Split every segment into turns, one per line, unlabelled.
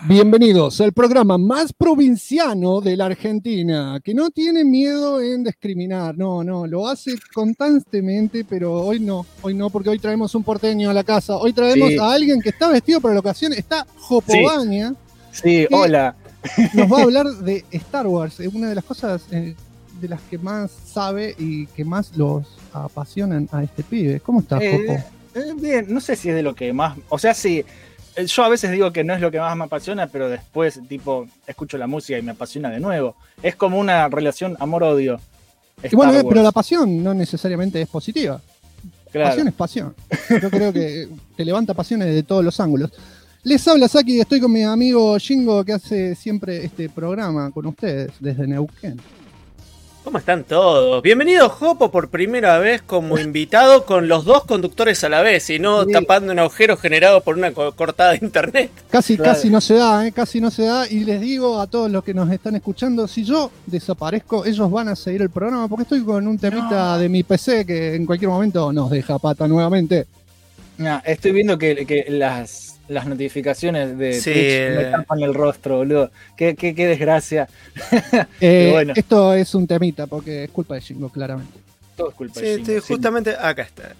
Bienvenidos al programa más provinciano de la Argentina, que no tiene miedo en discriminar, no, lo hace constantemente, pero hoy no, porque hoy traemos un porteño a la casa, hoy traemos a alguien que está vestido para la ocasión, está Jopobaña.
Sí, hola.
Nos va a hablar de Star Wars, es una de las cosas de las que más sabe y que más los apasionan a este pibe. ¿Cómo estás, Jopo?
Bien, no sé si es de lo que más, o sea, sí. Yo a veces digo que no es lo que más me apasiona, pero después, escucho la música y me apasiona de nuevo. Es como una relación amor-odio.
Y bueno, pero la pasión no necesariamente es positiva.
Claro.
Pasión es pasión. Yo creo que te levanta pasiones de todos los ángulos. Les habla Saki y estoy con mi amigo Shingo, que hace siempre este programa con ustedes desde Neuquén.
¿Cómo están todos? Bienvenido, Jopo, por primera vez como invitado con los dos conductores a la vez y no tapando un agujero generado por una cortada de internet.
Casi no se da, casi no se da. Y les digo a todos los que nos están escuchando, si yo desaparezco, ellos van a seguir el programa porque estoy con un temita de mi PC que en cualquier momento nos deja pata nuevamente.
No, estoy viendo que las notificaciones de Twitch me tapan el rostro, boludo. Qué desgracia.
Bueno. Esto es un temita porque es culpa de Shingo, claramente.
Todo es culpa de Shingo.
Sí, justamente acá está.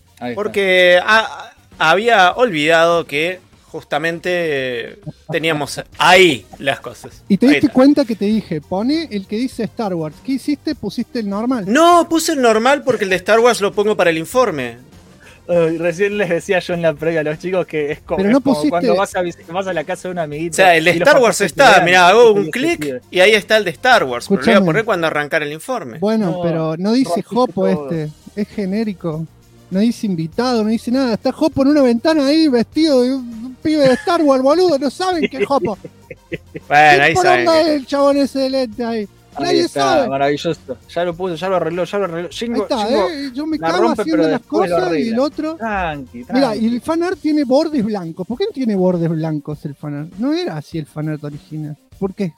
Porque había olvidado que justamente teníamos ahí las cosas.
¿Y te diste cuenta que te dije, pone el que dice Star Wars? ¿Qué hiciste? ¿Pusiste el normal?
No, puse el normal porque el de Star Wars lo pongo para el informe.
Recién les decía yo en la previa a los chicos que es como, como cuando vas a la casa de un amiguito.
O sea, el de Star Wars está, mirá, hago un clic y ahí está el de Star Wars. Pero lo voy a poner cuando arrancar el informe.
Bueno, pero no dice Jopo es genérico. No dice invitado, no dice nada. Está Jopo en una ventana ahí vestido de un pibe de Star Wars, boludo. No saben que es Jopo.
Bueno, ahí saben.
El chabón ese de lente ahí.
Nadie sabe. Maravilloso. Ya lo puso, ya lo arregló.
Shingo, yo me cago haciendo las cosas y el otro.
Tranqui.
Mira, y el fanart tiene bordes blancos. ¿Por qué tiene bordes blancos el fanart? No era así el fanart original. ¿Por qué?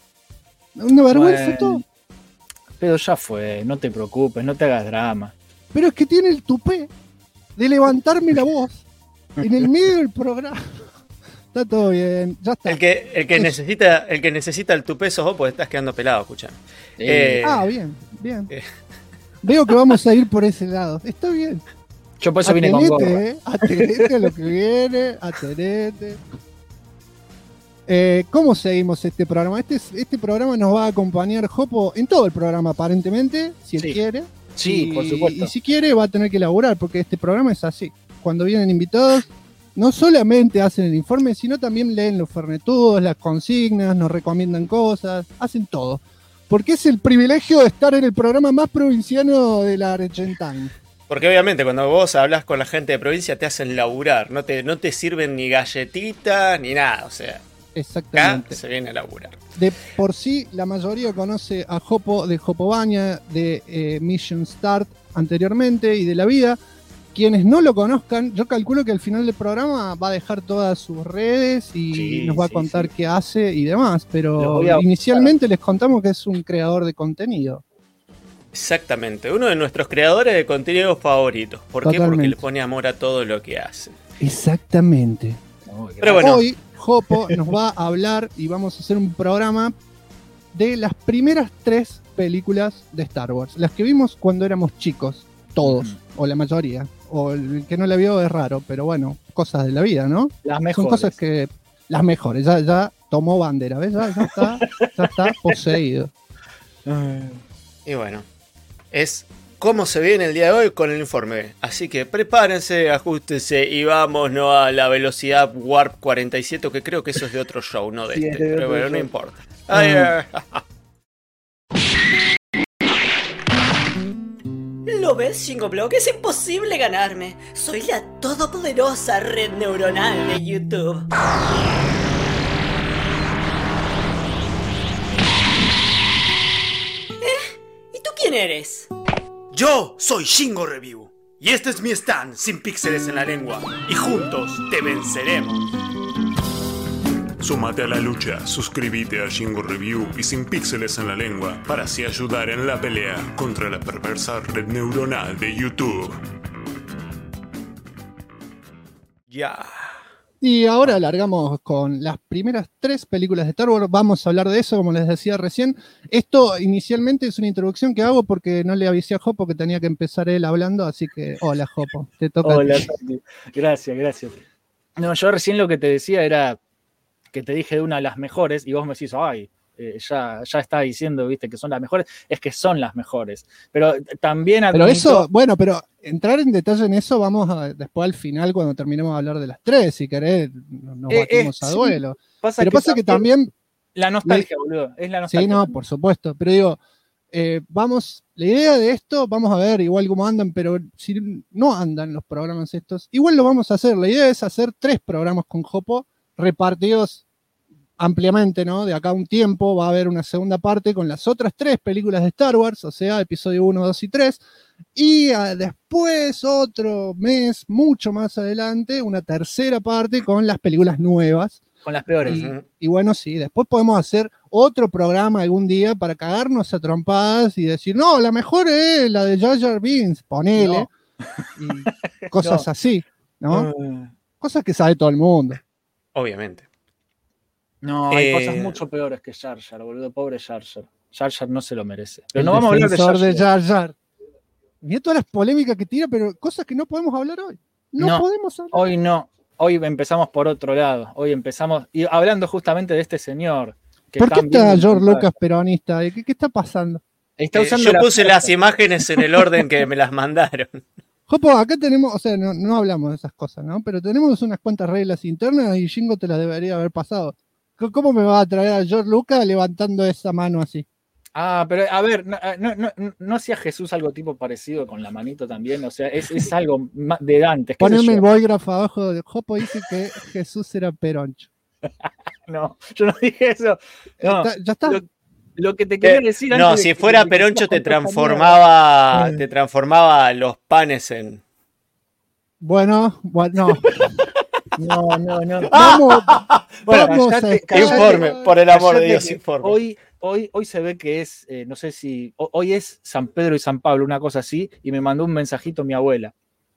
¿Una vergüenza todo?
Pero ya fue, no te preocupes, no te hagas drama.
Pero es que tiene el tupé de levantarme la voz en el medio del programa. Está todo bien, ya está.
El que necesita el tupé sos vos porque estás quedando pelado, escuchá.
Bien. Veo que vamos a ir por ese lado. Está bien.
Yo por eso vine con gorra.
Atenete a lo que viene, atenete. ¿Cómo seguimos este programa? Este programa nos va a acompañar Jopo en todo el programa, aparentemente, si él quiere.
Sí, por supuesto.
Y si quiere va a tener que laburar, porque este programa es así. Cuando vienen invitados, no solamente hacen el informe, sino también leen los fernetudos, las consignas, nos recomiendan cosas, hacen todo. Porque es el privilegio de estar en el programa más provinciano de la Argentina.
Porque obviamente cuando vos hablas con la gente de provincia te hacen laburar, no te sirven ni galletitas ni nada, o sea.
Exactamente.
Acá se viene a laburar.
De por sí, la mayoría conoce a Jopo de Jopobaña, de Mission Start anteriormente y de la vida. Quienes no lo conozcan, yo calculo que al final del programa va a dejar todas sus redes y nos va a contar qué hace y demás, pero inicialmente les contamos que es un creador de contenido.
Exactamente, uno de nuestros creadores de contenido favoritos. ¿Por qué? Porque le pone amor a todo lo que hace.
Exactamente.
Pero bueno,
hoy Jopo nos va a hablar y vamos a hacer un programa de las primeras 3 películas de Star Wars, las que vimos cuando éramos chicos, todos, o la mayoría. O el que no la vio es raro, pero bueno, cosas de la vida, ¿no?
Las mejores.
Son cosas que... Las mejores, ya tomó bandera, ¿ves? Ya está poseído.
Y bueno, es como se viene el día de hoy con el informe. Así que prepárense, ajustense y vámonos a la velocidad Warp 47, que creo que eso es de otro show, no de este. Pero bueno, no importa.
¿Lo ves, Shingo Block? Es imposible ganarme. Soy la todopoderosa red neuronal de YouTube. ¿Y tú quién eres?
Yo soy Shingo Review. Y este es mi stand sin píxeles en la lengua. Y juntos te venceremos.
Súmate a la lucha, suscríbete a Shingo Review y Sin Píxeles en la Lengua para así ayudar en la pelea contra la perversa red neuronal de YouTube.
Ya.
Y ahora largamos con las primeras 3 películas de Star Wars. Vamos a hablar de eso, como les decía recién. Esto inicialmente es una introducción que hago porque no le avisé a Jopo que tenía que empezar él hablando, así que hola Jopo, te toca.
Hola, Santi. Gracias. No, yo recién lo que te decía era que te dije de una de las mejores y vos me decís, ay, ya está diciendo, viste, que son las mejores. Es que son las mejores. Pero también admito...
Pero eso, bueno, pero entrar en detalle en eso vamos a, después al final cuando terminemos de hablar de las 3, si querés, nos batimos a duelo.
Pasa que también... La nostalgia, boludo, es la nostalgia.
Sí, no, por supuesto, pero digo, la idea de esto, vamos a ver igual cómo andan, pero si no andan los programas estos, igual lo vamos a hacer. La idea es hacer 3 programas con Jopo repartidos ampliamente, ¿no? De acá a un tiempo va a haber una segunda parte con las otras 3 películas de Star Wars, o sea, episodio 1, 2 y 3, y después otro mes, mucho más adelante, una tercera parte con las películas nuevas.
Con las peores.
Y bueno, sí, después podemos hacer otro programa algún día para cagarnos a trompadas y decir, no, la mejor es la de Jar Jar Binks, ponele,
no.
Y cosas así, ¿no? Cosas que sabe todo el mundo.
Obviamente.
No, hay cosas mucho peores que Jar Jar, boludo. Pobre Jar Jar. Jar Jar no se lo merece. Pero no vamos a hablar de
Jar Jar. Mira todas las polémicas que tira, pero cosas que no podemos hablar hoy. No podemos hablar.
Hoy no. Hoy empezamos por otro lado. Hoy empezamos y hablando justamente de este señor.
¿Por qué está George Lucas peronista? ¿Qué está pasando?
Está usando
yo puse las imágenes en el orden que me las mandaron.
Jopo, acá tenemos, o sea, no hablamos de esas cosas, ¿no? Pero tenemos unas cuantas reglas internas y Jingo te las debería haber pasado. ¿Cómo me va a traer a George Lucas levantando esa mano así?
Ah, pero a ver, no hacía Jesús algo tipo parecido con la manito también, o sea, es algo de Dante.
Poneme el bolígrafo abajo de Jopo, dice que Jesús era peroncho.
No, yo no dije eso. No,
ya está.
Lo que te quería decir antes.
No, si fuera peroncho te transformaba los panes en.
Bueno. No.
Vamos informe, por el amor de Dios, informe.
Hoy se ve que es, no sé si, hoy es San Pedro y San Pablo, una cosa así, y me mandó un mensajito mi abuela.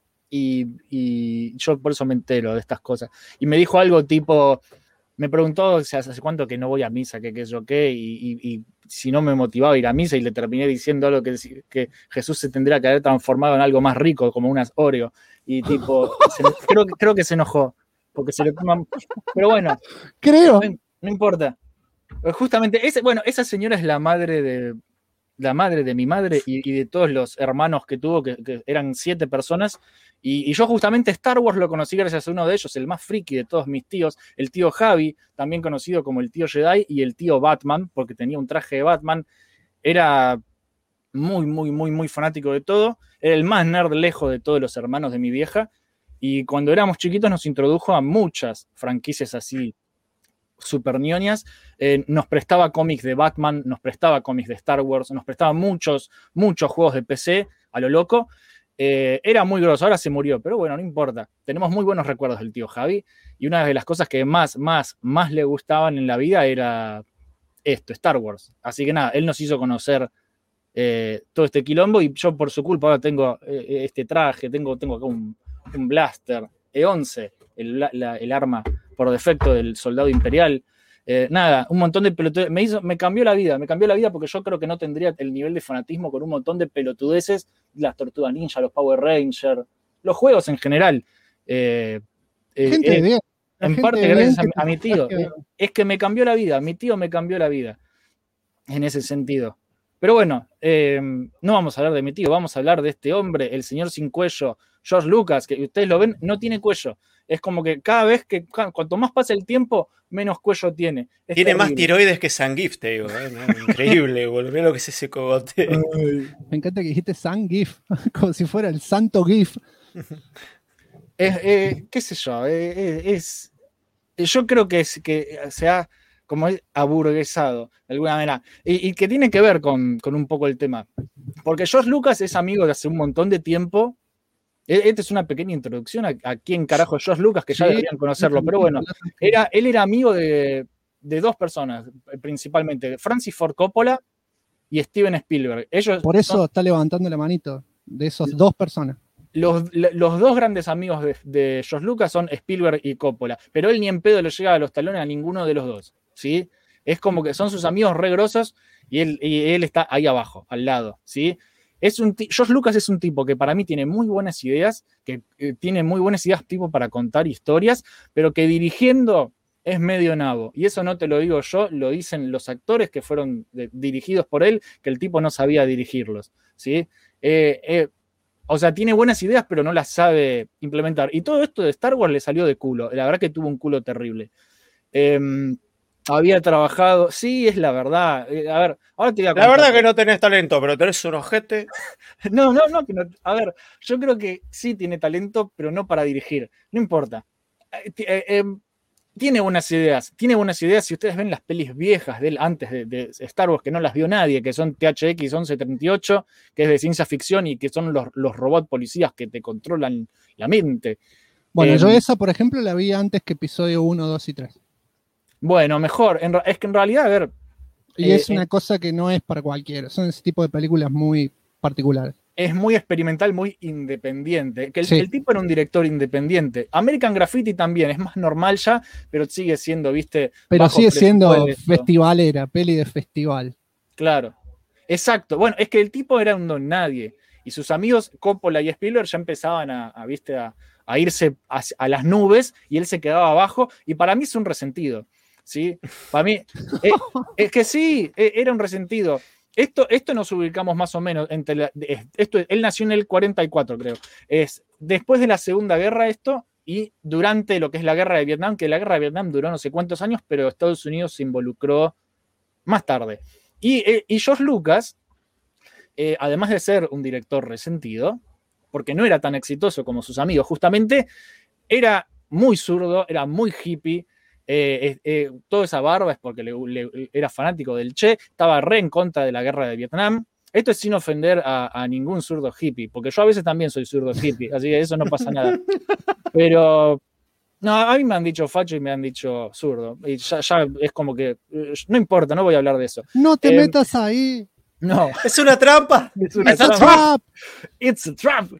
Y yo por eso me entero de estas cosas. Y me dijo algo tipo, me preguntó hace cuánto que no voy a misa, qué yo qué, y si no me motivaba a ir a misa, y le terminé diciendo algo que Jesús se tendría que haber transformado en algo más rico, como unas Oreo. Y tipo, creo que se enojó, porque se le toman. Pero bueno, no importa. Justamente, esa señora es la madre de mi madre y de todos los hermanos que tuvo, que eran 7 personas. Y yo justamente Star Wars lo conocí gracias a uno de ellos, el más friki de todos mis tíos, el tío Javi, también conocido como el tío Jedi, y el tío Batman, porque tenía un traje de Batman. Era muy, muy, muy, muy fanático de todo. Era el más nerd lejos de todos los hermanos de mi vieja. Y cuando éramos chiquitos nos introdujo a muchas franquicias así super ñoñas. Nos prestaba cómics de Batman, nos prestaba cómics de Star Wars, nos prestaba muchos juegos de PC a lo loco. Era muy grosso, ahora se murió, pero bueno, no importa. Tenemos muy buenos recuerdos del tío Javi, y una de las cosas que más le gustaban en la vida era Star Wars. Así que nada, él nos hizo conocer todo este quilombo, y yo por su culpa ahora tengo este traje, tengo acá un blaster E11, el arma por defecto del soldado imperial. Nada, un montón de pelotudeces. Me cambió la vida porque yo creo que no tendría el nivel de fanatismo con un montón de pelotudeces, las Tortugas Ninja, los Power Rangers, los juegos en general.
Gente bien.
En parte gracias a mi tío. Es que me cambió la vida, mi tío me cambió la vida en ese sentido. Pero bueno, no vamos a hablar de mi tío, vamos a hablar de este hombre, el señor sin cuello, George Lucas, que ustedes lo ven, no tiene cuello. Es como que cada vez cuanto más pasa el tiempo, menos cuello tiene.
Tiene más tiroides que Zangief, te digo. Increíble, volver lo que es ese cogote.
Me encanta que dijiste Zangief, como si fuera el santo GIF.
Qué sé yo, yo creo que se ha como aburguesado de alguna manera, y que tiene que ver con un poco el tema, porque George Lucas es amigo de hace un montón de tiempo. Esta es una pequeña introducción a quién carajo es George Lucas, que ya deberían conocerlo, pero bueno, él era amigo de 2 personas, principalmente, Francis Ford Coppola y Steven Spielberg. Ellos
por eso está levantando la manito, de esos 2 personas.
los dos grandes amigos de George Lucas son Spielberg y Coppola, pero él ni en pedo le llega a los talones a ninguno de los dos, ¿sí? Es como que son sus amigos re grosos y él está ahí abajo, al lado, ¿sí? George Lucas es un tipo que para mí tiene muy buenas ideas, que tiene muy buenas ideas tipo para contar historias, pero que dirigiendo es medio nabo. Y eso no te lo digo yo, lo dicen los actores que fueron dirigidos por él, que el tipo no sabía dirigirlos, ¿sí? O sea, tiene buenas ideas, pero no las sabe implementar. Y todo esto de Star Wars le salió de culo. La verdad que tuvo un culo terrible. Había trabajado... Sí, es la verdad. A ver, ahora te voy a contar.
La verdad que no tenés talento, pero tenés un ojete.
No. A ver, yo creo que sí tiene talento, pero no para dirigir. No importa. Tiene buenas ideas. Si ustedes ven las pelis viejas de él antes de Star Wars, que no las vio nadie, que son THX 1138, que es de ciencia ficción y que son los robots policías que te controlan la mente.
Bueno, yo esa, por ejemplo, la vi antes que episodio 1, 2 y 3.
Bueno, mejor. Es que en realidad, a ver...
Y es una cosa que no es para cualquiera. Son ese tipo de películas muy particulares.
Es muy experimental, muy independiente. Que
Sí.
el tipo era un director independiente. American Graffiti también, es más normal ya, pero sigue siendo, viste...
Pero
bajo
sigue siendo
presupuesto.
festivalera, peli de festival.
Claro. Exacto. Bueno, es que el tipo era un don nadie. Y sus amigos Coppola y Spielberg ya empezaban a irse a las nubes y él se quedaba abajo. Y para mí es un resentido. ¿Sí? Para mí, es que sí, era un resentido. Esto nos ubicamos más o menos él nació en el 44, creo. Es después de la Segunda Guerra esto y durante lo que es la Guerra de Vietnam, que la Guerra de Vietnam duró no sé cuántos años, pero Estados Unidos se involucró más tarde. Y George Lucas, además de ser un director resentido, porque no era tan exitoso como sus amigos, justamente era muy zurdo, era muy hippie. Toda esa barba es porque era fanático del Che, estaba re en contra de la guerra de Vietnam. Esto es sin ofender a ningún zurdo hippie, porque yo a veces también soy zurdo hippie, así que eso no pasa nada. Pero no, a mí me han dicho facho y me han dicho zurdo, y ya es como que no importa, no voy a hablar de eso.
No te metas ahí.
No.
¡Es una trampa!
Es una
It's a
trampa.
trap.
It's a trap.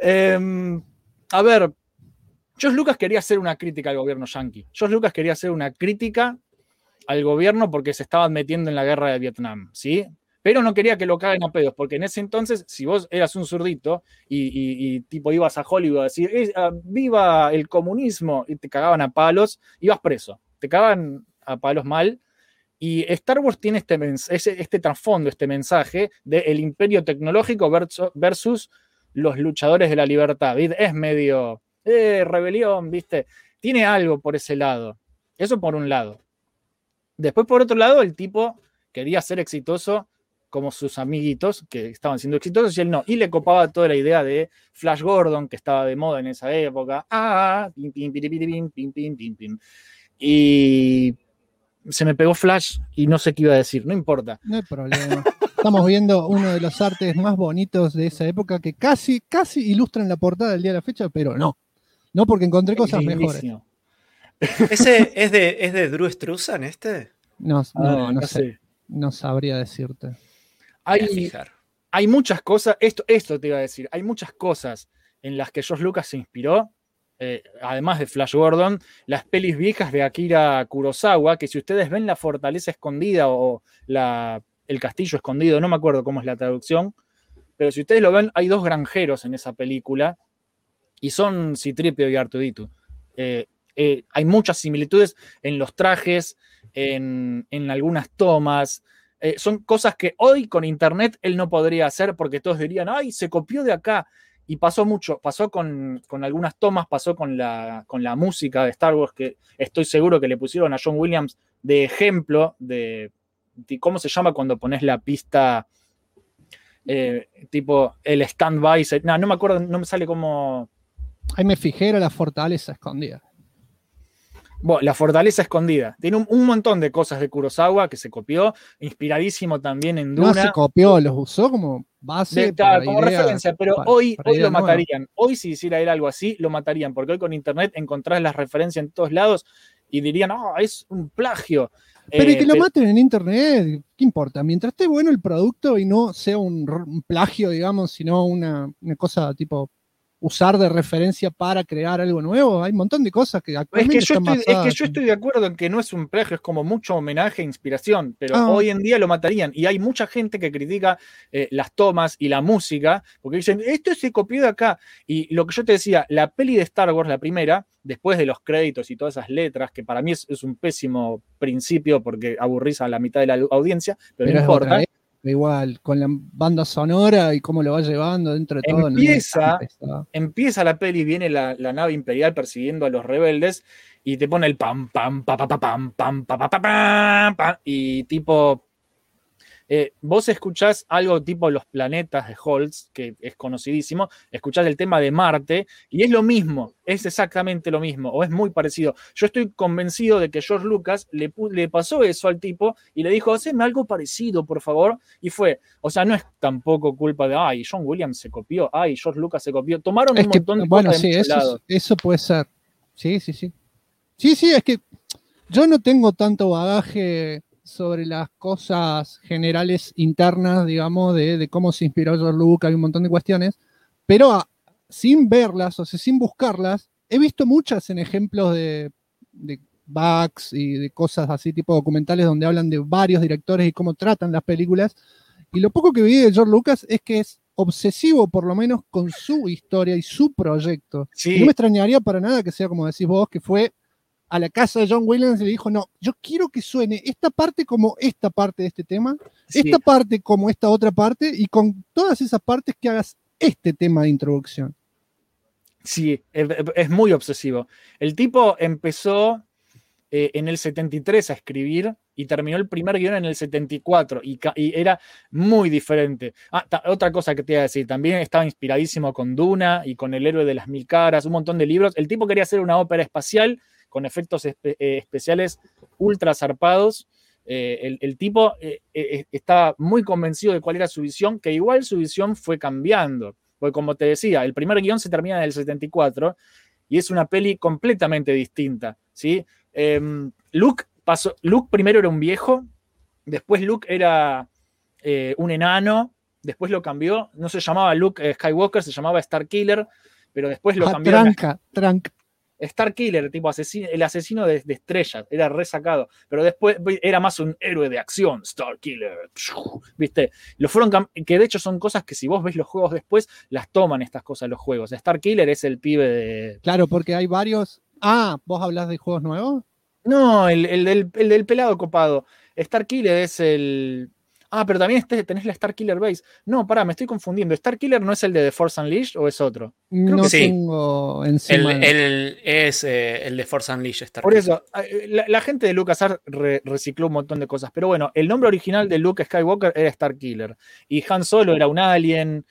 A ver, George Lucas quería hacer una crítica al gobierno yanqui. George Lucas quería hacer una crítica al gobierno porque se estaban metiendo en la guerra de Vietnam, ¿sí? Pero no quería que lo caguen a pedos, porque en ese entonces, si vos eras un zurdito y tipo ibas a Hollywood a decir ¡viva el comunismo! Y te cagaban a palos, ibas preso. Te cagaban a palos mal. Y Star Wars tiene este trasfondo, este mensaje de el imperio tecnológico versus los luchadores de la libertad. ¿Viste? Es medio rebelión, ¿viste? Tiene algo por ese lado. Eso por un lado. Después, por otro lado, el tipo quería ser exitoso como sus amiguitos, que estaban siendo exitosos, y él no. Y le copaba toda la idea de Flash Gordon, que estaba de moda en esa época. Pim, pim, pim, pim, pim, pim, pim. Y se me pegó Flash y no sé qué iba a decir, no importa.
No hay problema. Estamos viendo uno de los artes más bonitos de esa época que casi ilustran la portada del día de la fecha, pero no. No, porque encontré cosas mejores.
¿Ese es de Drew Struzan este?
No sé. No sabría decirte.
Hay muchas cosas, esto te iba a decir, hay muchas cosas en las que George Lucas se inspiró. Además de Flash Gordon, las pelis viejas de Akira Kurosawa, que si ustedes ven La Fortaleza Escondida o El Castillo Escondido, no me acuerdo cómo es la traducción, pero si ustedes lo ven, hay dos granjeros en esa película y son C-3PO y R2-D2. Hay muchas similitudes en los trajes, en algunas tomas. Son cosas que hoy con internet él no podría hacer porque todos dirían, ¡ay, se copió de acá! Y pasó mucho, pasó con algunas tomas, pasó con la música de Star Wars, que estoy seguro que le pusieron a John Williams de ejemplo de cómo se llama cuando pones la pista tipo el stand-by. No me acuerdo, no me sale como...
Ahí me fijé, era La Fortaleza Escondida.
Bueno, La Fortaleza Escondida. Tiene un montón de cosas de Kurosawa que se copió, inspiradísimo también en Duna.
No se copió, los usó como base.
Como referencia, pero hoy lo matarían. Hoy si hiciera él algo así, lo matarían, porque hoy con internet encontrás las referencias en todos lados y dirían, es un plagio.
Pero y que lo maten en internet, ¿qué importa? Mientras esté bueno el producto y no sea un plagio, digamos, sino una cosa tipo usar de referencia para crear algo nuevo. Hay un montón de cosas que actualmente
Es que yo estoy de acuerdo en que no es un plagio, es como mucho homenaje e inspiración, pero hoy en día lo matarían. Y hay mucha gente que critica las tomas y la música, porque dicen, esto se copió de acá. Y lo que yo te decía, la peli de Star Wars, la primera, después de los créditos y todas esas letras, que para mí es un pésimo principio porque aburrís a la mitad de la audiencia, pero no importa.
Igual, con la banda sonora y cómo lo va llevando dentro de todo.
Empieza la peli, viene la nave imperial persiguiendo a los rebeldes y te pone el pam, pam, pa, pa, pa, pam, pam, pa, pa, pa, pam, pam, y tipo... vos escuchás algo tipo Los planetas de Holtz, que es conocidísimo, escuchás el tema de Marte, y es lo mismo, es exactamente lo mismo, o es muy parecido. Yo estoy convencido de que George Lucas le pasó eso al tipo y le dijo, haceme algo parecido, por favor, y fue, o sea, no es tampoco culpa de, ay, John Williams se copió, ay, George Lucas se copió, tomaron un montón de cosas de muchos lados.
Eso puede ser, sí. Sí, es que yo no tengo tanto bagaje sobre las cosas generales internas, digamos, de cómo se inspiró George Lucas, hay un montón de cuestiones, pero sin verlas, o sea, sin buscarlas, he visto muchas en ejemplos de bugs y de cosas así, tipo documentales donde hablan de varios directores y cómo tratan las películas, y lo poco que vi de George Lucas es que es obsesivo, por lo menos, con su historia y su proyecto. Sí. Y no me extrañaría para nada que sea como decís vos, que fue a la casa de John Williams y le dijo, no, yo quiero que suene esta parte como esta parte de este tema, esta parte como esta otra parte, y con todas esas partes que hagas este tema de introducción.
Sí, es muy obsesivo. El tipo empezó en el 73 a escribir y terminó el primer guión en el 74 y era muy diferente. Otra cosa que te iba a decir, también estaba inspiradísimo con Duna y con El héroe de las mil caras, un montón de libros. El tipo quería hacer una ópera espacial con efectos especiales ultra zarpados. El tipo estaba muy convencido de cuál era su visión, que igual su visión fue cambiando. Porque como te decía, el primer guión se termina en el 74 y es una peli completamente distinta, ¿sí? Luke primero era un viejo, después Luke era un enano, después lo cambió, no se llamaba Luke Skywalker, se llamaba Starkiller, pero después lo cambió.
Tranca.
Starkiller, tipo el asesino de estrellas, era resacado, pero después era más un héroe de acción, Starkiller, ¿viste? Que de hecho son cosas que si vos ves los juegos después, las toman estas cosas los juegos. Starkiller es el pibe de...
Claro, porque hay varios... ¿vos hablás de juegos nuevos?
No, el del pelado copado. Starkiller es el... pero también tenés la Starkiller Base. No, pará, me estoy confundiendo. ¿Starkiller no es el de The Force Unleashed o es otro?
Creo que sí. Tengo encima.
Es el de Force Unleashed.
Por eso, la gente de LucasArts recicló un montón de cosas. Pero bueno, el nombre original de Luke Skywalker era Starkiller. Y Han Solo era un alien.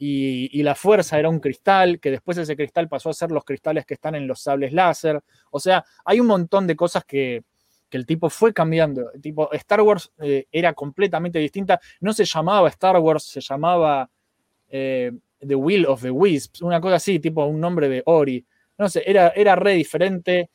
Y la fuerza era un cristal, que después ese cristal pasó a ser los cristales que están en los sables láser. O sea, hay un montón de cosas que el tipo fue cambiando. Tipo, Star Wars era completamente distinta. No se llamaba Star Wars, se llamaba The Will of the Wisps, una cosa así, tipo un nombre de Ori. No sé, era re diferente.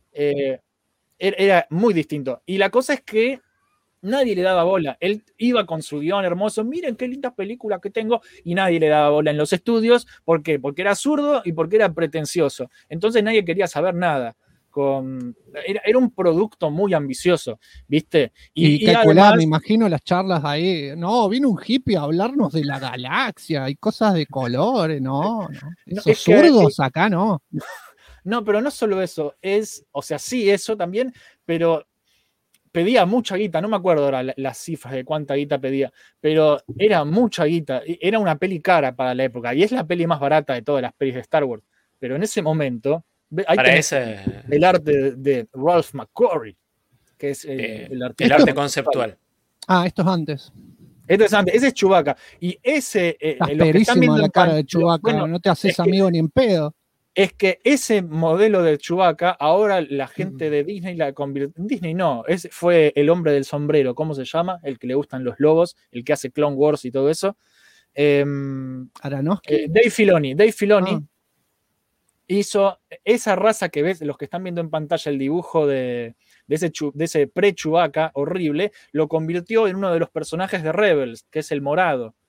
Era muy distinto. Y la cosa es que nadie le daba bola. Él iba con su guión hermoso, miren qué linda película que tengo, y nadie le daba bola en los estudios. ¿Por qué? Porque era zurdo y porque era pretencioso. Entonces nadie quería saber nada. Era un producto muy ambicioso, ¿viste?
Y calcular, me imagino las charlas ahí. No, vino un hippie a hablarnos de la galaxia y cosas de colores, no. Esos zurdos acá no.
No, pero no solo eso, o sea, sí, eso también, pero pedía mucha guita, no me acuerdo ahora las cifras de cuánta guita pedía, pero era mucha guita, era una peli cara para la época, y es la peli más barata de todas las pelis de Star Wars, pero en ese momento, el arte de Ralph McQuarrie, que es el
arte conceptual.
Esto es antes.
Esto es antes, ese es Chewbacca, y ese...
Asperísimo la cara de Chewbacca, bueno, no te haces amigo ni en pedo.
Es que ese modelo de Chewbacca, ahora la gente de Disney la convirtió. Disney no, fue el hombre del sombrero, ¿cómo se llama? El que le gustan los lobos, el que hace Clone Wars y todo eso.
Aronofsky.
Dave Filoni hizo esa raza que ves, los que están viendo en pantalla el dibujo de ese pre-Chewbacca horrible, lo convirtió en uno de los personajes de Rebels, que es el morado.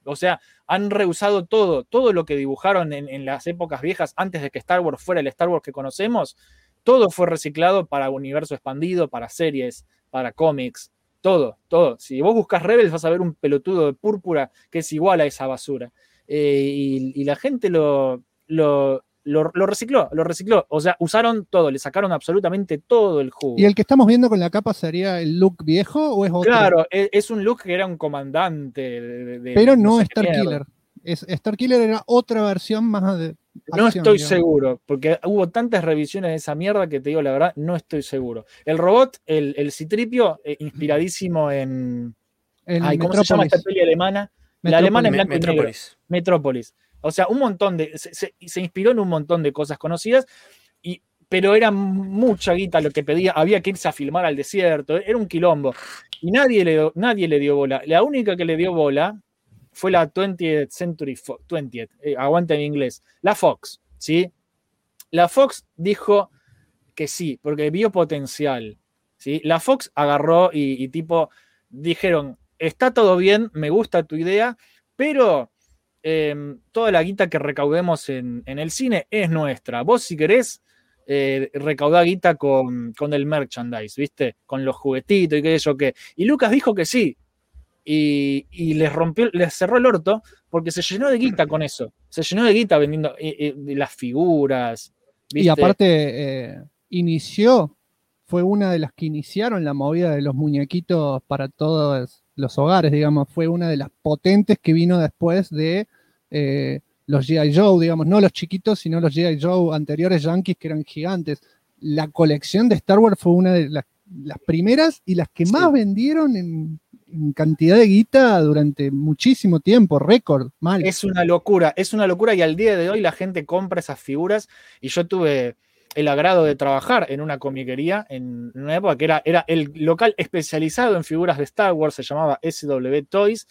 O sea, han reusado todo lo que dibujaron en las épocas viejas, antes de que Star Wars fuera el Star Wars que conocemos, todo fue reciclado para universo expandido, para series, para cómics, todo. Si vos buscas Rebels vas a ver un pelotudo de púrpura que es igual a esa basura. Y la gente lo recicló. O sea, usaron todo, le sacaron absolutamente todo el jugo.
¿Y el que estamos viendo con la capa sería el look viejo o es otro?
Claro, es un look que era un comandante.
Pero no
sé
Star Killer. Star Killer era otra versión más de
no
acción,
estoy
digamos.
seguro, porque hubo tantas revisiones de esa mierda que te digo la verdad, no estoy seguro. El robot, el Citripio, inspiradísimo en... ¿cómo se llama esta peli alemana? La alemana en blanco y negro. Metrópolis. O sea, un montón de... Se inspiró en un montón de cosas conocidas, pero era mucha guita lo que pedía. Había que irse a filmar al desierto. Era un quilombo. Y nadie le dio bola. La única que le dio bola fue la 20th Century Fox. 20th, aguanta en inglés. La Fox, ¿sí? La Fox dijo que sí, porque vio potencial, ¿sí? La Fox agarró y tipo, dijeron, está todo bien, me gusta tu idea, pero toda la guita que recaudemos en el cine es nuestra. Vos, si querés, recaudar guita con el merchandise, ¿viste? Con los juguetitos y qué sé yo qué. Y Lucas dijo que sí. Y les cerró el orto porque se llenó de guita con eso. Se llenó de guita vendiendo las figuras. ¿Viste?
Y aparte, fue una de las que iniciaron la movida de los muñequitos para todos los hogares, digamos. Fue una de las potentes que vino después de los G.I. Joe, digamos, no los chiquitos, sino los G.I. Joe anteriores yankees que eran gigantes. La colección de Star Wars fue una de las primeras y las que más vendieron en cantidad de guita durante muchísimo tiempo, récord, mal.
Es una locura y al día de hoy la gente compra esas figuras y yo tuve el agrado de trabajar en una comiquería en una época que era el local especializado en figuras de Star Wars, se llamaba SW Toys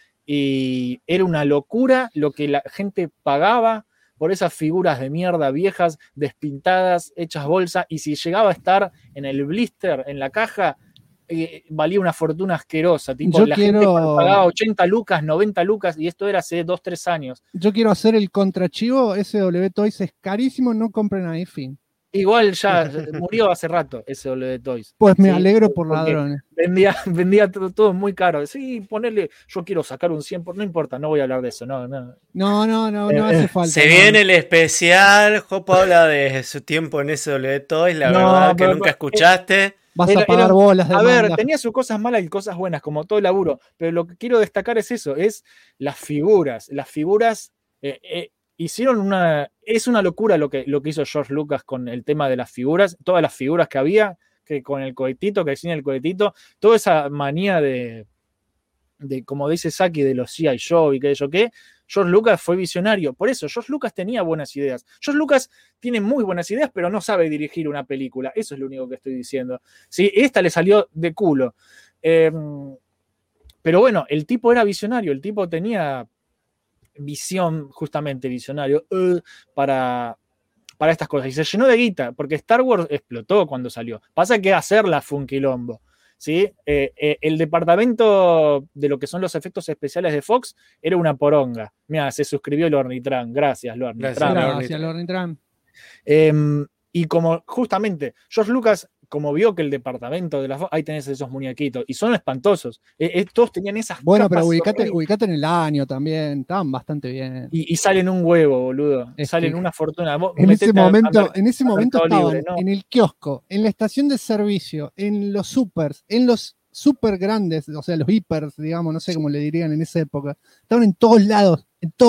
y era una locura lo que la gente pagaba por esas figuras de mierda viejas, despintadas, hechas bolsa, y si llegaba a estar en el blister, en la caja, valía una fortuna asquerosa. Tipo, gente pagaba 80 lucas, 90 lucas, y esto era hace 2-3 años.
Yo quiero hacer el contrachivo, SW Toys es carísimo, no compren ahí, fin.
Igual ya murió hace rato SW Toys.
Pues me alegro por ladrones.
Vendía todo muy caro. Sí, ponerle, yo quiero sacar un 100%, no importa, no voy a hablar de eso, no
hace falta.
Se viene el especial, Jopo habla de su tiempo en SW Toys, la verdad que nunca escuchaste.
Vas a pagar bolas de
A ver,
manga.
tenía sus cosas malas y cosas buenas, como todo laburo, pero lo que quiero destacar es eso, es las figuras. Las figuras hicieron es una locura lo que hizo George Lucas con el tema de las figuras, todas las figuras que había, que con el cohetito, que decían el cohetito, toda esa manía de como dice Saki, de los G.I. Joe y qué sé yo qué. George Lucas fue visionario. Por eso, George Lucas tenía buenas ideas. George Lucas tiene muy buenas ideas, pero no sabe dirigir una película. Eso es lo único que estoy diciendo. Sí, esta le salió de culo. Pero bueno, el tipo era visionario. El tipo tenía visión, justamente visionario, para estas cosas. Y se llenó de guita, porque Star Wars explotó cuando salió. Pasa que hacerla fue un quilombo. ¿Sí? El departamento de lo que son los efectos especiales de Fox era una poronga. Mira, se suscribió Lornitran. Gracias, Lornitran.
Gracias, Lornitran.
Y como justamente George Lucas, como vio que el departamento de la Fox, ahí tenés esos muñequitos, y son espantosos. Todos tenían esas
bueno, pero ubicate en el año también, estaban bastante bien.
Y salen un huevo, boludo. Salen una fortuna.
En ese momento estaban libre, ¿no? En el kiosco, en la estación de servicio, en los supers, en los super grandes, o sea, los hipers, digamos, no sé cómo le dirían en esa época. Estaban en todos lados.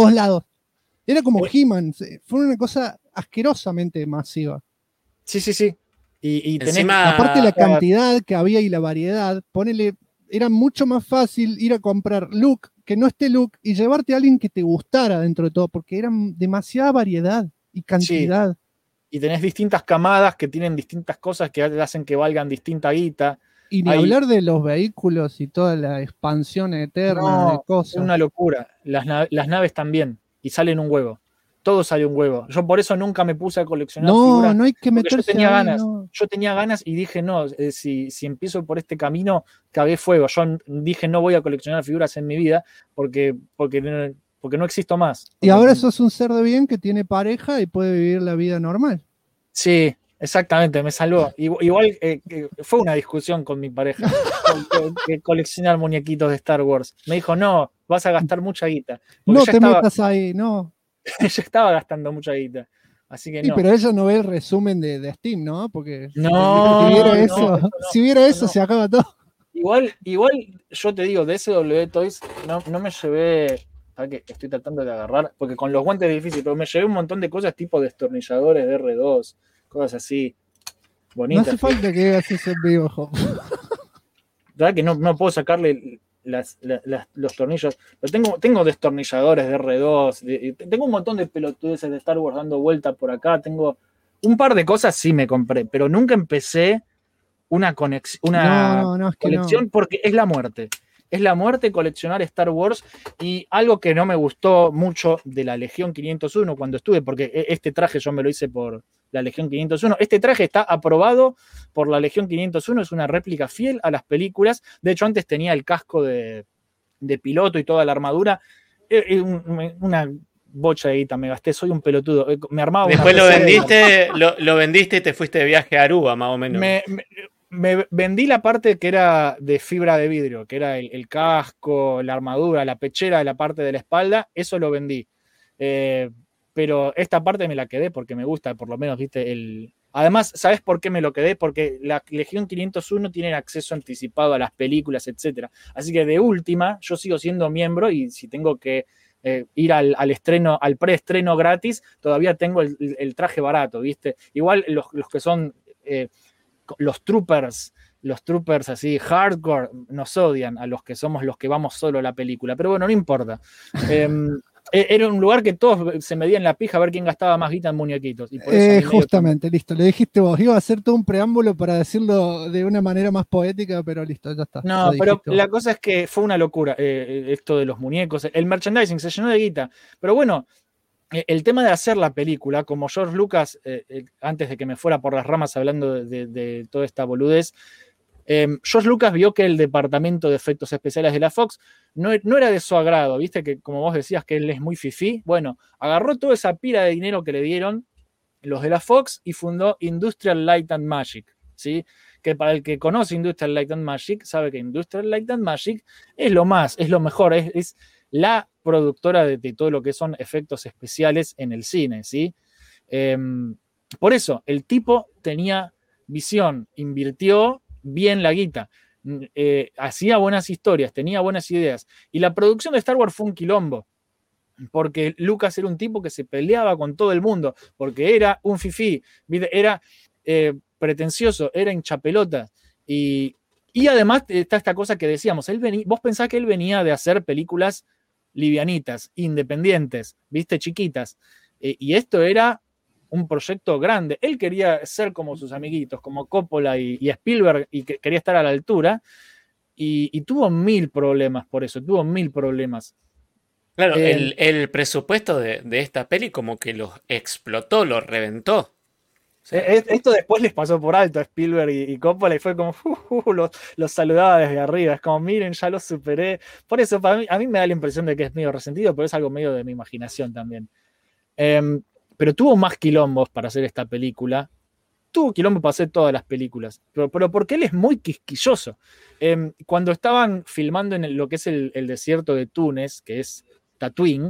Era como He-Man, fue una cosa asquerosamente masiva.
Sí. Y
encima,
aparte la cantidad que había y la variedad, era mucho más fácil ir a comprar Luke, que no esté Luke, y llevarte a alguien que te gustara dentro de todo, porque era demasiada variedad y cantidad.
Sí. Y tenés distintas camadas que tienen distintas cosas que hacen que valgan distinta guita.
Y ni hablar de los vehículos y toda la expansión eterna de cosas.
Es una locura. Las naves también. Y salen un huevo. todo sale un huevo. Yo por eso nunca me puse a coleccionar
No,
figuras.
no hay que
Porque
meterse
yo tenía
ahí,
ganas.
no.
Yo tenía ganas y dije, no, si empiezo por este camino, cagué fuego. Yo dije, no voy a coleccionar figuras en mi vida porque no existo más.
Y ahora sos un ser de bien que tiene pareja y puede vivir la vida normal.
Sí, exactamente, me salvó. Igual fue una discusión con mi pareja que coleccionar muñequitos de Star Wars. Me dijo, no, vas a gastar mucha guita. Porque
No
ya
te
estaba,
metas ahí, no.
ya estaba gastando mucha guita. Así que
Sí,
no.
pero ella no ve el resumen de Steam, ¿no? Porque
No,
si viera
no,
eso,
eso no,
si viera eso
no.
se acaba todo.
Igual yo te digo, de SW Toys no me llevé. ¿Sabes qué? Estoy tratando de agarrar, porque con los guantes es difícil, pero me llevé un montón de cosas tipo destornilladores de R2, cosas así,
No
bonitas.
hace falta que hagas eso en vivo, Job.
¿Verdad que no puedo sacarle los tornillos? Pero tengo destornilladores de R2, tengo un montón de pelotudeces de Star Wars dando vuelta por acá, tengo un par de cosas sí me compré, pero nunca empecé una colección
Es que no.
porque es la muerte. Es la muerte coleccionar Star Wars, y algo que no me gustó mucho de la Legión 501 cuando estuve, porque este traje yo me lo hice por la Legión 501. Este traje está aprobado por la Legión 501, es una réplica fiel a las películas. De hecho, antes tenía el casco de piloto y toda la armadura. Una bocha de guita me gasté, soy un pelotudo. Me armaba
Después
una PC
lo vendiste y te fuiste de viaje a Aruba, más o menos.
Me vendí la parte que era de fibra de vidrio, que era el casco, la armadura, la pechera de la parte de la espalda, eso lo vendí. Pero esta parte me la quedé porque me gusta, por lo menos, viste, Además, ¿sabes por qué me lo quedé? Porque la Legión 501 tiene acceso anticipado a las películas, etc. Así que de última, yo sigo siendo miembro, y si tengo que ir al estreno, al preestreno gratis, todavía tengo el traje barato, ¿viste? Igual los que son los troopers así hardcore nos odian a los que somos los que vamos solo a la película, pero bueno, no importa. Era un lugar que todos se medían la pija a ver quién gastaba más guita en muñequitos. Y por eso
Justamente, listo, le dijiste vos. Iba a hacer todo un preámbulo para decirlo de una manera más poética, pero listo, ya está.
No, pero la cosa es que fue una locura esto de los muñecos. El merchandising se llenó de guita. Pero bueno, el tema de hacer la película, como George Lucas, antes de que me fuera por las ramas hablando de toda esta boludez, George Lucas vio que el departamento de efectos especiales de la Fox no era de su agrado, viste que como vos decías que él es muy fifí. Bueno, agarró toda esa pila de dinero que le dieron los de la Fox y fundó Industrial Light and Magic, ¿sí? Que para el que conoce Industrial Light and Magic sabe que Industrial Light and Magic es lo mejor, es la productora de todo lo que son efectos especiales en el cine, ¿sí? Por eso, el tipo tenía visión, invirtió bien la guita, hacía buenas historias, tenía buenas ideas, y la producción de Star Wars fue un quilombo, porque Lucas era un tipo que se peleaba con todo el mundo, porque era un fifí, era pretencioso, era hinchapelota, y además está esta cosa que decíamos, vos pensás que él venía de hacer películas livianitas, independientes, viste, chiquitas, y esto era un proyecto grande. Él quería ser como sus amiguitos, como Coppola y Spielberg, y quería estar a la altura, y tuvo 1000 problemas por eso, tuvo 1000 problemas.
Claro, el presupuesto de esta peli como que lo explotó, lo reventó.
O sea, esto después les pasó por alto a Spielberg y Coppola, y fue como los saludaba desde arriba, es como miren, ya los superé. Por eso a mí me da la impresión de que es medio resentido, pero es algo medio de mi imaginación también. Pero tuvo más quilombos para hacer esta película. Tuvo quilombo para hacer todas las películas, pero porque él es muy quisquilloso. Cuando estaban filmando en lo que es el desierto de Túnez, que es Tatooine,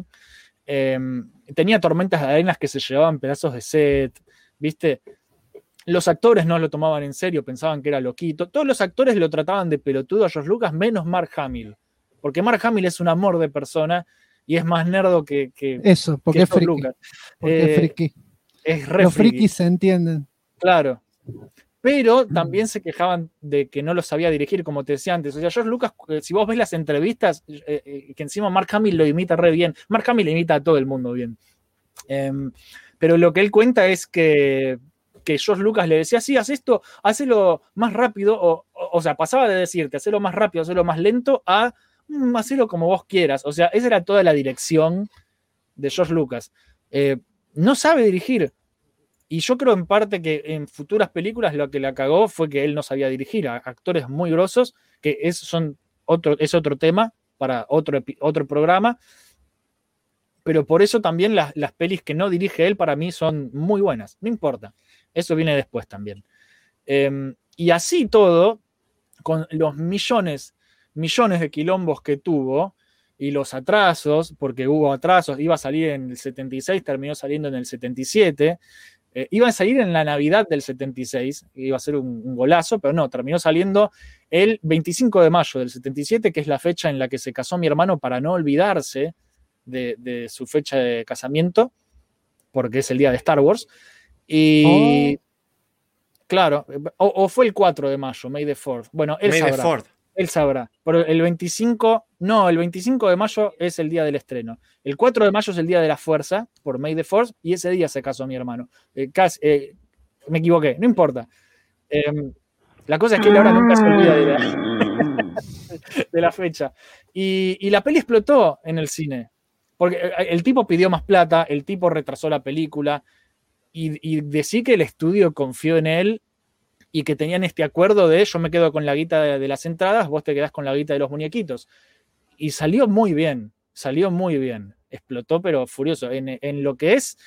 tenía tormentas de arenas que se llevaban pedazos de set, ¿viste? Los actores no lo tomaban en serio, pensaban que era loquito. Todos los actores lo trataban de pelotudo a George Lucas, menos Mark Hamill. Porque Mark Hamill es un amor de persona y es más nerdo que
eso, porque es friki.
Lucas.
Porque es friki.
Es re
los
friki.
frikis se entienden.
Claro. Pero también se quejaban de que no lo sabía dirigir, como te decía antes. O sea, George Lucas, si vos ves las entrevistas, que encima Mark Hamill lo imita re bien. Mark Hamill imita a todo el mundo bien. Pero lo que él cuenta es que George Lucas le decía, sí, haz esto, hacelo más rápido, o sea, pasaba de decirte, hacelo más rápido, hacelo más lento, hacelo como vos quieras. O sea, esa era toda la dirección de George Lucas. no sabe dirigir. Y yo creo en parte que en futuras películas lo que la cagó fue que él no sabía dirigir a actores muy grosos, que es otro tema para otro programa. Pero por eso también las pelis que no dirige él para mí son muy buenas. No importa. Eso viene después también. Y así todo, con los millones de quilombos que tuvo y los atrasos, porque hubo atrasos, iba a salir en el 76, terminó saliendo en el 77, iba a salir en la Navidad del 76, iba a ser un golazo, pero no, terminó saliendo el 25 de mayo del 77, que es la fecha en la que se casó mi hermano para no olvidarse de su fecha de casamiento, porque es el día de Star Wars. Y claro, o fue el 4 de mayo, May the 4th. Bueno, él sabrá. Pero el 25 de mayo es el día del estreno. El 4 de mayo es el día de la fuerza, por May the 4th, y ese día se casó mi hermano. Me equivoqué, no importa. La cosa es que él ahora nunca se olvida de la fecha. Y la peli explotó en el cine. Porque el tipo pidió más plata, el tipo retrasó la película, y decí que el estudio confió en él y que tenían este acuerdo de yo me quedo con la guita de las entradas, vos te quedás con la guita de los muñequitos. Y salió muy bien. Explotó, pero furioso. En lo que es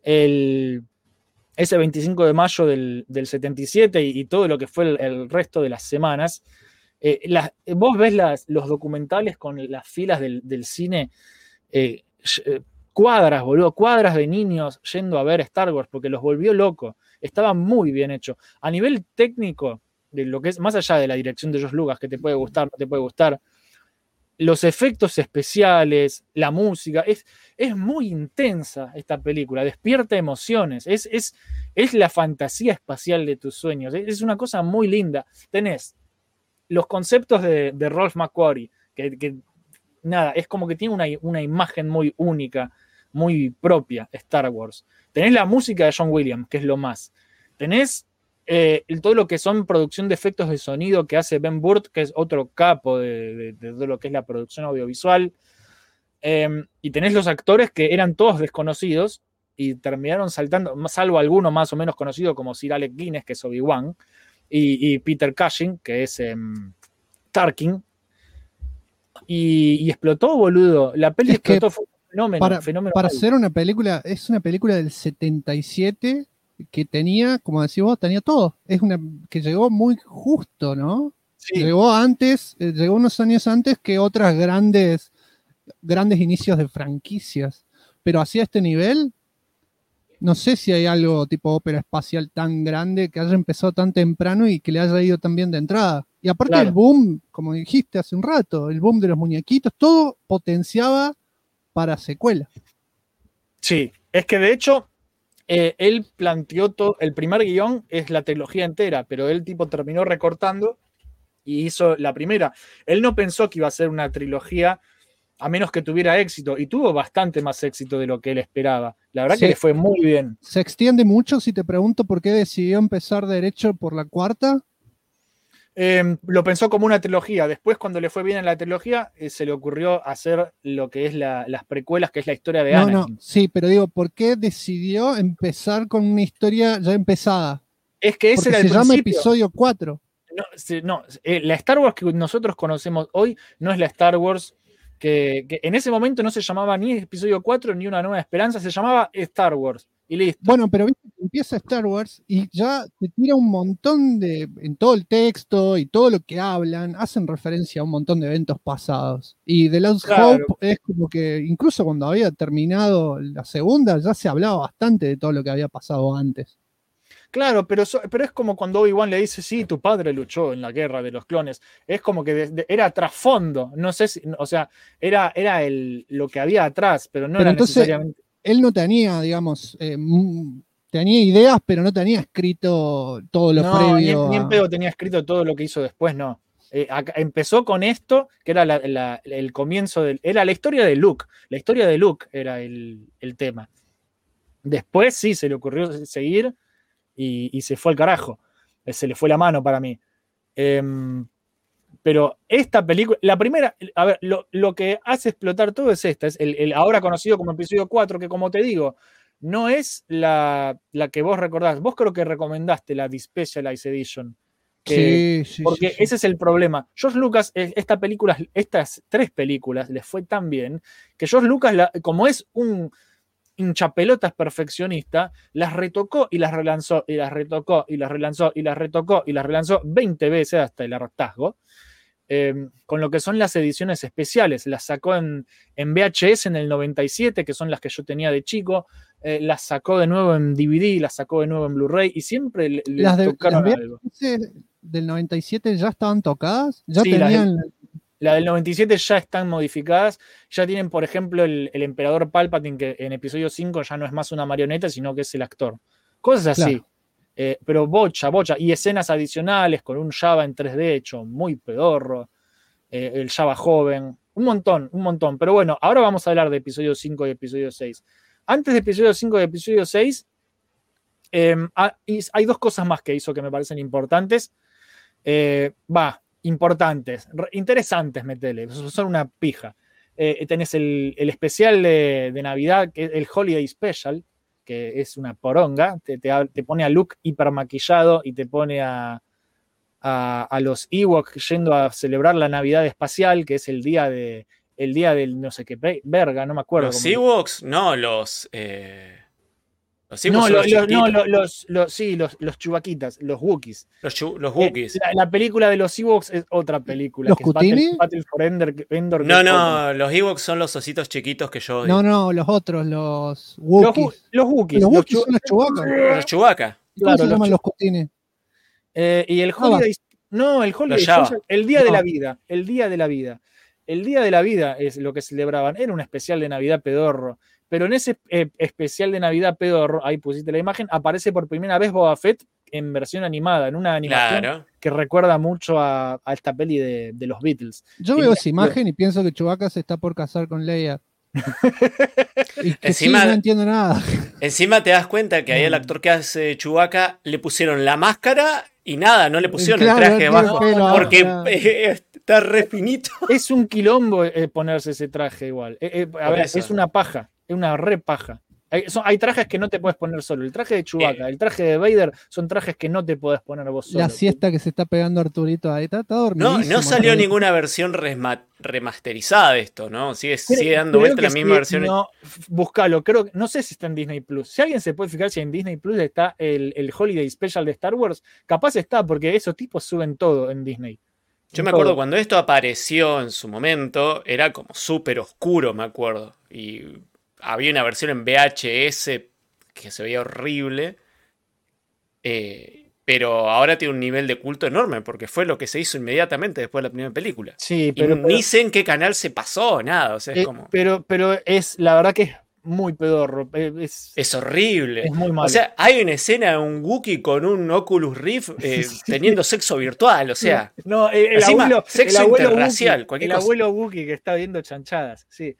ese 25 de mayo del 77 y todo lo que fue el resto de las semanas, vos ves los documentales con las filas del cine, cuadras de niños yendo a ver Star Wars porque los volvió loco. Estaba muy bien hecho. A nivel técnico, de lo que es más allá de la dirección de George Lucas, que te puede gustar, no te puede gustar, los efectos especiales, la música, es muy intensa esta película, despierta emociones, es la fantasía espacial de tus sueños, es una cosa muy linda. Tenés los conceptos de Rolf McQuarrie, que nada, es como que tiene una imagen muy única, muy propia, Star Wars. Tenés la música de John Williams, que es lo más. Tenés todo lo que son producción de efectos de sonido que hace Ben Burtt, que es otro capo de todo lo que es la producción audiovisual. Y tenés los actores que eran todos desconocidos y terminaron saltando, salvo alguno más o menos conocido como Sir Alec Guinness, que es Obi-Wan, y Peter Cushing, que es Tarkin. Y explotó, boludo. La peli explotó, fue un fenómeno.
Para hacer una película, es una película del 77 que tenía, como decís vos, tenía todo. Es una que llegó muy justo, ¿no? Sí. Llegó unos años antes que otras grandes inicios de franquicias. Pero hacia este nivel, no sé si hay algo tipo ópera espacial tan grande que haya empezado tan temprano y que le haya ido tan bien de entrada. Y aparte el boom, como dijiste hace un rato, el boom de los muñequitos, todo potenciaba para secuela.
Sí, es que de hecho él planteó todo, el primer guión es la trilogía entera, pero él tipo terminó recortando y hizo la primera. Él no pensó que iba a ser una trilogía a menos que tuviera éxito, y tuvo bastante más éxito de lo que él esperaba. La verdad que le fue muy bien.
Se extiende mucho si te pregunto por qué decidió empezar derecho por la cuarta.
Lo pensó como una trilogía. Después, cuando le fue bien en la trilogía, se le ocurrió hacer lo que es las precuelas, que es la historia de Anakin.
Sí, pero digo, ¿por qué decidió empezar con una historia ya empezada?
Es que ese
porque
era el
principio. Se llama episodio 4.
La Star Wars que nosotros conocemos hoy no es la Star Wars que en ese momento no se llamaba ni episodio 4 ni Una Nueva Esperanza, se llamaba Star Wars. Y listo.
Bueno, pero viste, empieza Star Wars y ya te tira un montón en todo el texto y todo lo que hablan, hacen referencia a un montón de eventos pasados. Y The Lost Hope es como que incluso cuando había terminado la segunda ya se hablaba bastante de todo lo que había pasado antes.
Claro, pero es como cuando Obi-Wan le dice, sí, tu padre luchó en la guerra de los clones. Es como que era trasfondo, no sé si, o sea, era lo que había atrás, pero no era
entonces,
necesariamente.
Él no tenía, digamos, tenía ideas, pero no tenía escrito todo lo previo.
Ni en pedo tenía escrito todo lo que hizo después, no. Empezó con esto, que era el comienzo era la historia de Luke. La historia de Luke era el tema. Después sí, se le ocurrió seguir. Y se fue al carajo. Se le fue la mano para mí. Pero esta película, la primera, a ver, lo que hace explotar todo es esta, es el ahora conocido como episodio 4, que como te digo, no es la que vos recordás. Vos creo que recomendaste la The Specialized Edition.
Sí.
Porque ese es el problema. George Lucas, estas 3 películas les fue tan bien que George Lucas, como es un hinchapelotas perfeccionista, las retocó y las relanzó, y las retocó, y las relanzó, y las retocó, y las relanzó 20 veces hasta el hartazgo. Con lo que son las ediciones especiales. Las sacó en VHS en el 97, que son las que yo tenía de chico. Las sacó de nuevo en DVD, las sacó de nuevo en Blu-ray y siempre le tocaron algo.
¿Del 97 ya estaban tocadas? ¿Ya
sí,
tenían...?
La del 97 ya están modificadas. Ya tienen, por ejemplo, el emperador Palpatine, que en episodio 5 ya no es más una marioneta, sino que es el actor. Cosas así. Claro. Pero bocha. Y escenas adicionales con un Java en 3D hecho muy pedorro. El Java joven. Un montón. Pero bueno, ahora vamos a hablar de episodio 5 y episodio 6. Antes de episodio 5 y episodio 6, hay 2 cosas más que hizo que me parecen importantes. Importantes, interesantes, metele, son una pija. Tenés el especial de Navidad, que es el Holiday Special, que es una poronga, te pone a Luke hipermaquillado y te pone a los Ewoks yendo a celebrar la Navidad espacial, que es el día del no sé qué verga, no me acuerdo.
¿Los Ewoks? No, los
chubaquitas, los Wookiees.
Los Wookiees.
La película de los Ewoks es otra película.
¿Los
que
Cutini?
Es Battle for Endor.
No, los Ewoks son los ositos chiquitos que yo odio.
No, los otros, los Wookiees.
Los Wookiees.
Los Wookiees son los Chewbacca.
Los Chewbacca.
¿Cómo se llaman los Cutini?
Y el Holiday... No, el Holiday Special, el Día de la Vida. El Día de la Vida. El Día de la Vida es lo que celebraban. Era un especial de Navidad pedorro. Pero en ese especial de Navidad pedorro, ahí pusiste la imagen, aparece por primera vez Boba Fett en versión animada, en una animación que recuerda mucho a esta peli de los Beatles.
Yo veo esa imagen y pienso que Chewbacca se está por casar con Leia. Y que
encima,
no entiendo nada.
Encima te das cuenta que ahí el actor que hace Chewbacca le pusieron la máscara y nada, no le pusieron el traje debajo porque está re finito.
Es un quilombo ponerse ese traje igual. A ver, es una paja. Es una re paja. Hay trajes que no te puedes poner solo. El traje de Chewbacca, el traje de Vader son trajes que no te podés poner vos solo.
La siesta que se está pegando Arturito ahí, está dormidísimo.
No salió ninguna versión remasterizada de esto, ¿no? Sigue dando vuelta la misma versión.
No, buscalo, no sé si está en Disney Plus. Si alguien se puede fijar si en Disney Plus está el Holiday Special de Star Wars, capaz está, porque esos tipos suben todo en Disney.
Yo me acuerdo cuando esto apareció en su momento, era como súper oscuro, me acuerdo. Y había una versión en VHS que se veía horrible, pero ahora tiene un nivel de culto enorme, porque fue lo que se hizo inmediatamente después de la primera película.
Sí,
pero ni sé en qué canal se pasó, nada. O sea, es como...
pero es la verdad que es muy pedorro.
Es horrible.
Es muy malo.
O sea, hay una escena de un Wookiee con un Oculus Rift teniendo sexo virtual, o sea.
No, el abuelo,
sexo interracial,
cualquier cosa. Abuelo Wookiee que está viendo chanchadas, sí.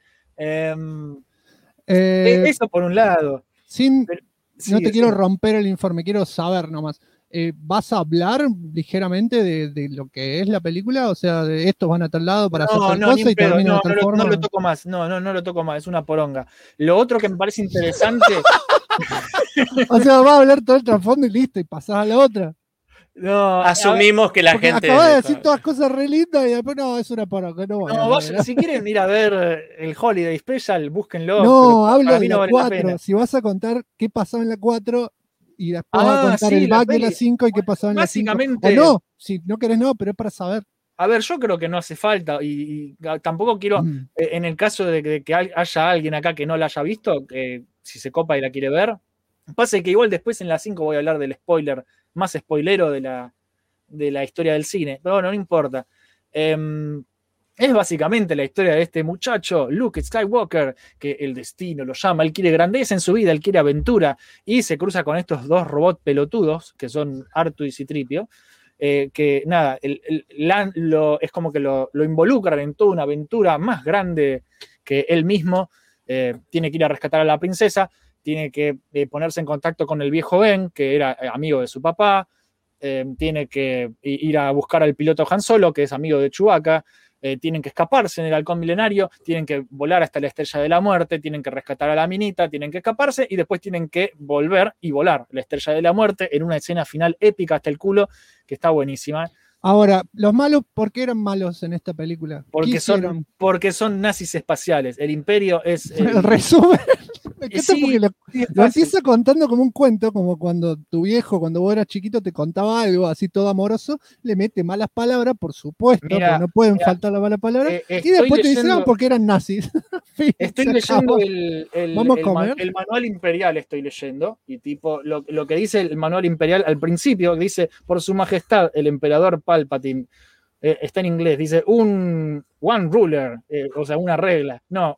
Eso por un lado.
No te quiero romper el informe, quiero saber nomás. ¿Vas a hablar ligeramente de lo que es la película? O sea, de estos van a tal lado para hacer tal cosa y terminan de tal forma.
No lo toco más, no lo toco más, es una poronga. Lo otro que me parece interesante...
O sea, vas a hablar todo el trasfondo y listo, y pasás a la otra.
No, asumimos que la gente...
Acabas de decir todas cosas re lindas y después no, es una poronga.
Si quieren ir a ver el Holiday Special, búsquenlo.
No, hablo de la 4. Si vas a contar qué pasó en la 4 y después vas a contar el back de la 5 y qué pasó en la 5.
Básicamente...
O no, si no querés no, pero es para saber.
A ver, yo creo que no hace falta y tampoco quiero, en el caso de que haya alguien acá que no la haya visto, si se copa y la quiere ver, pasa que igual después en la 5 voy a hablar del spoiler, más spoilero de la historia del cine, pero bueno, no importa. Es básicamente la historia de este muchacho, Luke Skywalker, que el destino lo llama, él quiere grandeza en su vida, él quiere aventura, y se cruza con estos 2 robots pelotudos, que son R2 y C-3PO, que nada, es como que lo involucran en toda una aventura más grande que él mismo. Tiene que ir a rescatar a la princesa, tiene que ponerse en contacto con el viejo Ben, que era amigo de su papá, tiene que ir a buscar al piloto Han Solo, que es amigo de Chewbacca, tienen que escaparse en el halcón milenario, tienen que volar hasta la Estrella de la Muerte, tienen que rescatar a la minita, tienen que escaparse y después tienen que volver y volar la Estrella de la Muerte en una escena final épica hasta el culo, que está buenísima.
Ahora, los malos, ¿por qué eran malos en esta película?
Porque son nazis espaciales. El Imperio es...
El resumen.
Sí,
porque lo empieza contando como un cuento, como cuando tu viejo, cuando vos eras chiquito, te contaba algo así todo amoroso, le mete malas palabras, por supuesto, porque no pueden faltar las malas palabras, y después te dicen, porque eran nazis.
Estoy leyendo el manual imperial, estoy leyendo, y tipo, lo que dice el manual imperial al principio, dice, por su majestad, el emperador Palpatine, está en inglés, dice, one ruler, o sea, una regla, no,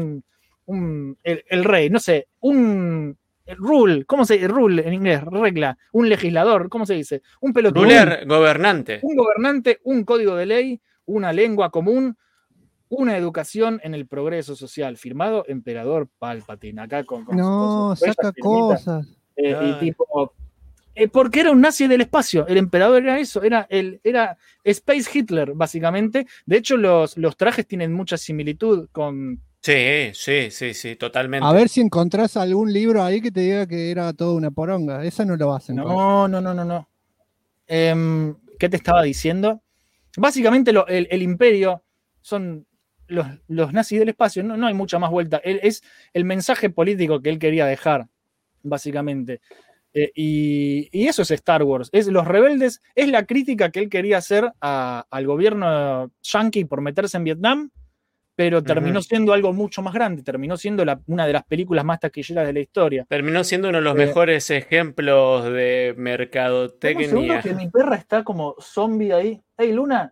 el rey, no sé, rule, ¿cómo se dice? Rule en inglés, regla, un legislador, ¿cómo se dice? Un pelotudo.
Ruler, gobernante.
Un gobernante, un código de ley, una lengua común, una educación en el progreso social, firmado Emperador Palpatine, acá con
no, saca cosas.
Y tipo, porque era un nazi del espacio, el emperador era eso, era Space Hitler, básicamente. De hecho, los trajes tienen mucha similitud con...
Sí, totalmente.
A ver si encontrás algún libro ahí que te diga que era toda una poronga. Esa no lo vas a encontrar.
No. ¿Qué te estaba diciendo? Básicamente el imperio son los nazis del espacio. No hay mucha más vuelta. Es el mensaje político que él quería dejar, básicamente. Y eso es Star Wars. Es los rebeldes, es la crítica que él quería hacer al gobierno yanqui por meterse en Vietnam, pero terminó siendo algo mucho más grande, terminó siendo una de las películas más taquilleras de la historia.
Terminó siendo uno de los mejores ejemplos de mercadotecnia.
Un segundo que mi perra está como zombie ahí. ¡Hey, Luna!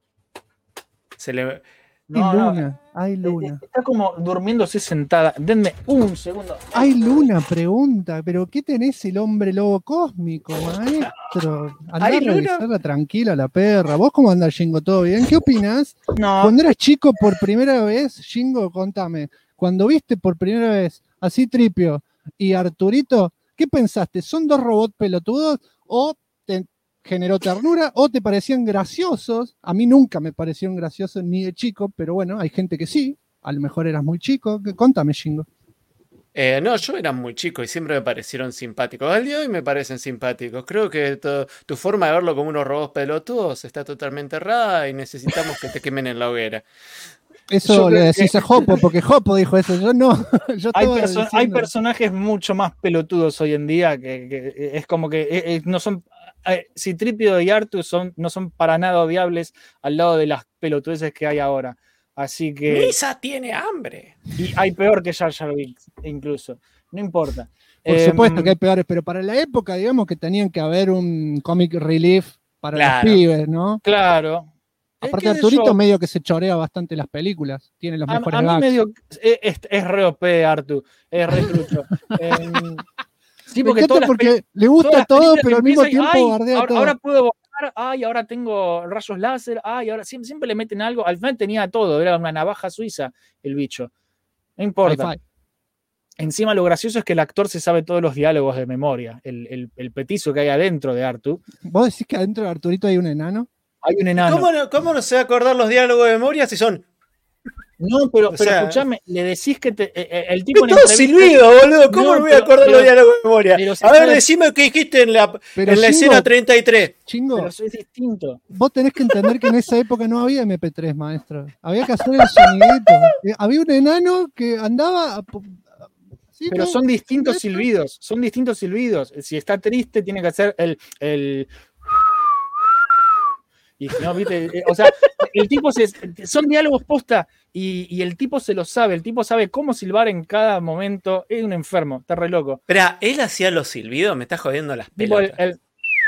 Hay Luna.
Está como durmiéndose sentada. Denme un segundo.
Hay Luna, pregunta, ¿pero qué tenés el hombre lobo cósmico, maestro? Andá a revisarla tranquila la perra. ¿Vos cómo andás, Jingo? ¿Todo bien? ¿Qué opinás?
No.
Cuando eras chico por primera vez, Jingo, contame, cuando viste por primera vez a C-3PO y Arturito, ¿qué pensaste? ¿Son dos robots pelotudos o te generó ternura o te parecían graciosos? A mí nunca me parecieron graciosos ni de chico, pero bueno, hay gente que sí. A lo mejor eras muy chico. Contame, Jingo.
No, yo era muy chico y siempre me parecieron simpáticos. Al día de hoy me parecen simpáticos. Creo que tu forma de verlo como unos robots pelotudos está totalmente errada y necesitamos que te quemen en la hoguera.
Eso le decís a Jopo, porque Jopo dijo eso. Yo no.
Hay personajes mucho más pelotudos hoy en día que es como que no son... C-3PO y Artu no son para nada odiables al lado de las pelotudeces que hay ahora. Así que...
Misa tiene hambre.
Y hay peor que Jar Jar Binks, incluso. No importa.
Por supuesto que hay peores, pero para la época, digamos que tenían que haber un comic relief para los pibes, ¿no?
Claro.
Aparte Arturito medio que se chorea bastante las películas. Tiene los mejores gags.
Medio, es re OP, Artu. Es re trucho. Sí, porque
le gusta todo, pero al mismo tiempo bardea todo.
Ahora puedo volar, ahora tengo rayos láser, ahora siempre le meten algo. Al final tenía todo, era una navaja suiza el bicho. No importa. Encima lo gracioso es que el actor se sabe todos los diálogos de memoria. El petizo que hay adentro de Artu.
¿Vos decís que adentro de Arturito hay un enano?
Hay un enano.
¿Cómo no se va a acordar los diálogos de memoria si son...
No, pero escuchame, le decís que el tipo en
todo silbido, boludo. ¿Cómo no voy a acordar los diálogos de memoria? A ver, decime qué dijiste en la escena 33.
Chingo,
pero eso es distinto.
Vos tenés que entender que en esa época no había MP3, maestro. Había que hacer el sonidito. Había un enano que andaba... ¿Sí,
pero son distintos silbidos. Son distintos silbidos. Si está triste, tiene que hacer el... Y no, ¿viste? O sea, el tipo son diálogos posta y el tipo se lo sabe, el tipo sabe cómo silbar en cada momento. Es un enfermo, está re loco.
Pero él hacía los silbidos, me está jodiendo las pelotas.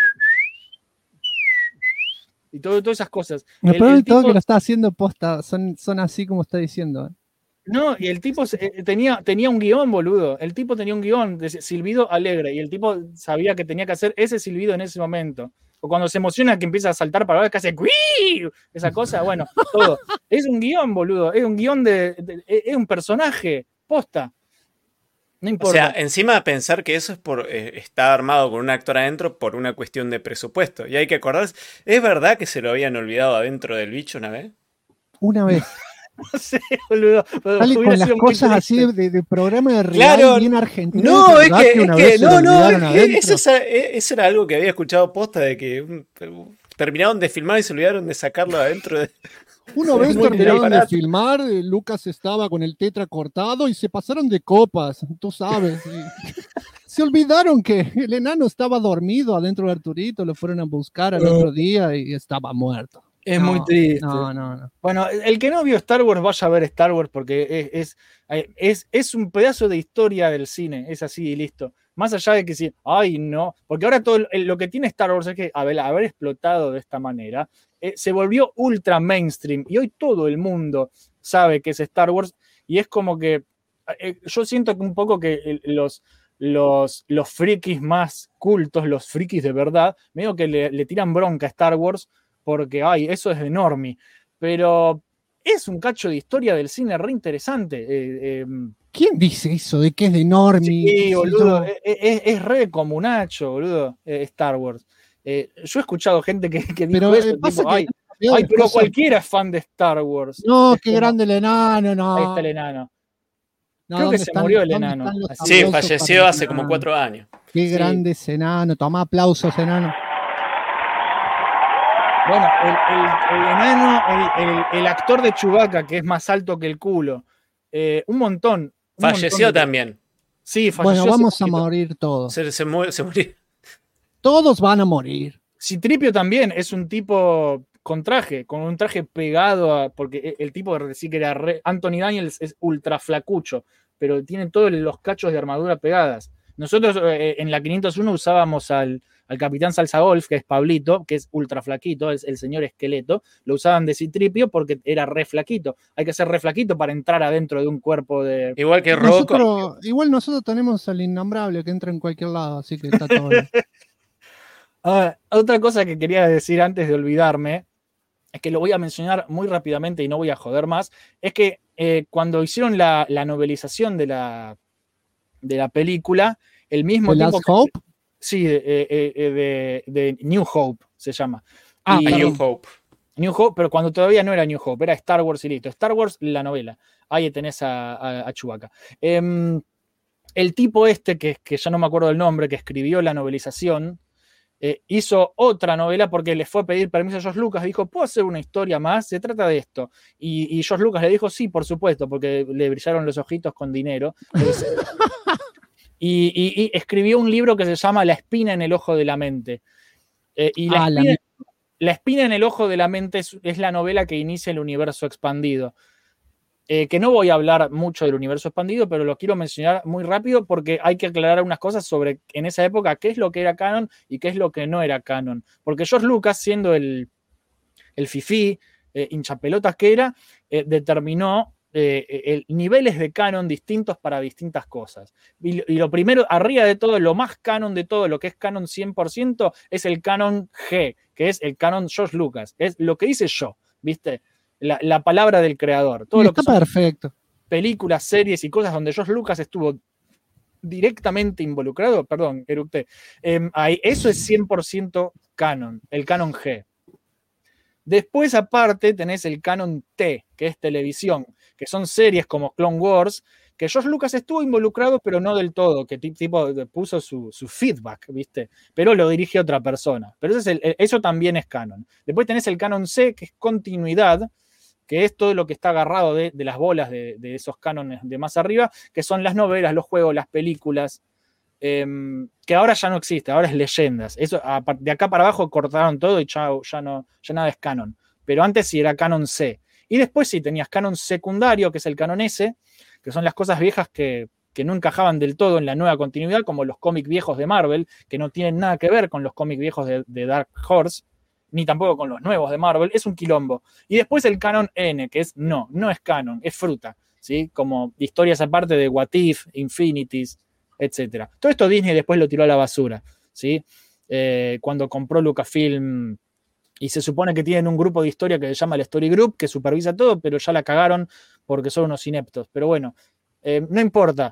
Y todas esas cosas.
Me parece todo que lo está haciendo posta, son así como está diciendo.
No, y el tipo tenía un guión, boludo. El tipo tenía un guión de silbido alegre y el tipo sabía que tenía que hacer ese silbido en ese momento. O cuando se emociona que empieza a saltar para abajo, que hace ¡cuii! Esa cosa, bueno, todo. Es un guión, boludo. Es un guión es un personaje, posta. No
O
importa.
sea, encima pensar que eso es por está armado con un actor adentro por una cuestión de presupuesto. Y hay que acordarse, ¿es verdad que se lo habían olvidado adentro del bicho una vez?
Una vez.
No sé, boludo.
Sale
Hubiera
con las
sido muy
cosas así
triste.
de programa de real
Claro,
bien argentino.
no,
¿te
es
acordás
que,
una
es
vez
que,
se
no,
lo
no,
olvidaron
es que
adentro?
eso era algo que había escuchado posta de que terminaron de filmar y se olvidaron de sacarlo adentro de...
Una
Es
vez
muy
terminaron de
barato.
filmar, Lucas estaba con el tetra cortado y se pasaron de copas, tú sabes. Se olvidaron que el enano estaba dormido adentro de Arturito, lo fueron a buscar al otro día y estaba muerto.
Es
No,
muy triste.
No.
Bueno, el que no vio Star Wars, vaya a ver Star Wars porque es un pedazo de historia del cine, es así y listo. Más allá de que sí, ay no, porque ahora todo lo que tiene Star Wars es que haber explotado de esta manera, se volvió ultra mainstream y hoy todo el mundo sabe que es Star Wars y es como que yo siento que un poco que los frikis más cultos, los frikis de verdad, medio que le tiran bronca a Star Wars porque, ay, eso es de normie, pero es un cacho de historia del cine re interesante.
¿Quién dice eso de que es de normie?
Sí,
¿Qué sé
boludo,
yo?
es re comunacho, boludo, Star Wars. Yo he escuchado gente que dijo
Pero
eso,
pasa
tipo,
que
ay,
las
pero
cosas-
cualquiera es fan de Star Wars.
No,
Es
qué
como,
grande el enano,
ahí está el
no.
enano.
No,
Creo que
¿dónde
se murió el
dónde
enano,
están los
así
Sí,
aplausos
falleció
para el
hace como
enano?
4 años.
Qué
Sí.
grande ese enano, toma aplausos, enano.
Bueno, el enano, el actor de Chewbacca, que es más alto que el culo. Un montón.
Falleció también.
Sí, falleció.
Bueno,
hace
vamos a
poquito.
morir todos.
Se murió.
Todos van a morir.
Citripio también es un tipo con traje, con un traje pegado a. Porque el tipo sí que era Anthony Daniels es ultra flacucho, pero tiene todos los cachos de armadura pegadas. Nosotros en la 501 usábamos al Capitán Salsa Golf, que es Pablito, que es ultra flaquito, es el señor esqueleto. Lo usaban de Citripio porque era re flaquito. Hay que ser re flaquito para entrar adentro de un cuerpo de.
Igual que Rocco.
Igual nosotros tenemos al innombrable que entra en cualquier lado, así que está todo bien.
Otra cosa que quería decir antes de olvidarme, es que lo voy a mencionar muy rápidamente y no voy a joder más, es que cuando hicieron la novelización de la película, el mismo
¿The
tipo
Last Hope?
Sí, de New Hope se llama.
Ah,
Y-
New Hope.
New Hope, pero cuando todavía no era New Hope, era Star Wars y listo. Star Wars, la novela. Ahí tenés a Chewbacca. El tipo este, que ya no me acuerdo del nombre, que escribió la novelización, hizo otra novela porque le fue a pedir permiso a George Lucas. Dijo, ¿puedo hacer una historia más? Se trata de esto. Y George Lucas le dijo, sí, por supuesto, porque le brillaron los ojitos con dinero. Y escribió un libro que se llama La espina en el ojo de la mente. La espina en el ojo de la mente es la novela que inicia el universo expandido. Que no voy a hablar mucho del universo expandido, pero lo quiero mencionar muy rápido porque hay que aclarar unas cosas sobre en esa época qué es lo que era canon y qué es lo que no era canon. Porque George Lucas, siendo el fifí, hinchapelotas que era, determinó niveles de canon distintos para distintas cosas. Y lo primero, arriba de todo, lo más canon de todo, lo que es canon 100%, es el canon G, que es el canon George Lucas. Es lo que hice yo, ¿viste? La palabra del creador. Todo lo que
está
son
perfecto.
películas, series y cosas donde George Lucas estuvo directamente involucrado, perdón, eructé. Eso es 100% canon, el canon G. Después, aparte, tenés el canon T, que es televisión, que son series como Clone Wars, que George Lucas estuvo involucrado, pero no del todo, que tipo puso su feedback, ¿viste? Pero lo dirige otra persona. Pero eso también es canon. Después tenés el canon C, que es continuidad, que es todo lo que está agarrado de las bolas de esos cánones de más arriba, que son las novelas, los juegos, las películas, que ahora ya no existe, ahora es leyendas. Eso, de acá para abajo cortaron todo y ya nada es canon. Pero antes sí era canon C. Y después sí tenías canon secundario, que es el canon S, que son las cosas viejas que no encajaban del todo en la nueva continuidad, como los cómics viejos de Marvel, que no tienen nada que ver con los cómics viejos de Dark Horse, ni tampoco con los nuevos de Marvel, es un quilombo. Y después el canon N, que es no es canon, es fruta, ¿sí? Como historias aparte de What If, Infinities, etc. Todo esto Disney después lo tiró a la basura, ¿sí? Cuando compró Lucasfilm, y se supone que tienen un grupo de historia que se llama el Story Group, que supervisa todo, pero ya la cagaron porque son unos ineptos. Pero bueno, no importa.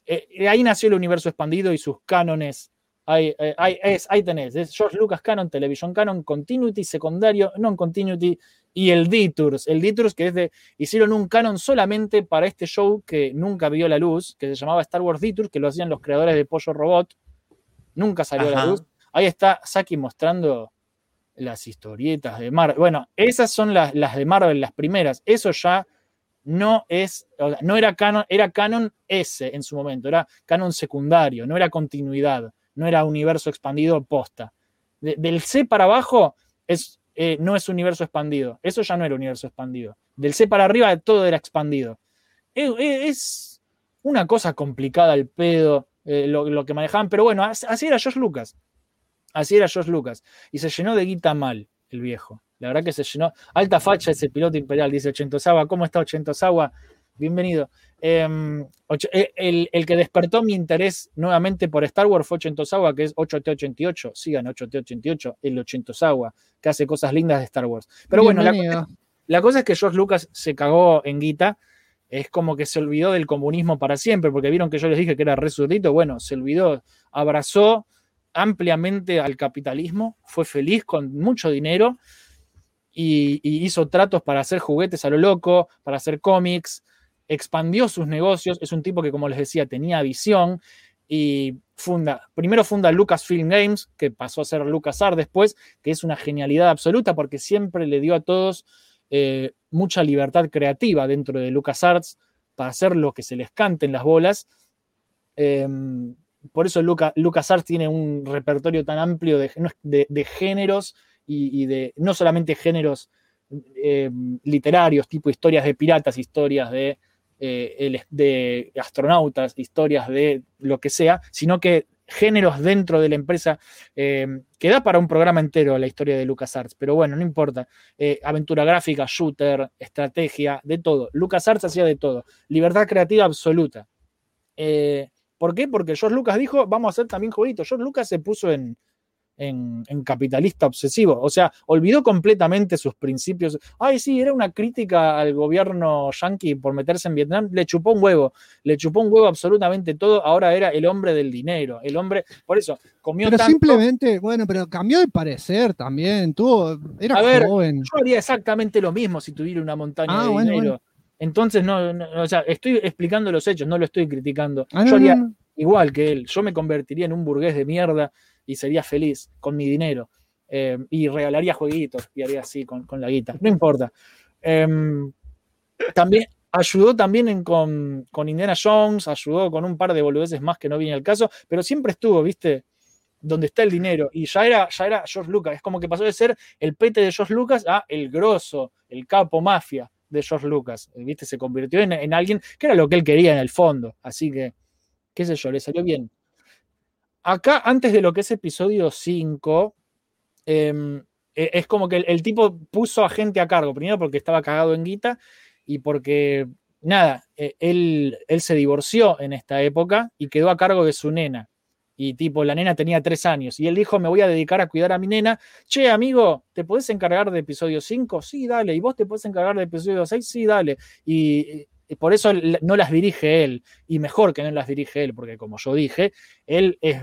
Ahí nació el universo expandido y sus cánones. Ahí tenés, es George Lucas Canon, Television Canon, Continuity, secundario, Non-Continuity y el Detours. El Detours que hicieron un canon solamente para este show que nunca vio la luz, que se llamaba Star Wars Detours, que lo hacían los creadores de Pollo Robot. Nunca salió a la luz. Ahí está Saki mostrando las historietas de Marvel. Bueno, esas son las de Marvel, las primeras. Eso ya no era canon, era canon S en su momento, era canon secundario, no era continuidad, no era universo expandido posta. Del C para abajo no es universo expandido, eso ya no era universo expandido. Del C para arriba todo era expandido. Es una cosa complicada el pedo, lo que manejaban, pero bueno, así era George Lucas. Así era George Lucas. Y se llenó de guita mal, el viejo. La verdad que se llenó. Alta facha ese piloto imperial, dice Ochentosawa. ¿Cómo está Ochentosawa? Bienvenido. El que despertó mi interés nuevamente por Star Wars fue Ochentosawa, que es 8T88. Sigan 8T88, el Ochentosawa, que hace cosas lindas de Star Wars. Pero bueno, la cosa es que George Lucas se cagó en guita. Es como que se olvidó del comunismo para siempre, porque vieron que yo les dije que era re zurdito. Bueno, se olvidó, abrazó ampliamente al capitalismo, fue feliz con mucho dinero y hizo tratos para hacer juguetes a lo loco, para hacer cómics, expandió sus negocios. Es un tipo que, como les decía, tenía visión y primero funda Lucasfilm Games, que pasó a ser LucasArts después, que es una genialidad absoluta porque siempre le dio a todos mucha libertad creativa dentro de LucasArts para hacer lo que se les cante en las bolas. Por eso LucasArts tiene un repertorio tan amplio de géneros y de no solamente géneros literarios, tipo historias de piratas, historias de astronautas, historias de lo que sea, sino que géneros dentro de la empresa que da para un programa entero la historia de LucasArts. Pero bueno, no importa. Aventura gráfica, shooter, estrategia, de todo. LucasArts hacía de todo. Libertad creativa absoluta. ¿Por qué? Porque George Lucas dijo, vamos a hacer también jueguitos. George Lucas se puso en capitalista obsesivo. O sea, olvidó completamente sus principios. Ay, sí, era una crítica al gobierno yanqui por meterse en Vietnam. Le chupó un huevo absolutamente todo. Ahora era el hombre del dinero. El hombre, por eso, comió tanto.
Pero simplemente, bueno, pero cambió de parecer también. Era joven.
Yo haría exactamente lo mismo si tuviera una montaña de dinero. Bueno. Entonces, no, o sea, estoy explicando los hechos, no lo estoy criticando. Yo haría igual que él. Yo me convertiría en un burgués de mierda y sería feliz con mi dinero. Y regalaría jueguitos y haría así con la guita. No importa. También ayudó con Indiana Jones, ayudó con un par de boludeces más que no viene al caso, pero siempre estuvo, ¿viste? Donde está el dinero. Y ya era George Lucas. Es como que pasó de ser el pete de George Lucas a el grosso, el capo mafia de George Lucas, ¿viste? Se convirtió en alguien que era lo que él quería en el fondo, así que, qué sé yo, le salió bien. Acá, antes de lo que es episodio 5, es como que el tipo puso a gente a cargo, primero porque estaba cagado en guita y porque, nada, él se divorció en esta época y quedó a cargo de su nena. Y tipo, la nena tenía 3 años. Y él dijo, me voy a dedicar a cuidar a mi nena. Che, amigo, ¿te podés encargar de episodio 5? Sí, dale. ¿Y vos te podés encargar de episodio 6? Sí, dale. Y por eso no las dirige él. Y mejor que no las dirige él, porque como yo dije, él es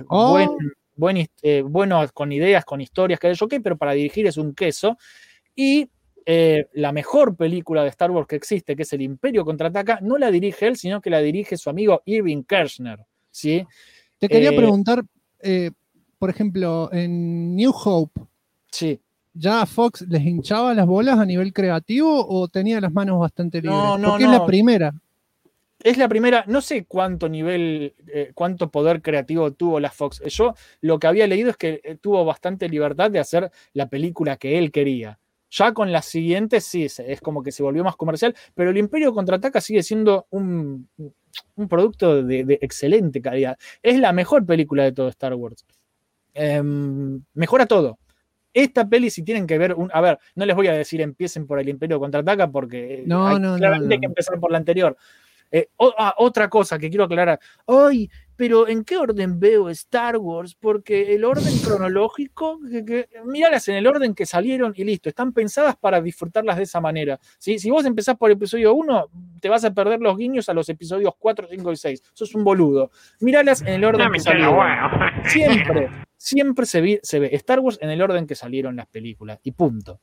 bueno con ideas, con historias, que yo qué, pero para dirigir es un queso. Y la mejor película de Star Wars que existe, que es El Imperio Contraataca, no la dirige él, sino que la dirige su amigo Irving Kershner, ¿sí?
Te quería preguntar, por ejemplo, en New Hope,
sí.
¿ya a Fox les hinchaba las bolas a nivel creativo o tenía las manos bastante libres?
No,
porque es la primera.
Es la primera, no sé cuánto poder creativo tuvo la Fox. Yo lo que había leído es que tuvo bastante libertad de hacer la película que él quería. Ya con las siguientes sí, es como que se volvió más comercial, pero El Imperio Contraataca sigue siendo un producto de excelente calidad. Es la mejor película de todo Star Wars. Mejora todo. Esta peli, si tienen que ver, a ver, no les voy a decir empiecen por El Imperio Contraataca porque claramente hay que empezar por la anterior. Otra cosa que quiero aclarar. Ay, pero ¿en qué orden veo Star Wars? Porque el orden cronológico, míralas en el orden que salieron y listo. Están pensadas para disfrutarlas de esa manera. ¿Sí? Si vos empezás por episodio 1, te vas a perder los guiños a los episodios 4, 5 y 6. Sos un boludo. Míralas en el orden que salieron. Siempre se ve Star Wars en el orden que salieron las películas. Y punto.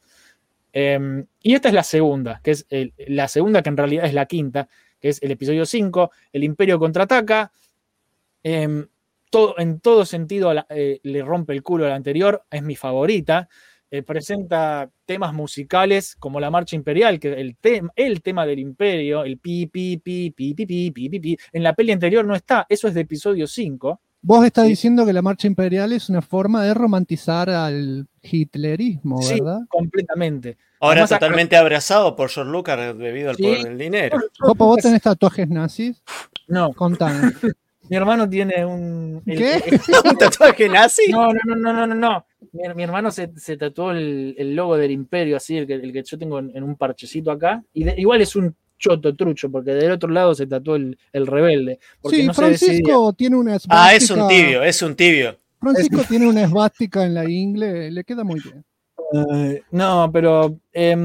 Y esta es la segunda, que es la segunda que en realidad es la quinta, que es el episodio 5, El Imperio contraataca. En todo sentido le rompe el culo a la anterior, es mi favorita. Presenta temas musicales como la Marcha Imperial, que el tema del Imperio, el pi, pi, pi, pi, pi, pi, pi, pi, pi, en la peli anterior no está, eso es de episodio 5.
Vos estás diciendo que la Marcha Imperial es una forma de romantizar al hitlerismo, ¿verdad?
Sí, completamente.
Ahora
Además,
totalmente abrazado por George Lucas debido al poder del dinero.
Jopo, ¿vos tenés tatuajes nazis?
No.
Contame.
Mi hermano tiene un...
¿Qué?
¿Un tatuaje nazi?
No. Mi hermano se tatuó el logo del Imperio, así, el que yo tengo en un parchecito acá. Y igual es un choto trucho, porque del otro lado se tatuó el rebelde. Porque
Sí,
no
Francisco tiene una esvástica.
Es un tibio.
Francisco tiene una esvástica en la ingle, le queda muy bien.
No, pero...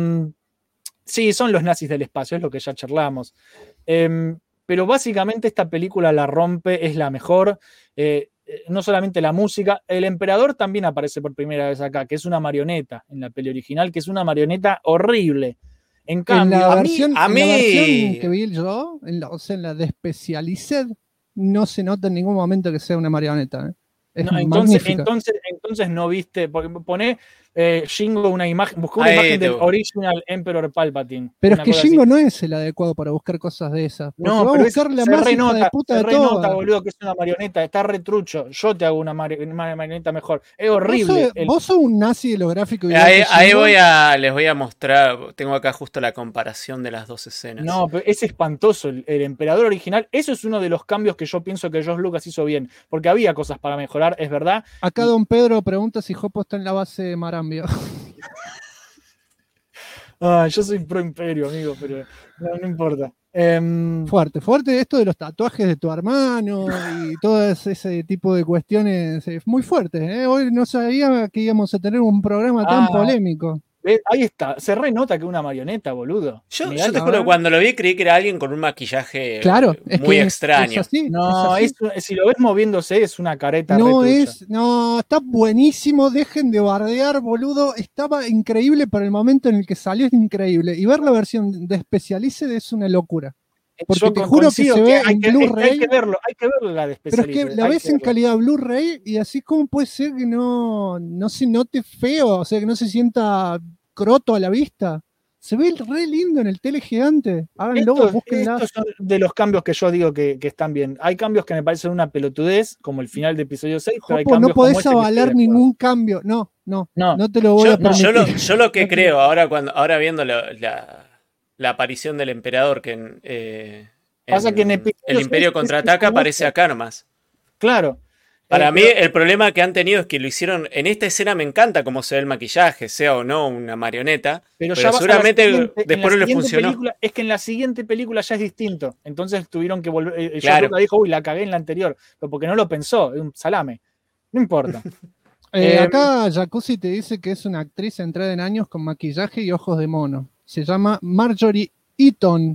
sí, son los nazis del espacio, es lo que ya charlamos. Pero básicamente esta película la rompe, es la mejor. No solamente la música, el emperador también aparece por primera vez acá, que es una marioneta en la peli original, que es una marioneta horrible. En cambio,
en la versión que vi yo, en la de Specialized, no se nota en ningún momento que sea una marioneta.
Entonces no viste, porque pone Jingo una imagen, buscó una imagen del original Emperor Palpatine.
Pero es que Jingo no es el adecuado para buscar cosas de esas.
No,
va a buscar la más hija de puta de todas.
Renota, boludo, que es una marioneta, está retrucho. Yo te hago una marioneta mejor. Es horrible.
Vos sos un nazi de lo gráfico.
Ahí les voy a mostrar, tengo acá justo la comparación de las dos escenas.
No, pero es espantoso. El emperador original, eso es uno de los cambios que yo pienso que George Lucas hizo bien, porque había cosas para mejorar, es verdad.
Acá don Pedro pregunta si Jopo está en la base Marambio.
Yo soy pro imperio, amigo, pero no importa.
Fuerte esto de los tatuajes de tu hermano y todo ese tipo de cuestiones muy fuertes. Hoy no sabía que íbamos a tener un programa tan polémico.
Ahí está, se renota que una marioneta, boludo.
Yo te juro, cuando lo vi creí que era alguien con un maquillaje muy extraño.
Es así,
no, si lo ves moviéndose es una careta
no
retrucha.
No, está buenísimo, dejen de bardear, boludo. Estaba increíble para el momento en el que salió, es increíble. Y ver la versión de Specialized es una locura. Porque
yo
te juro que se ve en Blu-ray.
Hay que verlo la de Specialized.
Pero es que la ves en calidad Blu-ray y así como puede ser que no se note feo, o sea, que no se sienta croto a la vista. Se ve re lindo en el tele gigante. Háganlo, búsquenla.
Estos son de los cambios que yo digo que están bien. Hay cambios que me parecen una pelotudez, como el final de episodio 6, pero hay cambios
no podés
como
avalar ningún cambio. No te lo voy a permitir.
Yo lo que creo, ahora viendo la aparición del emperador, que
pasa que en
el Imperio contraataca, aparece acá nomás.
Claro.
Para mí, el problema que han tenido es que lo hicieron. En esta escena me encanta cómo se ve el maquillaje, sea o no una marioneta. Pero seguramente después no le funcionó.
Es que en la siguiente película ya es distinto. Entonces tuvieron que volver. Claro. Yo dijo, la cagué en la anterior. Pero porque no lo pensó, es un salame. No importa.
Acá Jacuzzi te dice que es una actriz centrada en años con maquillaje y ojos de mono. Se llama Marjorie Eaton.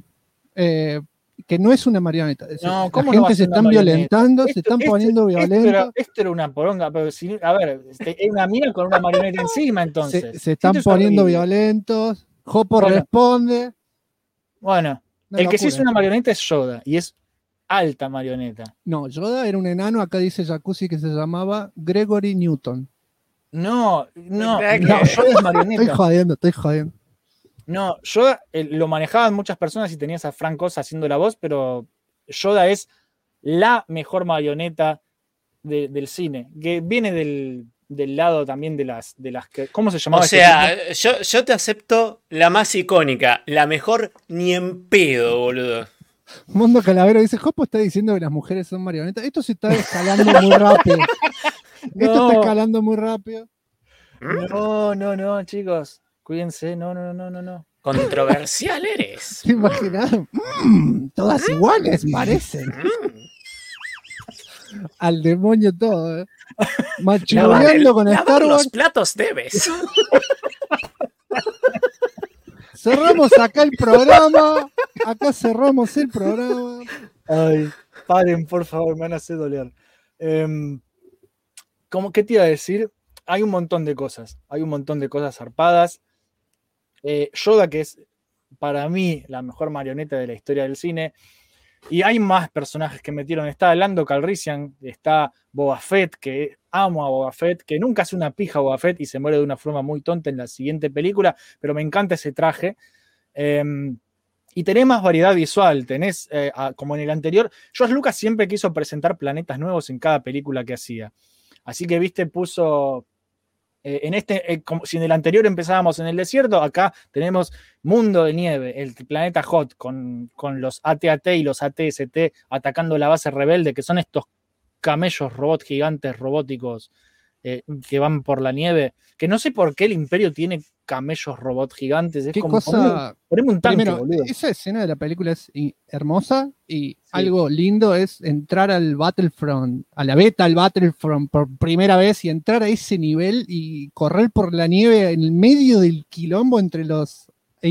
Que no es una marioneta.
No,
la gente se están violentando, se están poniendo violentos.
Esto era una poronga, pero es una mina con una marioneta encima, entonces.
Se están poniendo violentos. Jopo responde.
Bueno, el que sí es una marioneta es Yoda, y es alta marioneta.
No, Yoda era un enano, acá dice Jacuzzi que se llamaba Gregory Newton.
No, Yoda es marioneta.
Estoy jodiendo.
No, Yoda lo manejaban muchas personas y tenías a Frank Oz haciendo la voz, pero Yoda es la mejor marioneta del cine, que viene del lado también de las que, ¿cómo se llamaba?
O sea, yo te acepto la más icónica, la mejor ni en pedo, boludo.
Mundo Calavero dice, Jopo está diciendo que las mujeres son marionetas. Esto se está escalando muy rápido. Esto está escalando muy rápido.
No, chicos. Cuídense, no.
Controversial eres.
¿Te imaginas? Todas iguales parecen. Al demonio todo, machuleando con Star Wars.
Los platos debes.
Cerramos acá el programa. Acá cerramos el programa.
Ay, paren, por favor, me van a hacer doler. ¿Qué te iba a decir? Hay un montón de cosas. Hay un montón de cosas zarpadas. Yoda, que es para mí la mejor marioneta de la historia del cine. Y hay más personajes que metieron. Está Lando Calrissian, está Boba Fett, que amo a Boba Fett, que nunca hace una pija a Boba Fett y se muere de una forma muy tonta en la siguiente película, pero me encanta ese traje. Y tenés más variedad visual, tenés, como en el anterior, George Lucas siempre quiso presentar planetas nuevos en cada película que hacía. Así que, viste, puso... como si en el anterior empezábamos en el desierto, acá tenemos mundo de nieve, el planeta Hot, con los AT-AT y los AT-ST atacando la base rebelde, que son estos camellos robots gigantes robóticos que van por la nieve, que no sé por qué el Imperio tiene camellos robots gigantes. Es
¿Qué
como
cosa?
poneme un tanque,
Primero,
boludo.
esa escena de la película es hermosa y algo lindo es entrar al Battlefront, a la beta al Battlefront por primera vez y entrar a ese nivel y correr por la nieve en el medio del quilombo entre los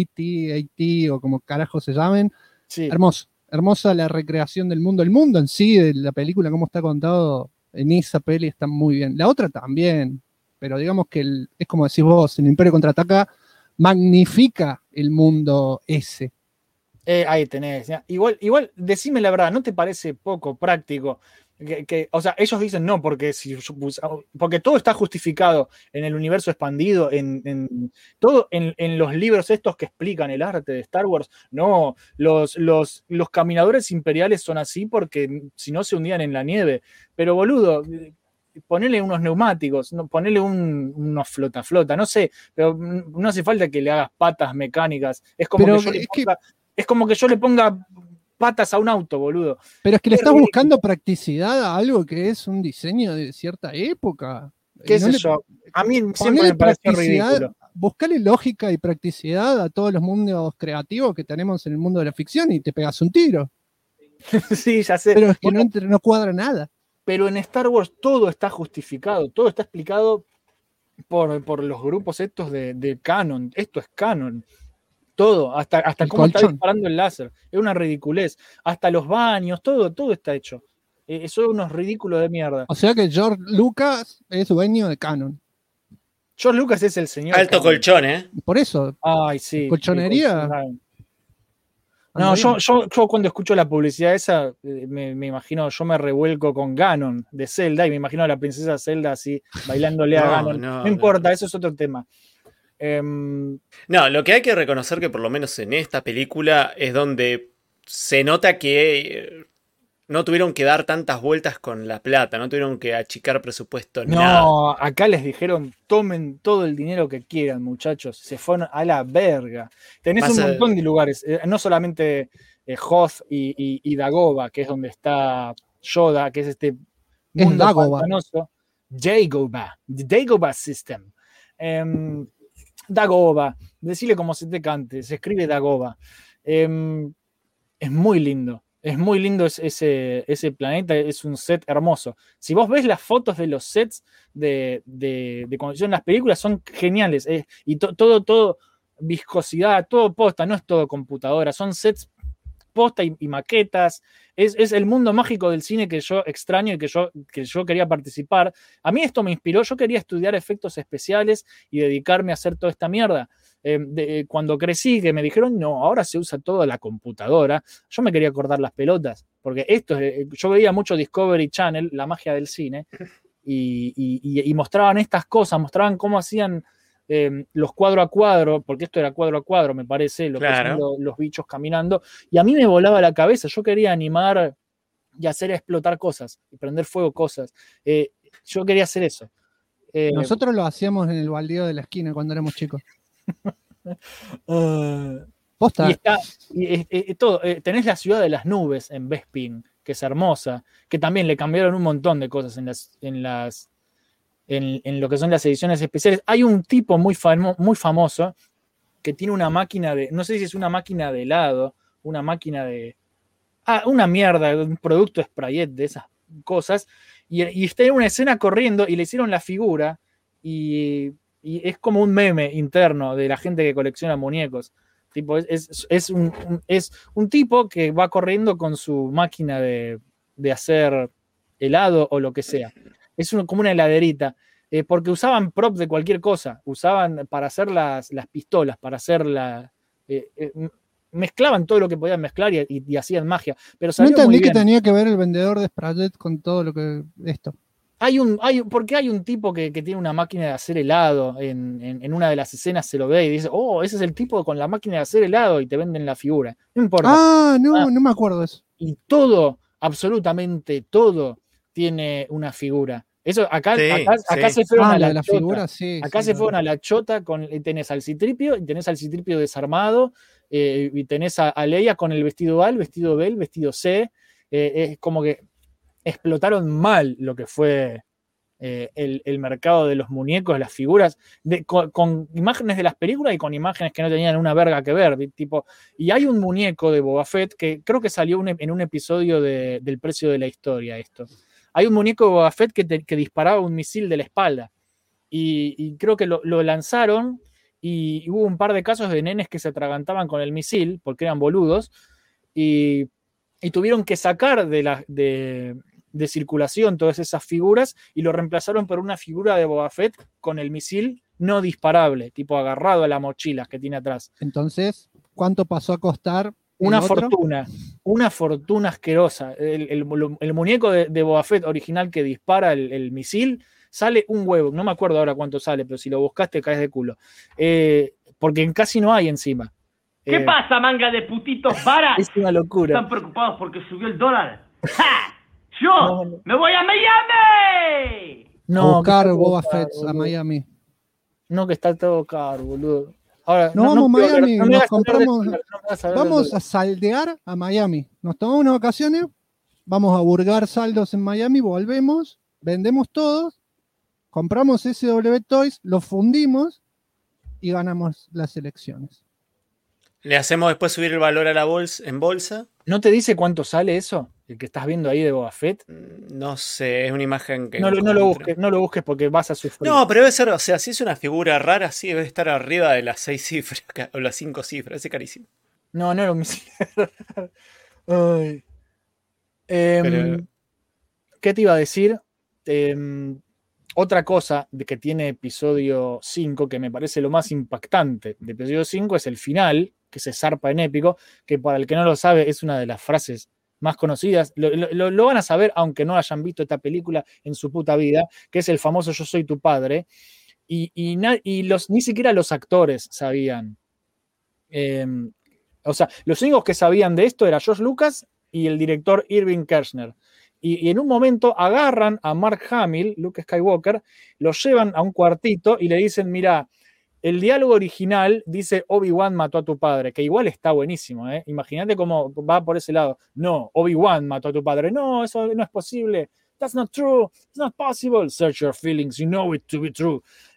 AT o como carajo se llamen.
Sí.
Hermoso. Hermosa la recreación del mundo. El mundo en sí, de la película, como está contado en esa peli, está muy bien. La otra también, pero digamos que es como decís vos, el Imperio Contraataca magnifica el mundo ese.
Ahí tenés. ¿Ya? Igual, decime la verdad, ¿no te parece poco práctico? O sea, ellos dicen no, porque todo está justificado en el universo expandido, todo en los libros estos que explican el arte de Star Wars. No, los caminadores imperiales son así porque si no se hundían en la nieve. Pero boludo, ponele unos neumáticos, ponele unos flota, no sé, pero no hace falta que le hagas patas mecánicas. Es como que yo le ponga patas a un auto, boludo.
Pero es que le estás buscando practicidad a algo que es un diseño de cierta época.
¿Qué sé yo? A mí siempre me pareció ridículo.
Buscale lógica y practicidad a todos los mundos creativos que tenemos en el mundo de la ficción y te pegas un tiro.
Sí, ya sé.
Pero es que no cuadra nada.
Pero en Star Wars todo está justificado, todo está explicado por los grupos estos de canon. Esto es canon. Todo, hasta cómo está disparando el láser. Es una ridiculez. Hasta los baños, todo está hecho. Son unos ridículos de mierda.
O sea que George Lucas es dueño de canon.
George Lucas es el señor.
Alto canon. Colchón, ¿eh?
Por eso.
Ay, sí.
Colchonería.
No, yo cuando escucho la publicidad esa, me imagino, yo me revuelco con Ganon de Zelda y me imagino a la princesa Zelda así, bailándole a Ganon. No importa, eso es otro tema.
No, lo que hay que reconocer que por lo menos en esta película es donde se nota que no tuvieron que dar tantas vueltas con la plata, no tuvieron que achicar presupuesto ni nada.
No, acá les dijeron, tomen todo el dinero que quieran, muchachos. Se fueron a la verga. Tenés un montón de lugares, no solamente Hoth y Dagobah, que es donde está Yoda, que es este mundo pantanoso. Dagobah System. Dagobah, decile como se te cante, se escribe Dagobah. Es muy lindo. Es muy lindo ese planeta, es un set hermoso. Si vos ves las fotos de los sets de cuando hicieron las películas, son geniales. Y todo viscosidad, todo posta, no es todo computadora, son sets posta y maquetas. Es el mundo mágico del cine que yo extraño y que yo quería participar. A mí esto me inspiró, yo quería estudiar efectos especiales y dedicarme a hacer toda esta mierda. Cuando crecí, que me dijeron, no, ahora se usa toda la computadora, yo me quería cortar las pelotas, porque yo veía mucho Discovery Channel, la magia del cine, y mostraban estas cosas, mostraban cómo hacían los cuadro a cuadro, porque esto era cuadro a cuadro, me parece, lo que son los bichos caminando, y a mí me volaba la cabeza, yo quería animar y hacer explotar cosas, y prender fuego cosas, yo quería hacer eso.
Nosotros lo hacíamos en el baldío de la esquina cuando éramos chicos.
Posta. Tenés la ciudad de las nubes en Bespin, que es hermosa, que también le cambiaron un montón de cosas en lo que son las ediciones especiales. Hay un tipo muy famoso que tiene una máquina no sé si es una máquina de helado, una máquina de una mierda, un producto Sprayet de esas cosas, y está en una escena corriendo y le hicieron la figura y es como un meme interno de la gente que colecciona muñecos. Tipo, es un tipo que va corriendo con su máquina de hacer helado o lo que sea. Es como una heladerita. Porque usaban props de cualquier cosa. Usaban para hacer las pistolas, para hacer mezclaban todo lo que podían mezclar y hacían magia. Pero
No
salió muy
entendí que
bien.
tenía que ver el vendedor de Sprayet con todo lo que esto.
Porque hay un tipo que tiene una máquina de hacer helado en una de las escenas, se lo ve y dice, oh, ese es el tipo con la máquina de hacer helado, y te venden la figura. No importa.
Ah, no me acuerdo de eso.
Y todo, absolutamente todo, tiene una figura. Eso, acá se fueron a
lo
la
de la
chota.
figura, sí.
Acá
sí,
se fueron a la chota, tenés al Citripio, y tenés al Citripio desarmado, y tenés a Leia con el vestido A, el vestido B, el vestido C. Es como que explotaron mal lo que fue el mercado de los muñecos, las figuras, con imágenes de las películas y con imágenes que no tenían una verga que ver. Tipo, y hay un muñeco de Boba Fett que creo que salió en un episodio del Precio de la Historia esto. Hay un muñeco de Boba Fett que disparaba un misil de la espalda. Y creo que lo lanzaron y hubo un par de casos de nenes que se atragantaban con el misil porque eran boludos y tuvieron que sacar de circulación todas esas figuras y lo reemplazaron por una figura de Boba Fett con el misil no disparable, tipo agarrado a la mochila que tiene atrás.
Entonces, ¿cuánto pasó a costar?
Una fortuna asquerosa. El muñeco de Boba Fett original que dispara el misil sale un huevo. No me acuerdo ahora cuánto sale, pero si lo buscaste caes de culo. Porque casi no hay encima.
¿Qué pasa, manga de putitos varas?
Es una locura.
¿Están preocupados porque subió el dólar? ¡Ja! ¡Yo me voy a Miami!
A buscar Boba Fett a Miami.
No, que está todo caro, boludo. Ahora,
vamos a Miami, nos compramos.
Vamos
a saldear a Miami. Nos tomamos unas vacaciones, vamos a burgar saldos en Miami, volvemos, vendemos todos, compramos SW Toys, lo fundimos y ganamos las elecciones.
¿Le hacemos después subir el valor a la bolsa en bolsa?
¿No te dice cuánto sale eso? El que estás viendo ahí de Boba Fett.
No sé, es una imagen que...
No lo busques porque vas a sufrir.
No, pero debe ser, o sea, si es una figura rara, sí debe estar arriba de las 6 cifras o las 5 cifras, es carísimo.
No era un misil. ¿Qué te iba a decir? Otra cosa que tiene episodio 5, que me parece lo más impactante de episodio 5, es el final, que se zarpa en épico, que para el que no lo sabe es una de las frases más conocidas. Lo van a saber aunque no hayan visto esta película en su puta vida, que es el famoso Yo soy tu padre. Y ni siquiera los actores sabían. O sea, los únicos que sabían de esto era George Lucas y el director Irving Kershner. Y en un momento agarran a Mark Hamill, Luke Skywalker, lo llevan a un cuartito y le dicen, mira, el diálogo original dice Obi-Wan mató a tu padre, que igual está buenísimo, ¿eh? Imagínate cómo va por ese lado. No, Obi-Wan mató a tu padre. No, eso no es posible. That's not true. It's not possible. Search your feelings. You know it to be true.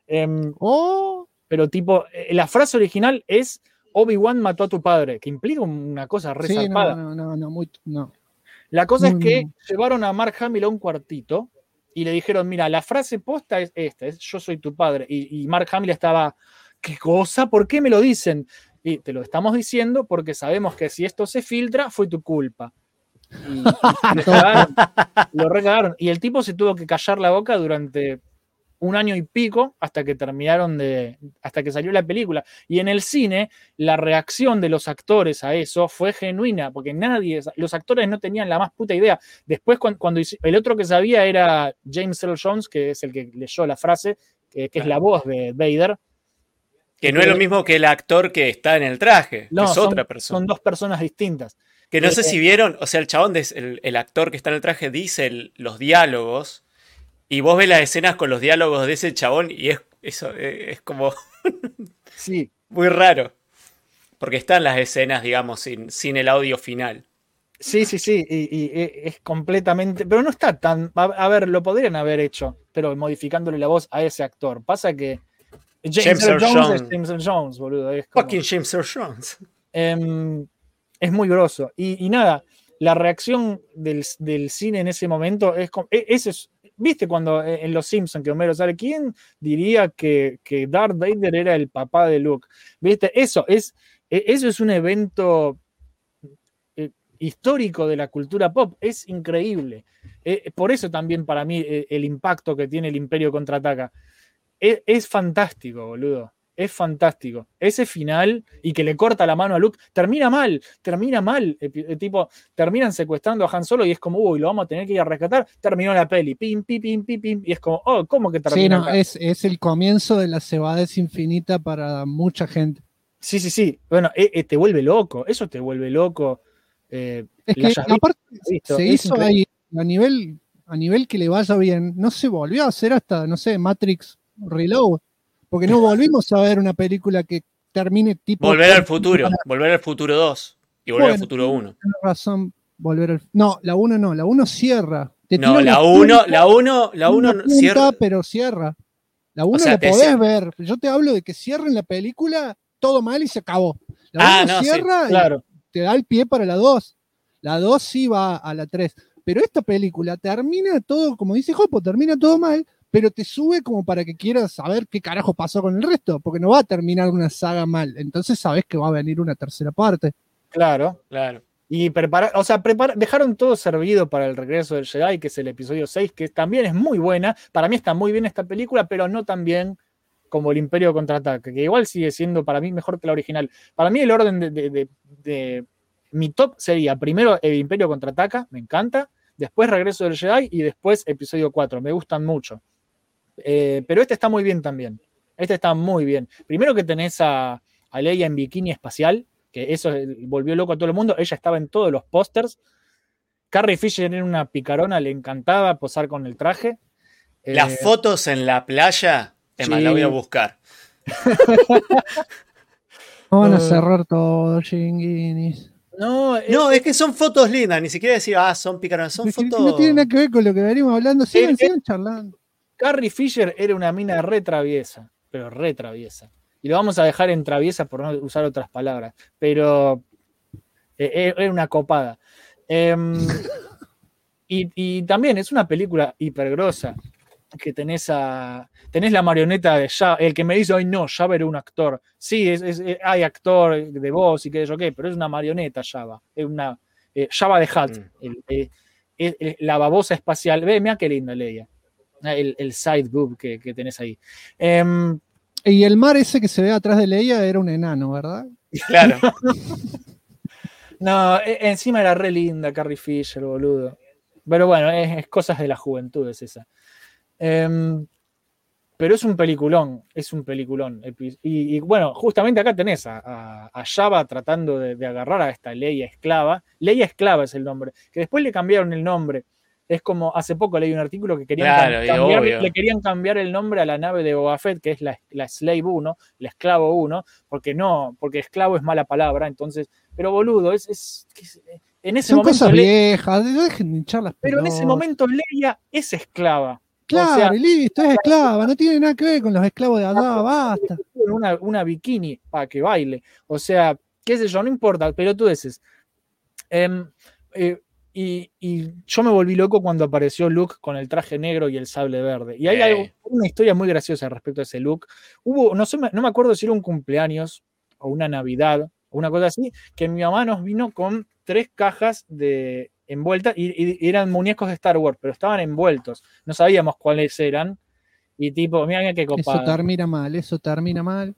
Pero tipo, la frase original es Obi-Wan mató a tu padre, que implica una cosa re zarpada.
No.
La cosa es que llevaron a Mark Hamill a un cuartito y le dijeron, mira, la frase posta es esta, es yo soy tu padre. Y Mark Hamill estaba, ¿qué cosa? ¿Por qué me lo dicen? Y te lo estamos diciendo porque sabemos que si esto se filtra, fue tu culpa. Y lo recagaron. Y el tipo se tuvo que callar la boca durante 1 año y pico hasta que hasta que salió la película. Y en el cine, la reacción de los actores a eso fue genuina, porque los actores no tenían la más puta idea. Después, cuando el otro que sabía era James Earl Jones, que es el que leyó la frase, que es la voz de Vader.
Que no es lo mismo que el actor que está en el traje,
no,
que es otra persona.
Son 2 personas distintas.
Que no sé si vieron, o sea, el chabón, el actor que está en el traje dice los diálogos. Y vos ves las escenas con los diálogos de ese chabón y eso es como
sí.
Muy raro. Porque están las escenas, digamos, sin el audio final.
Sí. Y es completamente... Pero no está tan... A ver, lo podrían haber hecho, pero modificándole la voz a ese actor. Pasa que James Earl Jones es James Earl Jones, boludo. Es como,
fucking James Earl Jones.
Es muy grosso. Y nada, la reacción del cine en ese momento es... ¿Viste cuando en Los Simpsons que Homero sale? ¿Quién diría que Darth Vader era el papá de Luke? ¿Viste? Eso es Eso es un evento histórico de la cultura pop, es increíble. Por eso también para mí el impacto que tiene el Imperio Contraataca es fantástico, boludo. Es fantástico. Ese final y que le corta la mano a Luke, termina mal. Tipo, terminan secuestrando a Han Solo y es como, uy, lo vamos a tener que ir a rescatar. Terminó la peli, pim, pim, pim, pim, pim. Y es como, oh, ¿cómo que termina?
Sí, no, es el comienzo de la cebadez infinita para mucha gente.
Sí. Bueno, te vuelve loco. Eso te vuelve loco.
Es que aparte se hizo ahí a nivel que le vaya bien. No se volvió a hacer hasta, no sé, Matrix Reload. Porque no volvimos a ver una película que termine tipo...
Volver al futuro 2 y Volver al futuro 1.
Tienes razón, No, la 1 no, la 1 cierra.
No, la 1
cierra. Pero cierra. La 1 la podés ver. Yo te hablo de que cierren la película, todo mal y se acabó. La 1 cierra
sí, claro.
Y te da el pie para la 2. La 2 sí va a la 3. Pero esta película termina todo, como dice Jopo, termina todo mal, pero te sube como para que quieras saber qué carajo pasó con el resto, porque no va a terminar una saga mal, entonces sabes que va a venir una tercera parte.
Claro. Y dejaron todo servido para el regreso del Jedi, que es el episodio 6, que también es muy buena. Para mí está muy bien esta película, pero no tan bien como el Imperio Contraataca, que igual sigue siendo para mí mejor que la original. Para mí el orden de mi top sería primero el Imperio Contraataca, me encanta, después Regreso del Jedi y después episodio 4, me gustan mucho. Pero este está muy bien también. Este está muy bien. Primero que tenés a Leia en bikini espacial, que eso volvió loco a todo el mundo. Ella estaba en todos los pósters. Carrie Fisher era una picarona, le encantaba posar con el traje.
Las fotos en la playa, es más, la voy a buscar.
Van a cerrar todo, chinguinis.
No, es que son fotos lindas, ni siquiera decir, son picaronas, son fotos...
No tiene nada que ver con lo que venimos hablando, sigan charlando.
Carrie Fisher era una mina re traviesa, pero re traviesa. Y lo vamos a dejar en traviesa por no usar otras palabras, pero era una copada. Y también es una película hipergrosa, que tenés la marioneta de Jabba, el que me dice, ay no, Jabba era un actor. Sí, hay actor de voz y qué sé yo qué, pero es una marioneta Jabba. Es una Jabba de Hutt, la babosa espacial. Mira qué linda Leia. El side boob que tenés ahí.
Y el mar ese que se ve atrás de Leia era un enano, ¿verdad?
Claro.
No, encima era re linda Carrie Fisher, boludo. Pero bueno, es cosas de la juventud, es esa. Pero es un peliculón. Y bueno, justamente acá tenés a Jabba tratando de agarrar a esta Leia esclava. Leia esclava es el nombre, que después le cambiaron el nombre. Es como, hace poco leí un artículo que le querían cambiar el nombre a la nave de Boba Fett, que es la Slave 1, la Esclavo 1, porque esclavo es mala palabra, entonces, pero boludo, en ese
Son
momento...
cosas viejas, dejen de hinchar las pelotas.
Pero en ese momento Leia es esclava.
Claro,
o sea,
listo, es esclava, no tiene nada que ver con los esclavos de allá, basta.
Una bikini para que baile, o sea, qué sé yo, no importa, pero tú dices... Y yo me volví loco cuando apareció Luke con el traje negro y el sable verde. Y hay una historia muy graciosa respecto a ese Luke. No me acuerdo si era un cumpleaños o una Navidad o una cosa así, que mi mamá nos vino con 3 cajas envueltas y eran muñecos de Star Wars, pero estaban envueltos. No sabíamos cuáles eran. Y tipo, mira qué copada.
Eso termina mal.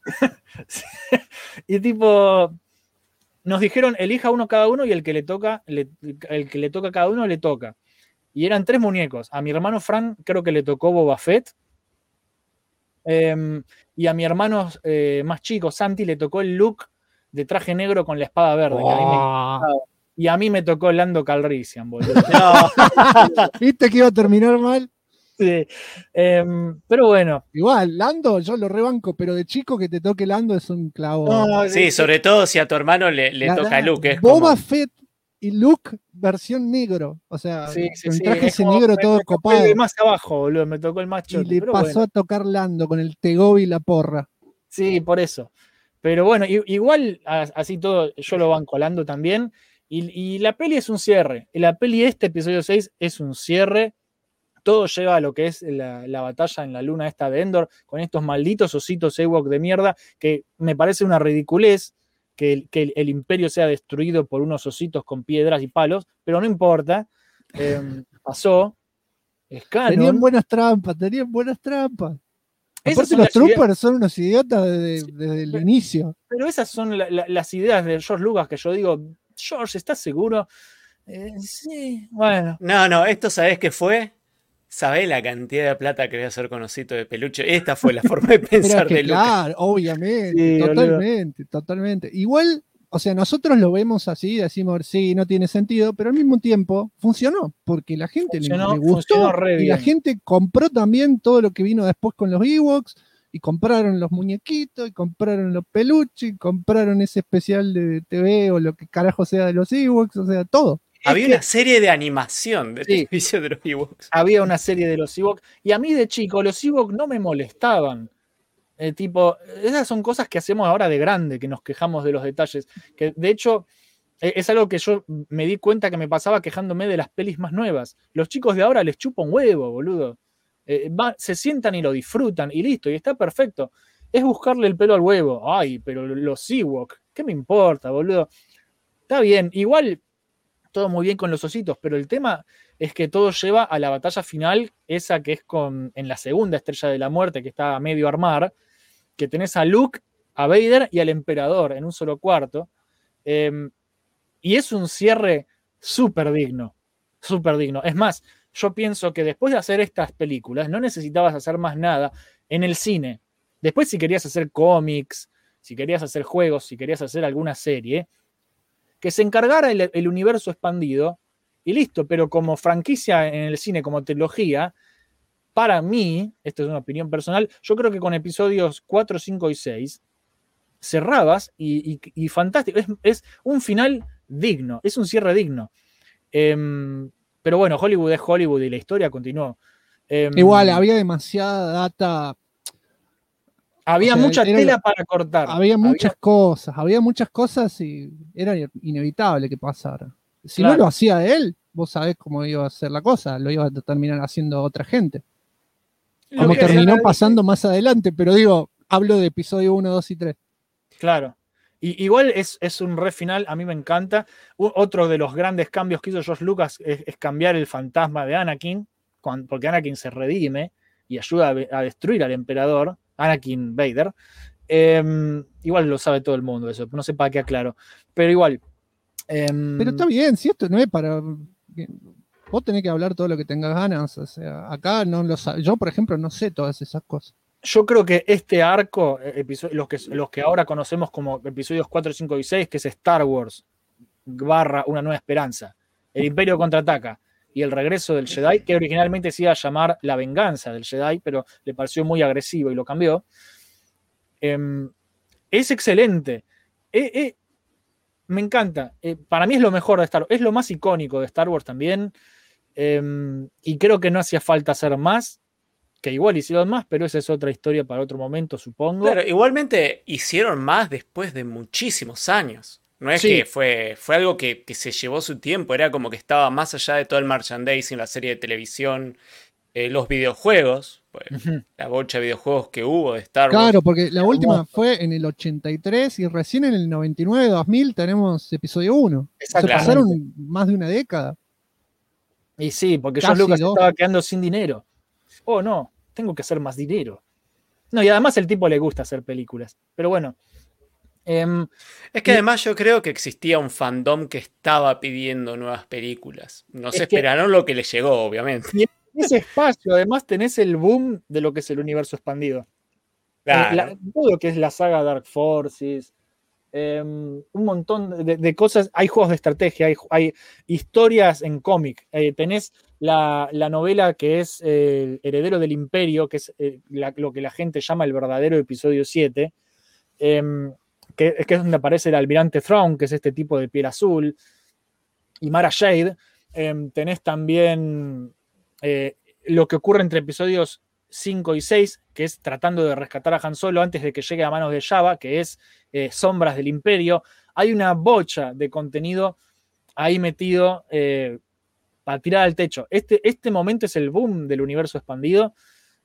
Y tipo... Nos dijeron, elija uno cada uno y el que le toca a cada uno le toca. Y eran 3 muñecos. A mi hermano Fran creo que le tocó Boba Fett. Y a mi hermano más chico, Santi, le tocó el Luke de traje negro con la espada verde. Y a mí me tocó Lando Calrissian, boludo.
No.
¿Viste que iba a terminar mal?
Sí. Pero bueno.
Igual, Lando yo lo rebanco, pero de chico que te toque Lando es un clavo.
No, sí, sobre todo si a tu hermano le toca Luke. Es
Boba
como...
Fett y Luke versión negro. O sea, con traje ese
como,
negro todo copado.
El más abajo, boludo, me tocó el más choto.
Y le pasó a tocar Lando con el Tegobi y la porra.
Sí, por eso. Pero bueno, igual así todo, yo lo van colando también. Y la peli es un cierre. La peli episodio 6 es un cierre. Todo lleva a lo que es la batalla en la luna esta de Endor, con estos malditos ositos Ewok de mierda, que me parece una ridiculez, que el imperio sea destruido por unos ositos con piedras y palos, pero no importa, pasó, es canon.
Tenían buenas trampas.
Esas
Aparte
son
los
las
troopers son unos idiotas desde el inicio.
Pero esas son las ideas de George Lucas que yo digo, George, ¿estás seguro? Sí, bueno.
No, esto ¿sabés qué fue? ¿Sabés la cantidad de plata que voy a hacer con osito de peluche? Esta fue la forma de pensar de Lucas.
Claro, obviamente,
Sí,
totalmente. Igual, o sea, nosotros lo vemos así, decimos, sí, no tiene sentido, pero al mismo tiempo funcionó, porque la gente le gustó y la gente compró también todo lo que vino después con los Ewoks, y compraron los muñequitos, y compraron los peluches, y compraron ese especial de TV o lo que carajo sea de los Ewoks, o sea, todo.
Había una serie de animación de televisión de los Ewoks.
Había una serie de los Ewoks, y a mí de chico los Ewoks no me molestaban. Tipo, esas son cosas que hacemos ahora de grande, que nos quejamos de los detalles. Que de hecho, es algo que yo me di cuenta que me pasaba quejándome de las pelis más nuevas. Los chicos de ahora les chupa un huevo, boludo. Se sientan y lo disfrutan y listo, y está perfecto. Es buscarle el pelo al huevo. Ay, pero los Ewoks, ¿qué me importa, boludo? Está bien, igual todo muy bien con los ositos, pero el tema es que todo lleva a la batalla final, esa que es en la segunda Estrella de la Muerte, que está a medio armar, que tenés a Luke, a Vader y al Emperador en un solo cuarto. Y es un cierre súper digno, súper digno. Es más, yo pienso que después de hacer estas películas, no necesitabas hacer más nada en el cine. Después, si querías hacer cómics, si querías hacer juegos, si querías hacer alguna serie, que se encargara el universo expandido y listo, pero como franquicia en el cine, como trilogía, para mí, esto es una opinión personal, yo creo que con episodios 4, 5 y 6 cerrabas y fantástico, es un final digno, es un cierre digno. Pero bueno, Hollywood es Hollywood y la historia continuó.
Igual, había demasiada data.
Había mucha tela para cortar.
Había muchas cosas y era inevitable que pasara. Si
Claro.
no lo hacía él, vos sabés cómo iba a ser la cosa, lo iba a terminar haciendo otra gente. Como terminó pasando más adelante, pero digo, hablo de episodio 1, 2 y 3.
Claro. Igual es un re final, a mí me encanta. Otro de los grandes cambios que hizo George Lucas es cambiar el fantasma de Anakin, porque Anakin se redime y ayuda a destruir al emperador, Anakin Vader. Igual lo sabe todo el mundo eso, no sé para qué aclaro. Pero igual.
Pero está bien, si esto no es para... Vos tenés que hablar todo lo que tengas ganas, o sea, acá no lo sabes. Yo, por ejemplo, no sé todas esas cosas.
Yo creo que este arco, los que ahora conocemos como episodios 4, 5 y 6, que es Star Wars / Una Nueva Esperanza, el Imperio contraataca y el regreso del Jedi, que originalmente se iba a llamar La Venganza del Jedi, pero le pareció muy agresivo y lo cambió, es excelente. Me encanta. Para mí es lo mejor de Star Wars. Es lo más icónico de Star Wars también. Y creo que no hacía falta hacer más, que igual hicieron más, pero esa es otra historia para otro momento, supongo.
Claro, igualmente hicieron más después de muchísimos años. No es que fue algo que se llevó su tiempo, era como que estaba más allá de todo el merchandising, la serie de televisión, los videojuegos, pues, la bocha de videojuegos que hubo de Star Wars.
Claro, porque la última fue en el 83 y recién en el 99, 2000 tenemos episodio 1. Se pasaron más de una década.
Y sí, porque George Lucas estaba quedando sin dinero. Oh, no, tengo que hacer más dinero. No, y además el tipo le gusta hacer películas. Pero bueno.
Es que además yo creo que existía un fandom que estaba pidiendo nuevas películas. No se esperaron lo que le llegó, obviamente.
Y en ese espacio, además, tenés el boom de lo que es el universo expandido.
Claro.
Todo lo que es la saga Dark Forces. Un montón de cosas. Hay juegos de estrategia, hay historias en cómic. Tenés la novela que es El Heredero del Imperio, que es lo que la gente llama el verdadero episodio 7, que es donde aparece el almirante Thrawn, que es este tipo de piel azul, y Mara Jade. Tenés también lo que ocurre entre episodios 5 y 6, que es tratando de rescatar a Han Solo antes de que llegue a manos de Jabba, que es Sombras del Imperio. Hay una bocha de contenido ahí metido para tirar al techo. Este momento es el boom del universo expandido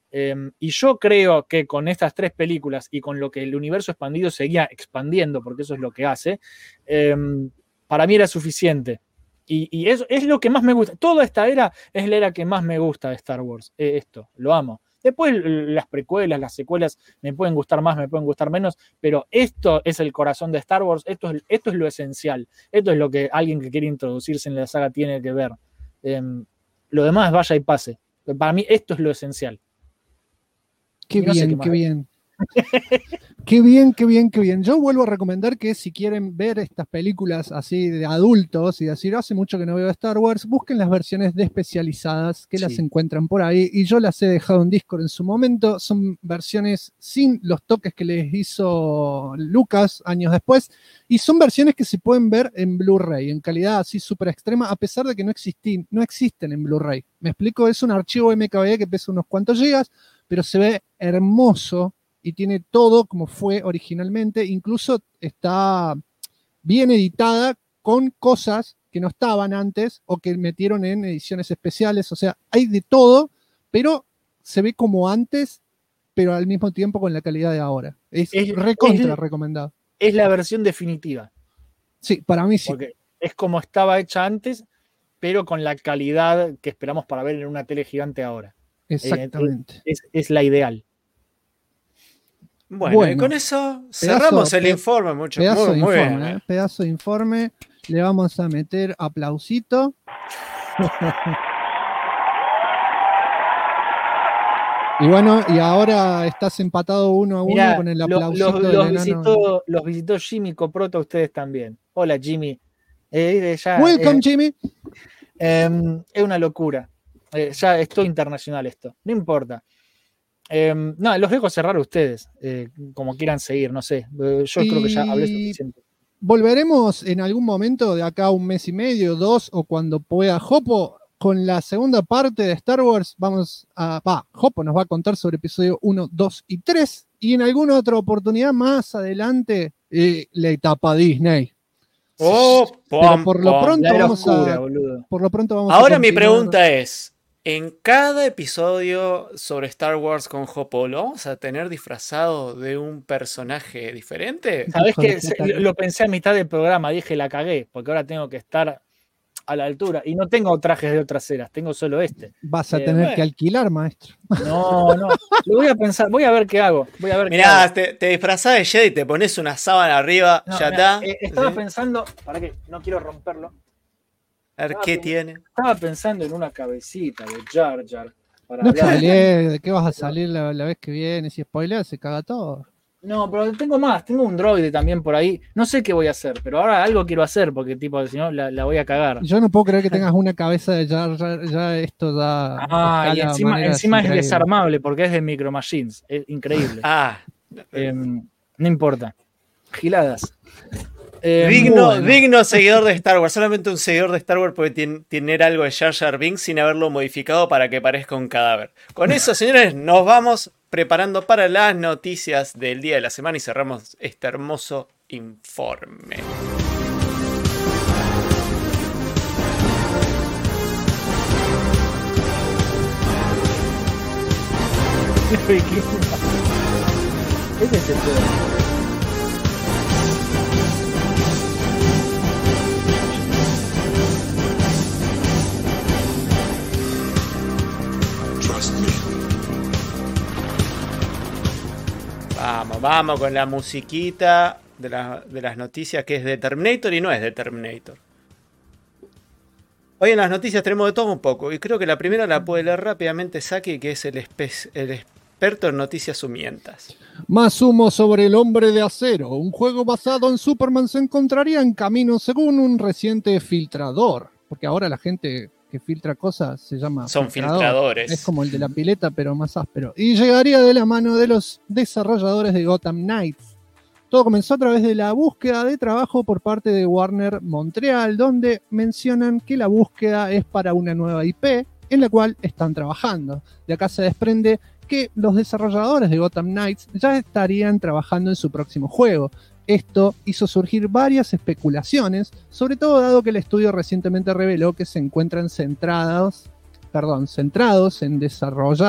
Y yo creo que con estas 3 películas y con lo que el universo expandido seguía expandiendo, porque eso es lo que hace, para mí era suficiente. Y eso es lo que más me gusta. Toda esta era es la era que más me gusta de Star Wars. Esto, lo amo. Después las precuelas, las secuelas me pueden gustar más, me pueden gustar menos, pero esto es el corazón de Star Wars, esto es lo esencial, esto es lo que alguien que quiere introducirse en la saga tiene que ver. Lo demás vaya y pase. Para mí esto es lo esencial.
Qué bien, qué bien. Qué bien, qué bien, qué bien. Yo vuelvo a recomendar que si quieren ver estas películas así de adultos y decir, hace mucho que no veo Star Wars, busquen las versiones desespecializadas que las encuentran por ahí. Y yo las he dejado en Discord en su momento. Son versiones sin los toques que les hizo Lucas años después. Y son versiones que se pueden ver en Blu-ray, en calidad así súper extrema, a pesar de que no existen en Blu-ray. ¿Me explico? Es un archivo MKB que pesa unos cuantos gigas, pero se ve hermoso y tiene todo como fue originalmente. Incluso está bien editada con cosas que no estaban antes o que metieron en ediciones especiales. O sea, hay de todo, pero se ve como antes, pero al mismo tiempo con la calidad de ahora. Es recontra recomendado.
Es la versión definitiva.
Sí, para mí sí.
Porque es como estaba hecha antes, pero con la calidad que esperamos para ver en una tele gigante ahora.
Exactamente.
Es la ideal.
Bueno, y con eso cerramos el informe. Muy bien.
Pedazo de informe. Le vamos a meter aplausito. Y bueno, y ahora estás empatado 1-1. Mirá, con el aplausito.
Los visitó Jimmy Coproto a ustedes también. Hola, Jimmy.
Welcome, Jimmy.
Es una locura. Ya es todo internacional esto. No importa. No, los dejo cerrar a ustedes, como quieran seguir, no sé. Yo creo que ya hablé suficiente.
Volveremos en algún momento de acá 1 mes y medio, 2, o cuando pueda Jopo, con la segunda parte de Star Wars. Jopo nos va a contar sobre episodio 1, 2 y 3, y en alguna otra oportunidad más adelante, la etapa Disney.
Pero
por lo pronto vamos a
Ahora mi pregunta es: en cada episodio sobre Star Wars con Jopo, ¿lo vamos a tener disfrazado de un personaje diferente?
¿Sabés qué? Lo pensé a mitad del programa, dije la cagué, porque ahora tengo que estar a la altura. Y no tengo trajes de otras eras, tengo solo este.
Vas a tener que alquilar, maestro.
No. Lo voy a pensar, voy a ver qué hago.
Mirá, te disfrazás de Jedi, te pones una sábana arriba, ya está.
Estaba pensando, para que no quiero romperlo.
A ver qué tiene.
Estaba pensando en una cabecita de Jar Jar.
¿De qué vas a salir la vez que viene? Si spoileas, se caga todo.
No, pero tengo más, tengo un droide también por ahí. No sé qué voy a hacer, pero ahora algo quiero hacer, porque tipo, si no, la voy a cagar.
Yo no puedo creer que tengas una cabeza de Jar Jar, ya esto da...
y encima es desarmable, porque es de Micro Machines. Es increíble. No importa. Giladas.
Digno seguidor de Star Wars. Solamente un seguidor de Star Wars puede tener algo de Jar Jar Binks sin haberlo modificado para que parezca un cadáver. Con eso, señores, nos vamos preparando para las noticias del día de la semana y cerramos este hermoso informe.
Este es el peor.
Vamos con la musiquita de las noticias, que es de Terminator y no es de Terminator. Hoy en las noticias tenemos de todo un poco, y creo que la primera la puede leer rápidamente Saki, que es el experto en noticias sumientas.
Más humo sobre El Hombre de Acero. Un juego basado en Superman se encontraría en camino según un reciente filtrador. Porque ahora la gente que filtra cosas se llama
filtradores.
Es como el de la pileta, pero más áspero. Y llegaría de la mano de los desarrolladores de Gotham Knights. Todo comenzó a través de la búsqueda de trabajo por parte de Warner Montreal, donde mencionan que la búsqueda es para una nueva IP en la cual están trabajando. De acá se desprende que los desarrolladores de Gotham Knights ya estarían trabajando en su próximo juego. Esto hizo surgir varias especulaciones, sobre todo dado que el estudio recientemente reveló que se encuentran centrados en desarrollar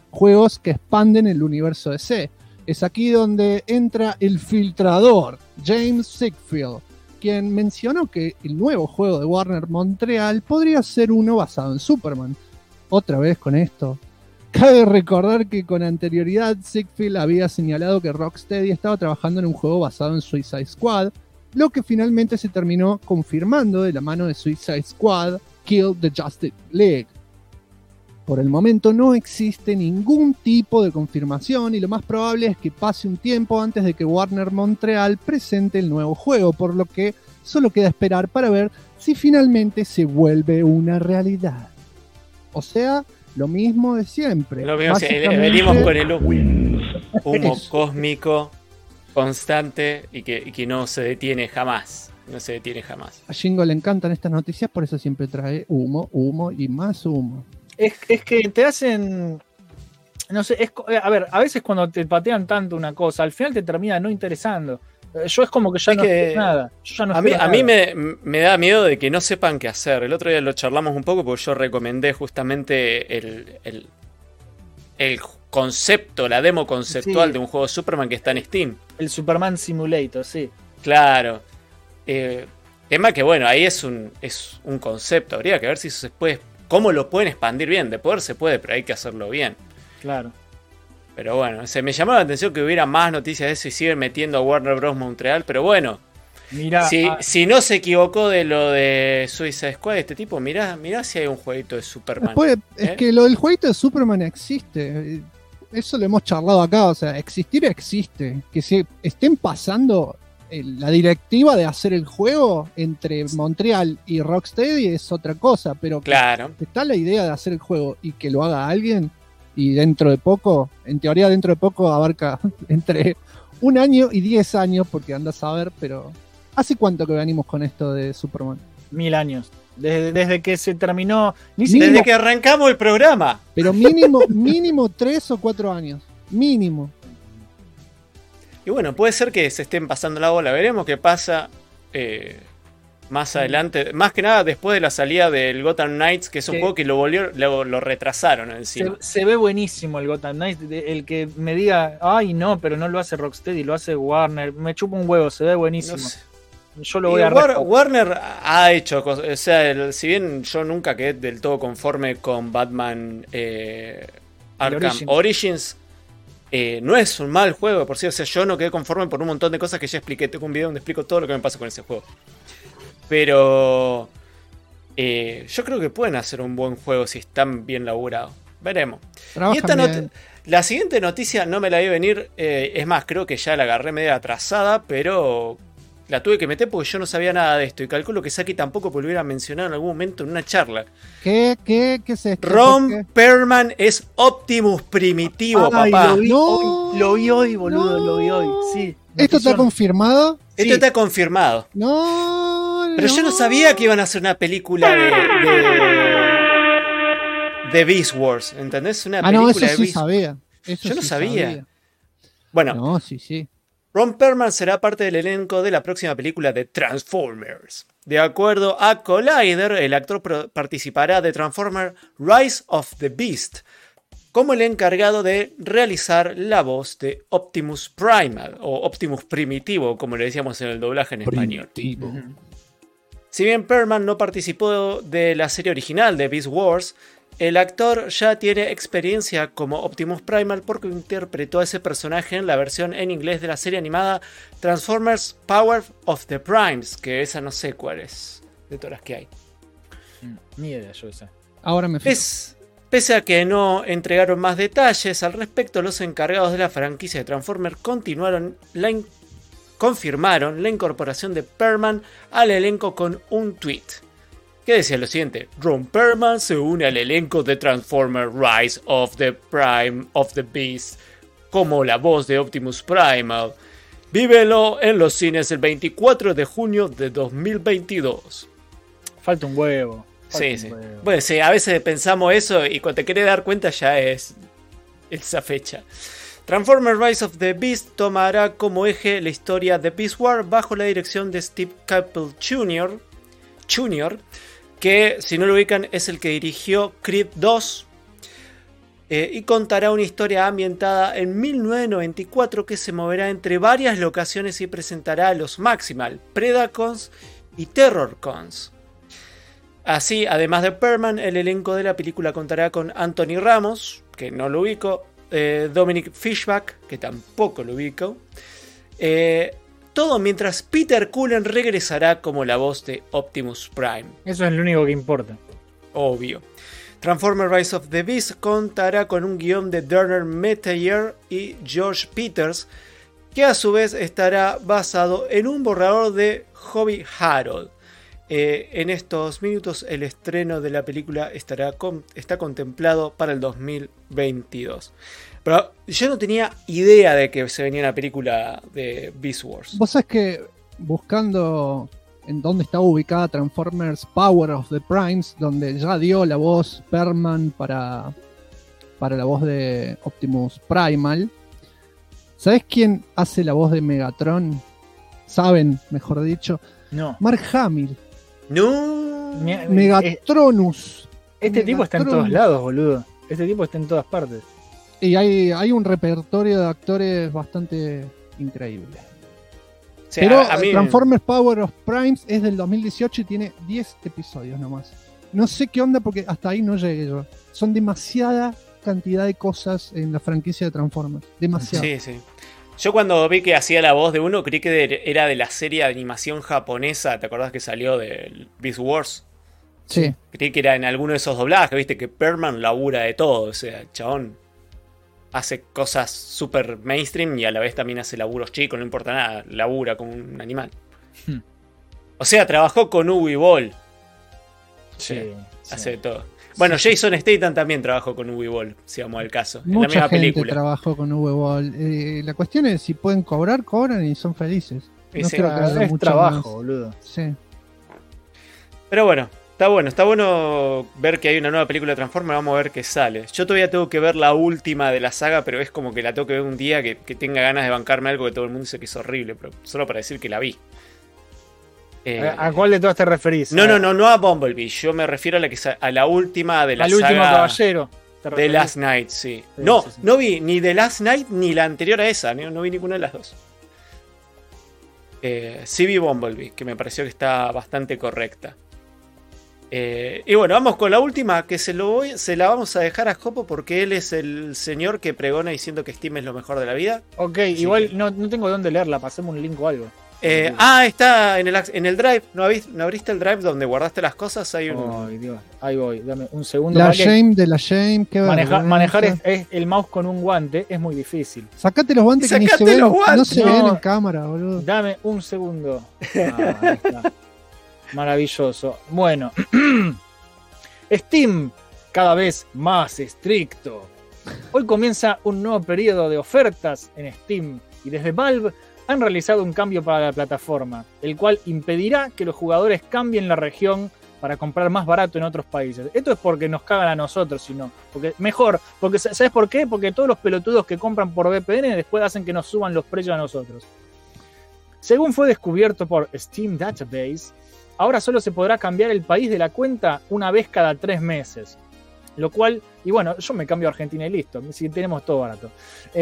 juegos que expanden el universo DC. Es aquí donde entra el filtrador, James Sickfield, quien mencionó que el nuevo juego de Warner Montreal podría ser uno basado en Superman. Otra vez con esto. Cabe recordar que con anterioridad Sickfield había señalado que Rocksteady estaba trabajando en un juego basado en Suicide Squad, lo que finalmente se terminó confirmando de la mano de Suicide Squad, Kill the Justice League. Por el momento no existe ningún tipo de confirmación y lo más probable es que pase un tiempo antes de que Warner Montreal presente el nuevo juego, por lo que solo queda esperar para ver si finalmente se vuelve una realidad. O sea, lo mismo de siempre.
Lo mismo, venimos con el humo cósmico constante y que no se detiene jamás. No se detiene jamás.
A Jingo le encantan estas noticias, por eso siempre trae humo, humo y más humo.
Es que te hacen. No sé, a ver, a veces cuando te patean tanto una cosa, al final te termina no interesando. Yo es como que ya no sé nada. Yo ya no
a mí me da miedo de que no sepan qué hacer. El otro día lo charlamos un poco porque yo recomendé justamente el concepto, la demo conceptual de un juego de Superman que está en Steam.
El Superman Simulator, sí.
Claro. Tema que bueno, ahí es un concepto. Habría que ver si se puede. ¿Cómo lo pueden expandir bien? De poder se puede, pero hay que hacerlo bien.
Claro.
Pero bueno, se me llamó la atención que hubiera más noticias de eso y siguen metiendo a Warner Bros. Montreal. Pero bueno,
mirá,
si no se equivocó de lo de Suicide Squad, este tipo, mirá si hay un jueguito de Superman.
Después, es que lo del jueguito de Superman existe. Eso lo hemos charlado acá. O sea, existir existe. Que se estén pasando la directiva de hacer el juego entre Montreal y Rocksteady es otra cosa, pero
claro,
está la idea de hacer el juego y que lo haga alguien y dentro de poco, en teoría dentro de poco abarca entre 1 año y 10 años, porque andas a ver, pero ¿hace cuánto que venimos con esto de Superman?
1000 años. Desde que se terminó,
desde que arrancamos el programa.
Pero mínimo 3 o 4 años, mínimo.
Y bueno, puede ser que se estén pasando la bola. Veremos qué pasa más adelante. Más que nada después de la salida del Gotham Knights, que es un juego que lo retrasaron encima.
Se ve buenísimo el Gotham Knights. El que me diga, ay no, pero no lo hace Rocksteady, lo hace Warner. Me chupa un huevo, se ve buenísimo. No sé. Yo lo voy a
Warner ha hecho cosas. O sea, si bien yo nunca quedé del todo conforme con Batman Arkham Origins, no es un mal juego, por sí. O sea, yo no quedé conforme por un montón de cosas que ya expliqué. Tengo un video donde explico todo lo que me pasa con ese juego. Pero yo creo que pueden hacer un buen juego si están bien laburados. Veremos. Y la siguiente noticia no me la vi venir. Es más, creo que ya la agarré media atrasada, pero la tuve que meter porque yo no sabía nada de esto. Y calculo que Saki tampoco lo hubiera mencionado en algún momento en una charla.
¿Qué es esto?
Ron Perlman es Optimus Primitivo, papá.
Lo vi hoy, boludo. Lo vi hoy. Sí.
¿Esto está confirmado?
Esto está confirmado. Pero yo no sabía que iban a hacer una película de Beast Wars, ¿entendés? Una película
eso sí sabía.
Yo no sabía. Bueno,
no, sí.
Ron Perlman será parte del elenco de la próxima película de Transformers. De acuerdo a Collider, el actor participará de Transformers Rise of the Beast como el encargado de realizar la voz de Optimus Primal o Optimus Primitivo, como le decíamos en el doblaje en español. Si bien Perlman no participó de la serie original de Beast Wars, el actor ya tiene experiencia como Optimus Primal porque interpretó a ese personaje en la versión en inglés de la serie animada Transformers Power of the Primes, que esa no sé cuál es de todas las que hay.
Ni idea yo esa.
Ahora me fijo.
Pese a que no entregaron más detalles al respecto, los encargados de la franquicia de Transformers confirmaron la incorporación de Perlman al elenco con un tweet que decía lo siguiente: Ron Perlman se une al elenco de Transformers Rise of the Prime of the Beast como la voz de Optimus Primal. Vívelo en los cines el 24 de junio de 2022.
Falta un huevo.
Sí. Bueno, sí, a veces pensamos eso y cuando te querés dar cuenta ya es esa fecha. Transformers Rise of the Beast tomará como eje la historia de Beast Wars bajo la dirección de Steve Caple Jr., que si no lo ubican es el que dirigió Creed 2, y contará una historia ambientada en 1994 que se moverá entre varias locaciones y presentará los Maximal, Predacons y Terrorcons. Así, además de Perman, el elenco de la película contará con Anthony Ramos, que no lo ubico, Dominic Fishback, que tampoco lo ubico. Todo mientras Peter Cullen regresará como la voz de Optimus Prime.
Eso es lo único que importa.
Obvio. Transformers Rise of the Beast contará con un guión de Derner Metayer y George Peters, que a su vez estará basado en un borrador de Hobby Harold. En estos minutos el estreno de la película está contemplado para el 2022. Pero yo no tenía idea de que se venía una película de Beast Wars.
Vos sabés que buscando en dónde está ubicada Transformers Power of the Primes, donde ya dio la voz Perman para la voz de Optimus Primal, ¿sabés quién hace la voz de Megatron? ¿Saben, mejor dicho?
No.
Mark Hamill.
No.
Megatronus.
Este tipo está en todos lados, boludo. Este tipo está en todas partes.
Y hay un repertorio de actores bastante increíble.
O sea,
pero
a mí...
Transformers Power of Primes es del 2018 y tiene 10 episodios nomás. No sé qué onda porque hasta ahí no llegué yo. Son demasiada cantidad de cosas en la franquicia de Transformers. Demasiado.
Sí, sí. Yo cuando vi que hacía la voz de uno, creí que era de la serie de animación japonesa. ¿Te acordás que salió de Beast Wars?
Sí.
Creí que era en alguno de esos doblajes, viste, que Perman labura de todo. O sea, el chabón hace cosas súper mainstream y a la vez también hace laburos chicos, no importa nada, labura como un animal. O sea, trabajó con Uwe Boll.
Sí,
hace de todo. Bueno, Jason Statham también trabajó con Uwe Boll, si vamos al caso. En la
Mucha
misma
gente
película.
trabajó con Uwe Boll. La cuestión es si pueden cobrar, cobran y son felices.
Sí,
No
sí.
creo que haya
Es
mucho
trabajo,
más.
boludo.
Sí.
Pero bueno, está bueno ver que hay una nueva película de Transformers, vamos a ver qué sale. Yo todavía tengo que ver la última de la saga, pero es como que la tengo que ver un día que tenga ganas de bancarme algo que todo el mundo dice que es horrible, pero solo para decir que la vi.
¿A cuál de todas te referís?
No a Bumblebee, yo me refiero a la última de la
Al
saga.
último caballero.
The Last Night, sí.
Sí,
No,
sí, sí.
no vi ni The Last Night ni la anterior a esa, no vi ninguna de las dos. Sí vi Bumblebee, que me pareció que está bastante correcta. Y bueno, vamos con la última, que se la vamos a dejar a Jopo porque él es el señor que pregona diciendo que Steam es lo mejor de la vida.
Ok,
Sí,
igual
que-
no tengo dónde leerla, pasemos un link o algo.
Está en el Drive. ¿No abriste el Drive donde guardaste las cosas? Hay un...
Ay, Dios. Ahí voy, dame un segundo.
La
para que
shame de la shame. Qué
manejar
vergüenza.
es el mouse con un guante es muy difícil.
Sacate los guantes que ni se
Sacate
ven.
los guantes.
No se
No.
ven en cámara, boludo.
Dame un segundo. Ahí está. Maravilloso. Bueno. Steam, cada vez más estricto. Hoy comienza un nuevo periodo de ofertas en Steam y desde Valve han realizado un cambio para la plataforma, el cual impedirá que los jugadores cambien la región para comprar más barato en otros países. Esto es porque nos cagan a nosotros, sino porque ¿sabes por qué? Porque todos los pelotudos que compran por VPN después hacen que nos suban los precios a nosotros. Según fue descubierto por Steam Database, ahora solo se podrá cambiar el país de la cuenta una vez cada 3 meses. Lo cual, y bueno, yo me cambio a Argentina y listo, si tenemos todo barato.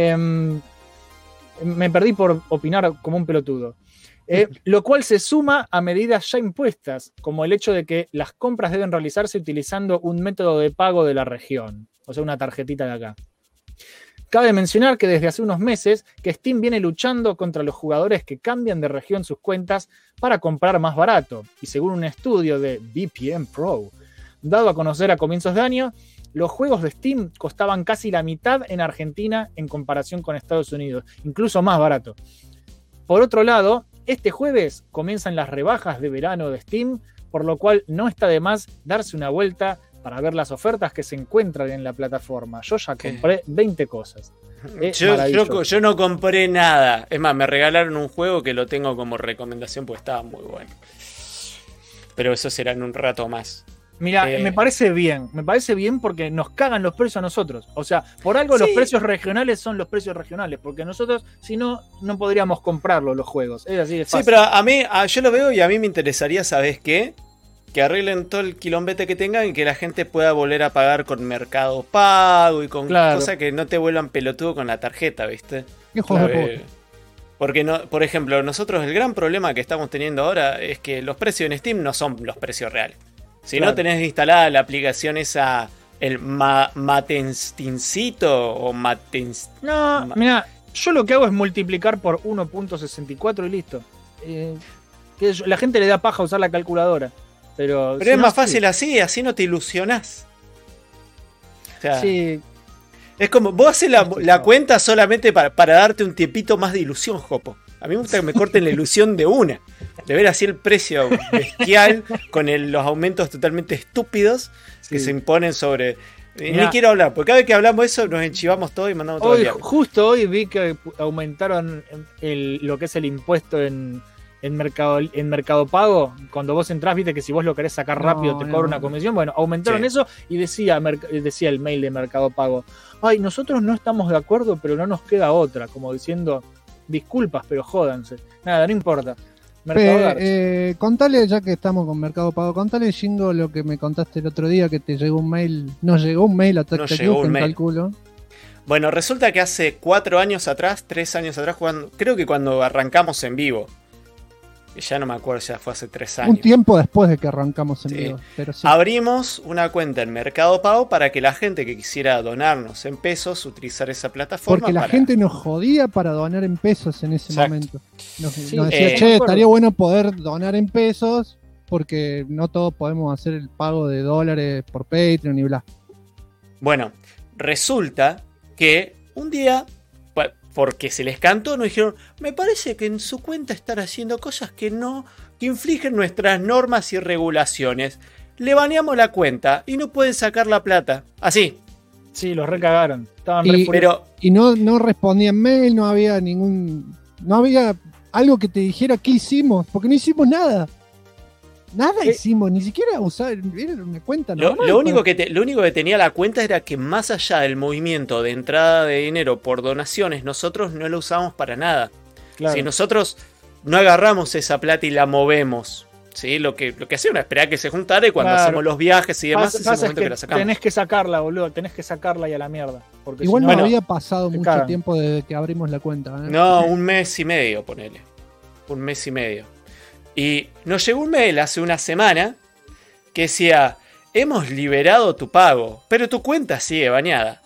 Me perdí por opinar como un pelotudo. Lo cual se suma a medidas ya impuestas, como el hecho de que las compras deben realizarse utilizando un método de pago de la región, o sea, una tarjetita de acá. Cabe mencionar que desde hace unos meses que Steam viene luchando contra los jugadores que cambian de región sus cuentas para comprar más barato, y según un estudio de VPN Pro, dado a conocer a comienzos de año, los juegos de Steam costaban casi la mitad en Argentina en comparación con Estados Unidos, incluso más barato. Por otro lado, este jueves comienzan las rebajas de verano de Steam, por lo cual no está de más darse una vuelta para ver las ofertas que se encuentran en la plataforma. Yo ya compré 20 cosas.
Yo no compré nada. Es más, me regalaron un juego que lo tengo como recomendación porque estaba muy bueno. Pero eso será en un rato más.
Mira, me parece bien porque nos cagan los precios a nosotros. O sea, por algo los precios regionales son los precios regionales, porque nosotros, si no, no podríamos comprarlos los juegos. Es así de fácil.
Sí, pero a mí, yo lo veo y a mí me interesaría, ¿sabes qué? que arreglen todo el quilombete que tengan y que la gente pueda volver a pagar con Mercado Pago y con cosas que no te vuelvan pelotudo con la tarjeta, ¿viste?
Hijos de puta.
Porque, no, por ejemplo, nosotros el gran problema que estamos teniendo ahora es que los precios en Steam no son los precios reales. Si no tenés instalada la aplicación esa, el Matensticito o Matens...
No, mira, yo lo que hago es multiplicar por 1.64 y listo. La gente le da paja usar la calculadora. Pero
es más fácil así no te ilusionás. O sea,
sí.
Es como, vos haces la cuenta solamente para darte un tiempito más de ilusión, Jopo. A mí me gusta que me corten la ilusión de una. De ver así el precio bestial con los aumentos totalmente estúpidos que se imponen sobre... Ni quiero hablar, porque cada vez que hablamos de eso nos enchivamos todo y mandamos todo el diablo.
Justo hoy vi que aumentaron lo que es el impuesto en Mercado Pago. Cuando vos entrás, viste que si vos lo querés sacar rápido te cobra una comisión. Bueno, aumentaron eso y decía el mail de Mercado Pago: ay, nosotros no estamos de acuerdo, pero no nos queda otra. Como diciendo, disculpas, pero jódanse. Nada, no importa.
Contale, ya que estamos con Mercado Pago, contale, Jingo, lo que me contaste el otro día, que te llegó un mail. Nos llegó un mail a Tactacube, calculo.
Bueno, resulta que hace 4 años atrás, 3 años atrás, creo que cuando arrancamos en vivo, ya no me acuerdo si fue hace 3 años.
Un tiempo después de que arrancamos en vivo. Pero sí.
Abrimos una cuenta en Mercado Pago para que la gente que quisiera donarnos en pesos, utilizar esa plataforma.
Porque la gente nos jodía para donar en pesos en ese momento. Nos decía, estaría bueno poder donar en pesos, porque no todos podemos hacer el pago de dólares por Patreon y bla.
Bueno, resulta que un día, porque se les cantó, nos dijeron: me parece que en su cuenta están haciendo cosas que infligen nuestras normas y regulaciones. Le baneamos la cuenta y no pueden sacar la plata. Así.
Sí, los recagaron.
Y no respondían mail, no había algo que te dijera qué hicimos, porque no hicimos nada. Nada hicimos, ni siquiera usar una cuenta normal.
Lo único que tenía la cuenta era que, más allá del movimiento de entrada de dinero por donaciones, nosotros no lo usamos para nada. Claro. Si nosotros no agarramos esa plata y la movemos, ¿sí? Lo que hacemos es esperar que se juntara, y cuando hacemos los viajes y demás, es el momento que la sacamos.
Tenés que sacarla, boludo, tenés que sacarla y a la mierda. Porque
igual no había pasado mucho tiempo desde que abrimos la cuenta.
No, un mes y medio, ponele. Un mes y medio. Y nos llegó un mail hace una semana que decía: hemos liberado tu pago, pero tu cuenta sigue baneada.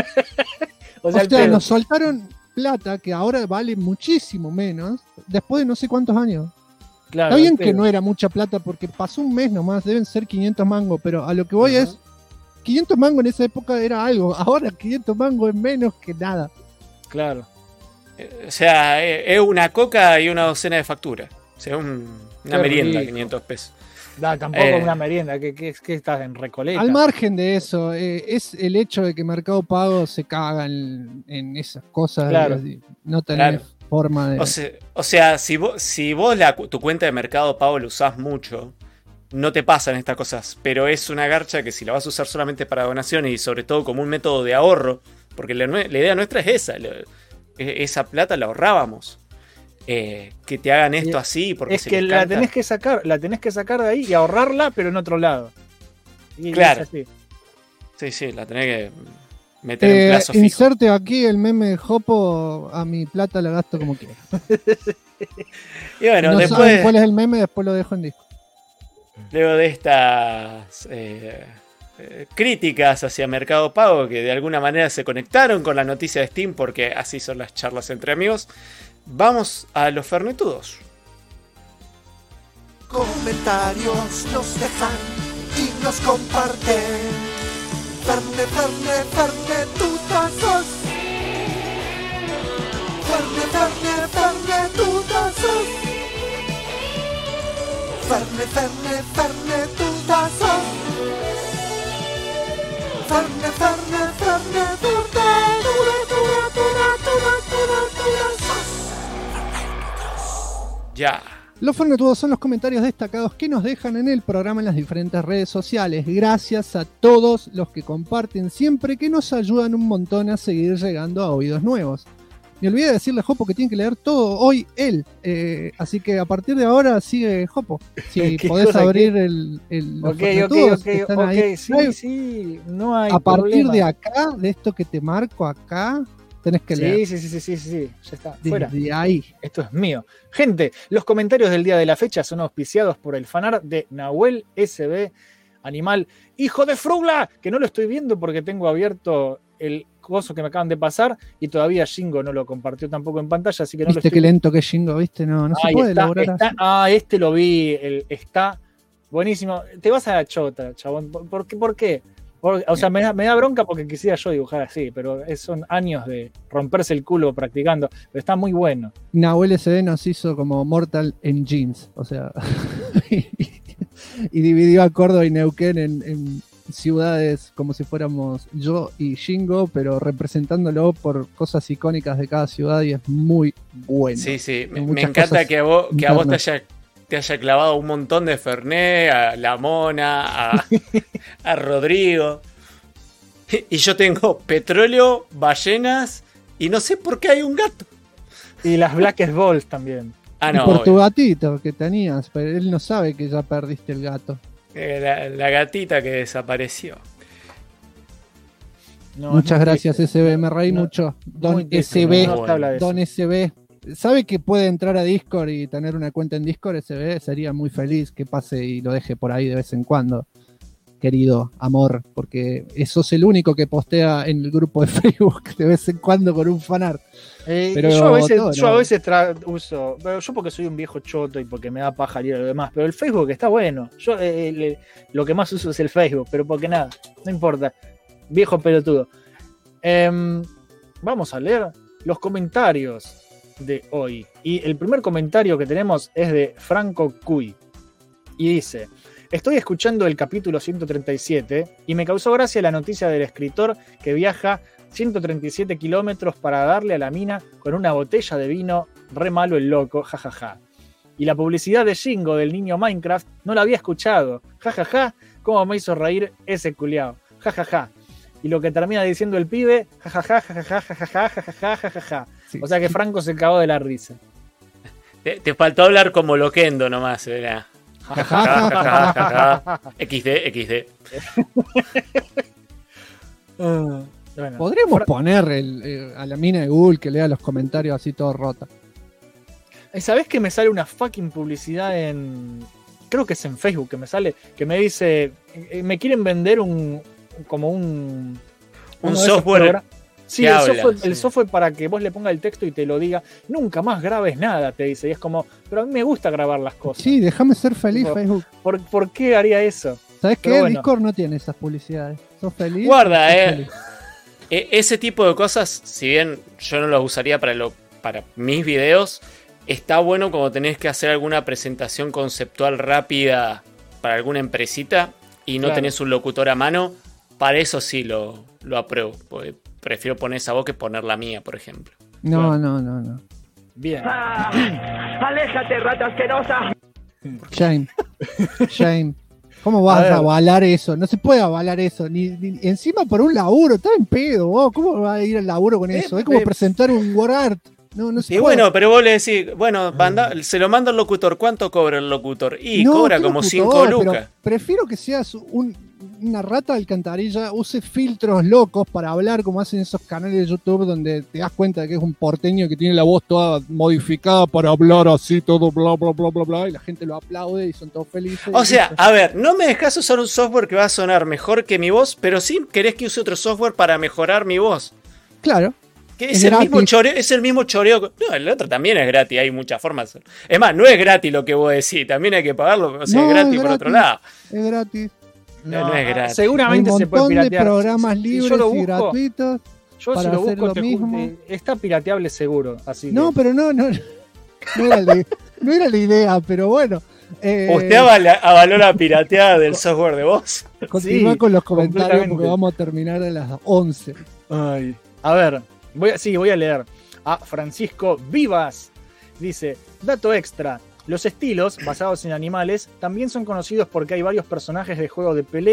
O sea, nos soltaron plata que ahora vale muchísimo menos, después de no sé cuántos años. Claro, está bien que no era mucha plata porque pasó un mes nomás, deben ser 500 mangos, pero a lo que voy es, 500 mangos en esa época era algo, ahora 500 mangos es menos que nada.
Claro.
O sea, es una coca y una docena de facturas. O sea, una merienda, 500 pesos.
Tampoco una merienda, que estás en Recoleta.
Al margen de eso, es el hecho de que Mercado Pago se caga en esas cosas.
Claro.
No tenés forma de...
O sea, si vos tu cuenta de Mercado Pago la usás mucho, no te pasan estas cosas. Pero es una garcha que si la vas a usar solamente para donaciones y sobre todo como un método de ahorro, porque la idea nuestra es esa. Esa plata la ahorrábamos. Que te hagan esto así porque
es que la tenés que sacar de ahí y ahorrarla, pero en otro lado. Y
claro. Sí, la tenés que meter en plazo fijo.
Inserte aquí el meme de Jopo: a mi plata la gasto como quiera.
Y bueno,
no
después
saben cuál es el meme, después lo dejo en disco.
Luego de estas críticas hacia Mercado Pago, que de alguna manera se conectaron con la noticia de Steam, porque así son las charlas entre amigos, vamos a los fernetudos.
Comentarios nos dejan y nos comparten. Fernetutazos. Fernetutazos. Fernetutazos.
Ya.
Los fernetudos son los comentarios destacados que nos dejan en el programa en las diferentes redes sociales. Gracias a todos los que comparten siempre, que nos ayudan un montón a seguir llegando a oídos nuevos. Me olvidé de decirle a Jopo que tiene que leer todo hoy él. Así que a partir de ahora sigue Jopo. Si podés abrir los formatos que están ahí.
Sí, no hay
a partir
problema.
de acá, de esto que te marco acá, tenés que leer.
Sí, ya está,
Desde
fuera.
ahí.
Esto es mío. Gente, los comentarios del día de la fecha son auspiciados por el fanart de Nahuel SB, animal hijo de Frugla, que no lo estoy viendo porque tengo abierto el coso que me acaban de pasar y todavía Shingo no lo compartió tampoco en pantalla, así que no lo
¿Viste
estoy
qué lento que es Shingo? ¿Viste? No se puede elaborar así.
Este lo vi, está buenísimo. Te vas a la chota, chabón. ¿Por qué? O sea, me da bronca porque quisiera yo dibujar así, pero son años de romperse el culo practicando, pero está muy bueno.
Nahuel SD nos hizo como Mortal Engines, o sea, y dividió a Córdoba y Neuquén en ciudades como si fuéramos yo y Shingo, pero representándolo por cosas icónicas de cada ciudad y es muy bueno.
Sí, me encanta que a vos te haya clavado un montón de Fernet, a la Mona, a Rodrigo. Y yo tengo petróleo, ballenas y no sé por qué hay un gato.
Y las Black Balls también.
Y por tu gatito que tenías, pero él no sabe que ya perdiste el gato.
La gatita que desapareció.
Muchas gracias, SB, me reí mucho. Don SB, Don SB. ¿Sabe que puede entrar a Discord y tener una cuenta en Discord, SB? Sería muy feliz que pase y lo deje por ahí de vez en cuando, querido amor, porque sos el único que postea en el grupo de Facebook de vez en cuando con un fanart.
Pero yo a veces uso, pero yo porque soy un viejo choto y porque me da paja y lo demás, pero el Facebook está bueno. Yo lo que más uso es el Facebook, pero porque nada, no importa. Viejo pelotudo. Vamos a leer los comentarios de hoy. Y el primer comentario que tenemos es de Franco Cuy. Y dice: estoy escuchando el capítulo 137 y me causó gracia la noticia del escritor que viaja 137 kilómetros para darle a la mina con una botella de vino, re malo el loco, jajaja. Y la publicidad de Shingo del niño Minecraft no la había escuchado, jajaja, cómo me hizo reír ese culiao, jajaja. Y lo que termina diciendo el pibe, jajaja, jajaja, jajaja, jajaja, jajaja. O sea que Franco se cagó de la risa.
Te faltó hablar como Loquendo nomás, ¿verdad? XD.
Bueno, podríamos poner a la mina de Google que lea los comentarios así todo rota.
¿Sabés que me sale una fucking publicidad creo que es en Facebook que me sale, que me dice, me quieren vender un
software?
Sí, el software para que vos le pongas el texto y te lo diga. Nunca más grabes nada, te dice. Y es como, pero a mí me gusta grabar las cosas.
Sí, déjame ser feliz, Facebook.
¿Por qué haría eso?
¿Sabés qué? Bueno. Discord no tiene esas publicidades. ¿Sos feliz?
Guarda, ese tipo de cosas, si bien yo no lo usaría para mis videos, está bueno cuando tenés que hacer alguna presentación conceptual rápida para alguna empresita y no tenés un locutor a mano. Para eso sí lo apruebo. Porque prefiero poner esa voz que poner la mía, por ejemplo.
No.
Bien.
¡Aléjate, rata asquerosa!
Shame. ¿Cómo vas a avalar eso? No se puede avalar eso. Ni encima por un laburo. Está en pedo, vos. ¿Cómo vas a ir al laburo con eso? Es como presentar un WordArt. No se puede.
Bueno, pero vos le decís, se lo manda el locutor. ¿Cuánto cobra el locutor? Y cobra como 5 lucas.
Prefiero que seas una rata de alcantarilla, use filtros locos para hablar como hacen esos canales de YouTube donde te das cuenta de que es un porteño que tiene la voz toda modificada para hablar así, todo bla, bla, bla, bla, bla, y la gente lo aplaude y son todos felices.
O sea, a ver, no me dejás usar un software que va a sonar mejor que mi voz, pero sí querés que use otro software para mejorar mi voz.
Claro.
Que es el mismo choreo. No, el otro también es gratis, hay muchas formas. Es más, no es gratis lo que vos decís, también hay que pagarlo, o sea, es gratis por otro lado.
Es gratis.
No es gratis.
Seguramente se puede piratear.
Hay un montón de programas libres y gratuitos.
Yo
para
si lo
hacer
busco,
lo mismo.
Está pirateable seguro. Así
no, pero no era la idea, pero bueno.
¿Usted avaló la pirateada del software de voz?
Continúa con los comentarios porque vamos a terminar a las 11.
Ay. A ver, voy a leer. A Francisco Vivas dice: dato extra. Los estilos, basados en animales, también son conocidos porque hay varios personajes de juegos de pelea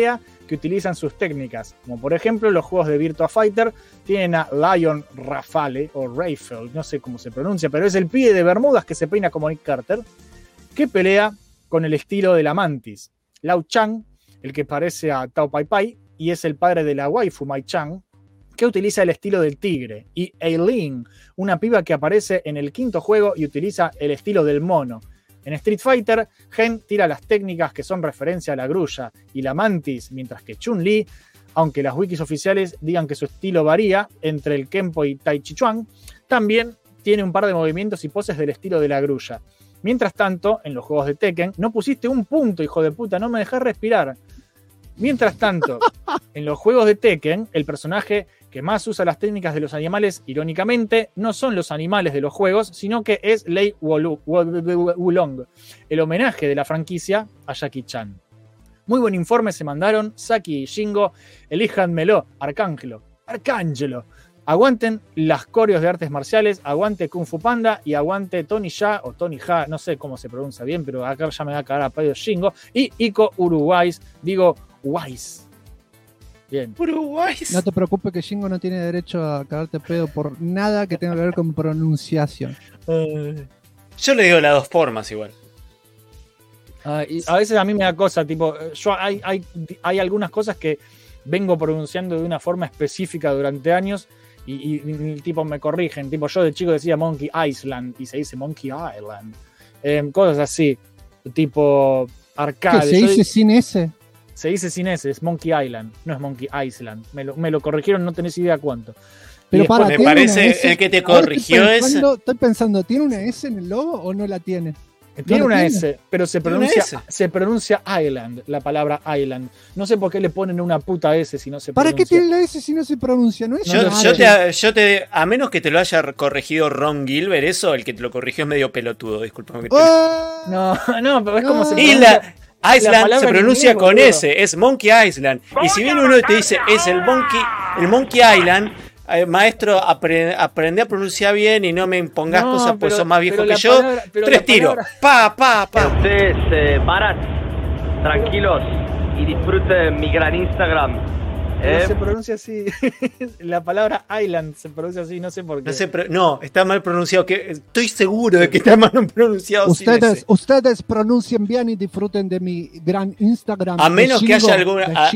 que utilizan sus técnicas, como por ejemplo los juegos de Virtua Fighter tienen a Lion Rafale, o Rafale, no sé cómo se pronuncia, pero es el pibe de Bermudas que se peina como Nick Carter, que pelea con el estilo de la Mantis. Lao Chang, el que parece a Tao Pai Pai, y es el padre de la waifu Mai Chang, que utiliza el estilo del tigre, y Aileen, una piba que aparece en el quinto juego y utiliza el estilo del mono. En Street Fighter, Gen tira las técnicas que son referencia a la grulla y la Mantis, mientras que Chun-Li, aunque las wikis oficiales digan que su estilo varía entre el Kenpo y Tai Chi Chuan, también tiene un par de movimientos y poses del estilo de la grulla. Mientras tanto, en los juegos de Tekken, no pusiste un punto, hijo de puta, no me dejás respirar. Mientras tanto, en los juegos de Tekken, el personaje que más usa las técnicas de los animales, irónicamente, no son los animales de los juegos, sino que es Lei Wulong, el homenaje de la franquicia a Jackie Chan. Muy buen informe se mandaron Saki y Shingo, elíjanmelo, Arcángelo. Aguanten las coreos de artes marciales, aguante Kung Fu Panda y aguante Tony Jaa o Tony Jaa, no sé cómo se pronuncia bien, pero acá ya me va a cagar a pedo Shingo, y Iko Uruguais, digo Wise. Bien.
Uruguais.
No te preocupes que Shingo no tiene derecho a cagarte pedo por nada que tenga que ver con pronunciación.
Yo le digo las dos formas igual.
Y a veces a mí me da cosa, tipo, yo hay algunas cosas que vengo pronunciando de una forma específica durante años y tipo me corrigen. Tipo, yo de chico decía Monkey Island y se dice Monkey Island. Cosas así. Tipo arcade.
¿Qué, se dice sin S?
Se dice sin S, es Monkey Island, no es Monkey Island. Me lo corrigieron, no tenés idea cuánto.
Pero
después,
para,
me parece el que te corrigió
estoy pensando, ¿tiene una S en el logo o no la tiene?
Tiene
¿No
una
tiene?
S, pero se pronuncia Island, la palabra Island. No sé por qué le ponen una puta S si no se
¿Para
pronuncia.
qué tiene la S si no se pronuncia? ¿No es
a menos que te lo haya corregido Ron Gilbert, eso, el que te lo corrigió es medio pelotudo, disculpame.
No, pero es como se
pronuncia. Island se
palabra
pronuncia
inglés,
con
boludo.
S, es Monkey Island. Y si viene uno y te dice es el Monkey Island, maestro, aprende a pronunciar bien y no me impongas cosas porque sos más viejo que yo. Tres tiros. Pa.
Ustedes varas, tranquilos y disfruten mi gran Instagram.
Pero se pronuncia así. La palabra Island se pronuncia así, no sé por qué.
No, está mal pronunciado. Estoy seguro de que está mal pronunciado.
Ustedes pronuncien bien y disfruten de mi gran Instagram.
A menos que haya alguna.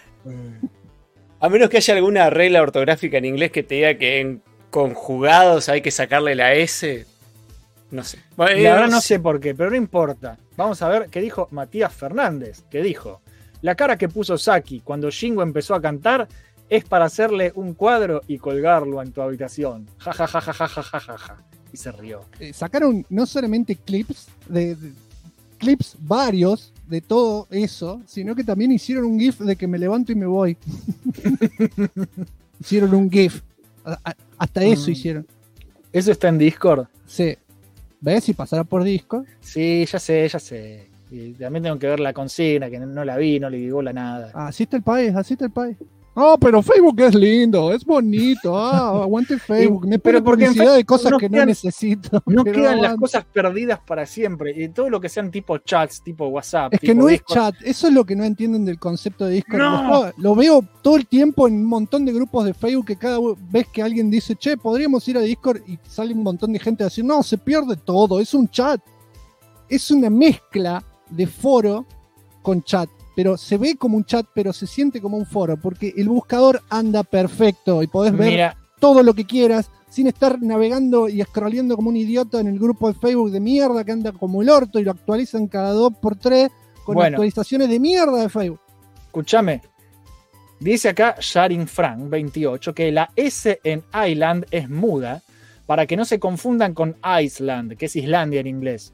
A menos que haya alguna regla ortográfica en inglés que te diga que en conjugados hay que sacarle la S. No sé. Bueno,
la verdad no sé por qué, pero no importa. Vamos a ver qué dijo Matías Fernández, que dijo: la cara que puso Saki cuando Shingo empezó a cantar es para hacerle un cuadro y colgarlo en tu habitación. Ja, ja, ja, ja, ja, ja, ja, ja, ja. Y se rió.
Sacaron no solamente clips, clips varios de todo eso, sino que también hicieron un GIF de que me levanto y me voy. Hicieron un GIF. Hasta eso hicieron.
¿Eso está en Discord?
Sí. ¿Ves? Si pasara por Discord.
Sí, ya sé. Y también tengo que ver la consigna, que no la vi, no le digo nada.
Así está el país. Pero Facebook es lindo, es bonito. Aguante Facebook. Me pone publicidad de cosas que no necesito.
No quedan las cosas perdidas para siempre. Y todo lo que sean tipo chats, tipo WhatsApp.
Es que no es chat. Eso es lo que no entienden del concepto de Discord.
No.
Lo veo todo el tiempo en un montón de grupos de Facebook que cada vez que alguien dice, che, podríamos ir a Discord, y sale un montón de gente a decir, no, se pierde todo. Es un chat. Es una mezcla de foro con chat, pero se ve como un chat, pero se siente como un foro, porque el buscador anda perfecto y podés ver todo lo que quieras sin estar navegando y scrolleando como un idiota en el grupo de Facebook de mierda que anda como el orto y lo actualizan cada 2x3 con actualizaciones de mierda de Facebook.
Escúchame, dice acá Sharing Frank 28 que la S en Island es muda para que no se confundan con Iceland, que es Islandia en inglés.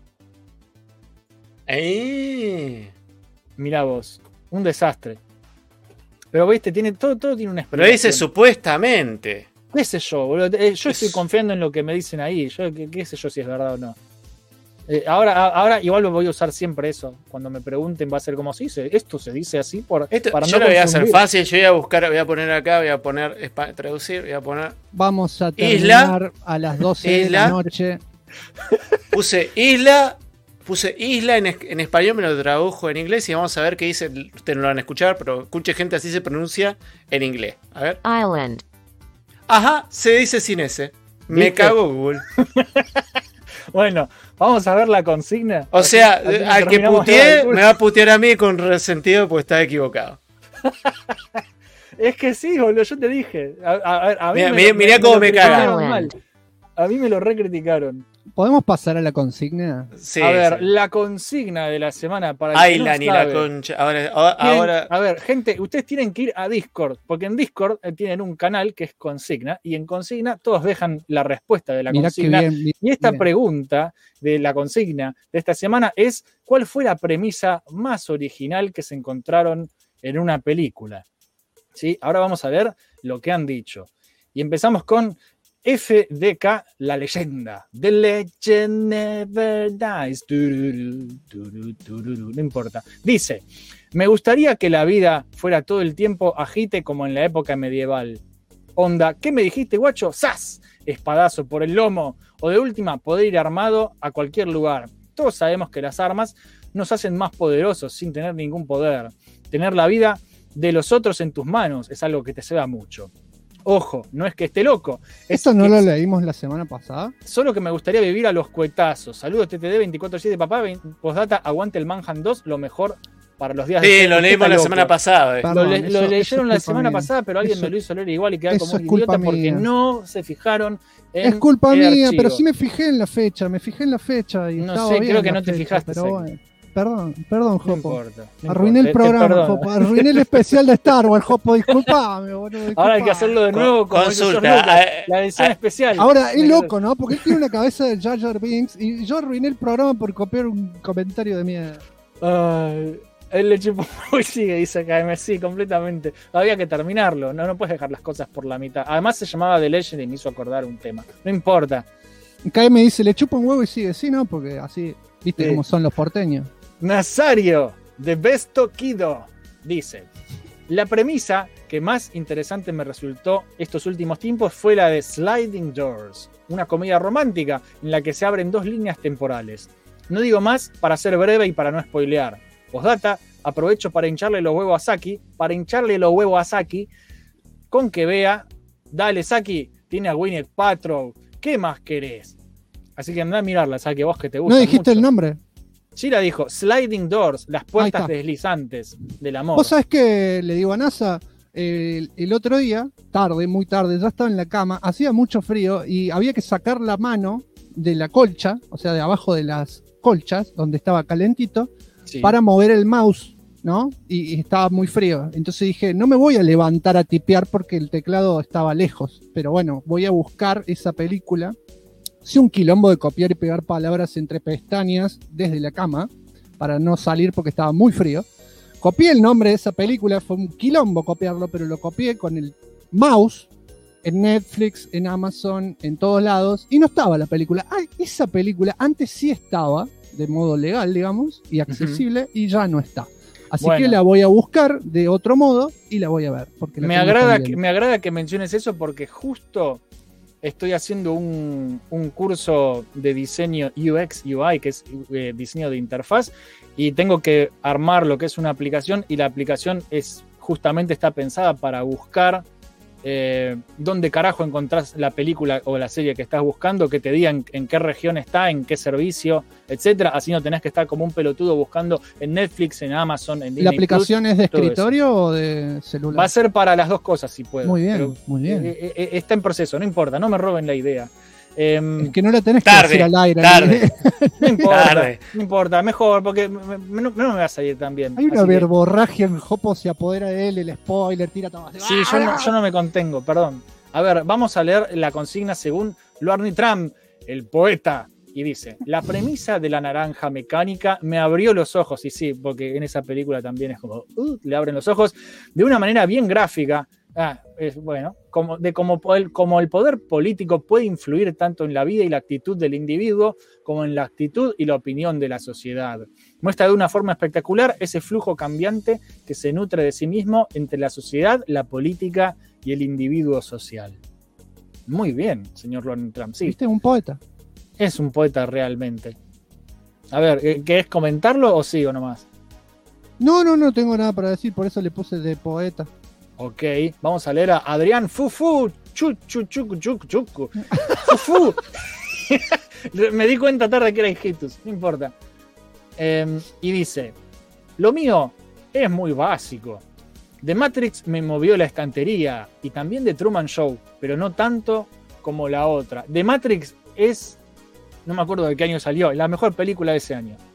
Mirá vos, un desastre. Pero viste, todo tiene una explicación.
Lo dice supuestamente.
¿Qué sé yo, boludo? Yo estoy confiando en lo que me dicen ahí. ¿Qué sé yo si es verdad o no? Ahora igual lo voy a usar siempre eso. Cuando me pregunten va a ser como si esto se dice así para
yo lo voy a hacer fácil. Yo voy a poner acá, voy a poner traducir, voy a poner.
Vamos a terminar a las 12 de la noche.
Puse isla Puse isla en español, me lo tradujo en inglés y vamos a ver qué dice. Ustedes no lo van a escuchar, pero escuche gente, así se pronuncia en inglés. A ver.
Island.
Ajá, se dice sin ese. Me
¿Viste?
cago Google.
Bueno, vamos a ver la consigna.
O sea,
Así
al que
terminamos de
puteé,
dar el
me va a putear a mí con resentido porque está equivocado.
Es que sí, boludo, yo te dije. A mí
Mirá cómo me caga.
criticaron mal. A mí me lo recriticaron.
¿Podemos pasar a la consigna?
Sí,
A ver,
sí.
la consigna de la semana para el que no
Island y la
sabe.
concha. Ahora.
A ver, gente, ustedes tienen que ir a Discord, porque en Discord tienen un canal que es consigna, y en consigna todos dejan la respuesta de la
Mirá qué
consigna.
bien.
Y esta
bien.
pregunta de la consigna de esta semana es: ¿cuál fue la premisa más original que se encontraron en una película? ¿Sí? Ahora vamos a ver lo que han dicho. Y empezamos con FDK, la leyenda. The legend never dies. Tururú, tururú, tururú. No importa. Dice: me gustaría que la vida fuera todo el tiempo agite como en la época medieval. Onda, ¿qué me dijiste, guacho? ¡Zas! Espadazo por el lomo. O de última, poder ir armado a cualquier lugar. Todos sabemos que las armas nos hacen más poderosos sin tener ningún poder. Tener la vida de los otros en tus manos es algo que te ceba mucho. Ojo, no es que esté loco. Es
¿Esto no
que
lo leímos la semana pasada?
solo que me gustaría vivir a los cuetazos. Saludos TTD 24/7, papá. Postdata, aguante el Manhunt 2, lo mejor para los días de
Sí,
estreno.
lo
Usted
leímos
está
la
loco.
semana pasada.
Perdón,
Lo
eso
leyeron la
es culpa
semana
mía.
pasada, pero alguien
Eso-
me lo hizo leer igual y queda
eso
como
es
un
culpa
idiota porque
mía.
no se fijaron en
Es culpa
el
mía,
archivo.
pero sí me fijé en la fecha, y
No
estaba
sé,
bien
creo que
la
no te
fecha,
fijaste,
pero
Saki.
bueno. Perdón,
No
Jopo.
importa. no
Arruiné el
importa,
programa,
perdona.
Jopo. Arruiné el especial de Star Wars, Jopo. Disculpame, boludo.
Ahora hay que
disculpame.
hacerlo de nuevo como hizo George
Consulta.
Lucas, la edición especial.
Ahora, es loco, ¿no? Porque él tiene una cabeza de Jar Jar Binks y yo arruiné el programa por copiar un comentario de mierda.
Ay, él le chupó y sigue, dice KM. Sí, completamente. Había que terminarlo. No puedes dejar las cosas por la mitad. Además se llamaba The Legend y me hizo acordar un tema. No importa.
KM dice, le chupa un huevo y sigue. Sí, ¿no? Porque así, viste
Sí.
cómo son los porteños.
Nazario, de Besto Kido, dice: la premisa que más interesante me resultó estos últimos tiempos fue la de Sliding Doors, una comedia romántica en la que se abren dos líneas temporales. No digo más para ser breve y para no spoilear. Postdata, aprovecho para hincharle los huevos a Saki, con que vea, dale Saki, tiene a Gwyneth Paltrow, ¿qué más querés? Así que andá a mirarla, Saki, vos que te gusta
¿No dijiste
mucho.
el nombre?
Sí, la dijo, Sliding Doors, las puertas
Ahí está.
deslizantes del amor.
Vos sabés que le digo a NASA, el otro día, muy tarde, ya estaba en la cama, hacía mucho frío y había que sacar la mano de la colcha, o sea, de abajo de las colchas, donde estaba calentito,
Sí.
para mover el mouse, ¿no? Y estaba muy frío. Entonces dije, no me voy a levantar a tipear porque el teclado estaba lejos, pero bueno, voy a buscar esa película. Hice un quilombo de copiar y pegar palabras entre pestañas desde la cama para no salir porque estaba muy frío. Copié el nombre de esa película, fue un quilombo copiarlo, pero lo copié con el mouse en Netflix, en Amazon, en todos lados, y no estaba la película. Ay, esa película antes sí estaba, de modo legal, digamos, y accesible, y ya no está. Así
Bueno.
que la voy a buscar de otro modo y la voy a ver. Porque la
Me
tengo pendiente.
agrada que menciones eso porque justo estoy haciendo un curso de diseño UX, UI, que es diseño de interfaz, y tengo que armar lo que es una aplicación, y la aplicación justamente está pensada para buscar dónde carajo encontrás la película o la serie que estás buscando, que te digan en qué región está, en qué servicio, etcétera. Así no tenés que estar como un pelotudo buscando en Netflix, en Amazon, en Disney
¿La aplicación es de
todo
escritorio o de celular?
Va a ser para las dos cosas si puedo.
Muy bien,
pero,
muy bien.
está en proceso, no importa, no me roben la idea.
Es que no la tenés que
Tarde,
decir al aire.
tarde.
No importa,
Tarde.
no importa, mejor, porque no me va a salir tan bien.
Hay una
Así que-
verborragia en Jopo, se apodera de él, el spoiler, tira todo.
Sí, yo no me contengo, perdón. A ver, vamos a leer la consigna según Luarni Trump, el poeta. Y dice: la premisa de la naranja mecánica me abrió los ojos. Y sí, porque en esa película también es como, le abren los ojos, de una manera bien gráfica. Bueno, como el poder político puede influir tanto en la vida y la actitud del individuo como en la actitud y la opinión de la sociedad. Muestra de una forma espectacular ese flujo cambiante que se nutre de sí mismo entre la sociedad, la política y el individuo social. Muy bien, señor Donald Trump. Sí,
¿Viste? Un poeta.
es un poeta realmente. A ver, ¿querés comentarlo o sigo nomás?
No tengo nada para decir, por eso le puse de poeta.
Ok, vamos a leer a Adrián Fufu. Fufu. Me di cuenta tarde que era hijitus, no importa. Y dice: lo mío es muy básico. The Matrix me movió la estantería y también The Truman Show, pero no tanto como la otra. The Matrix es, no me acuerdo de qué año salió, la mejor película de ese año.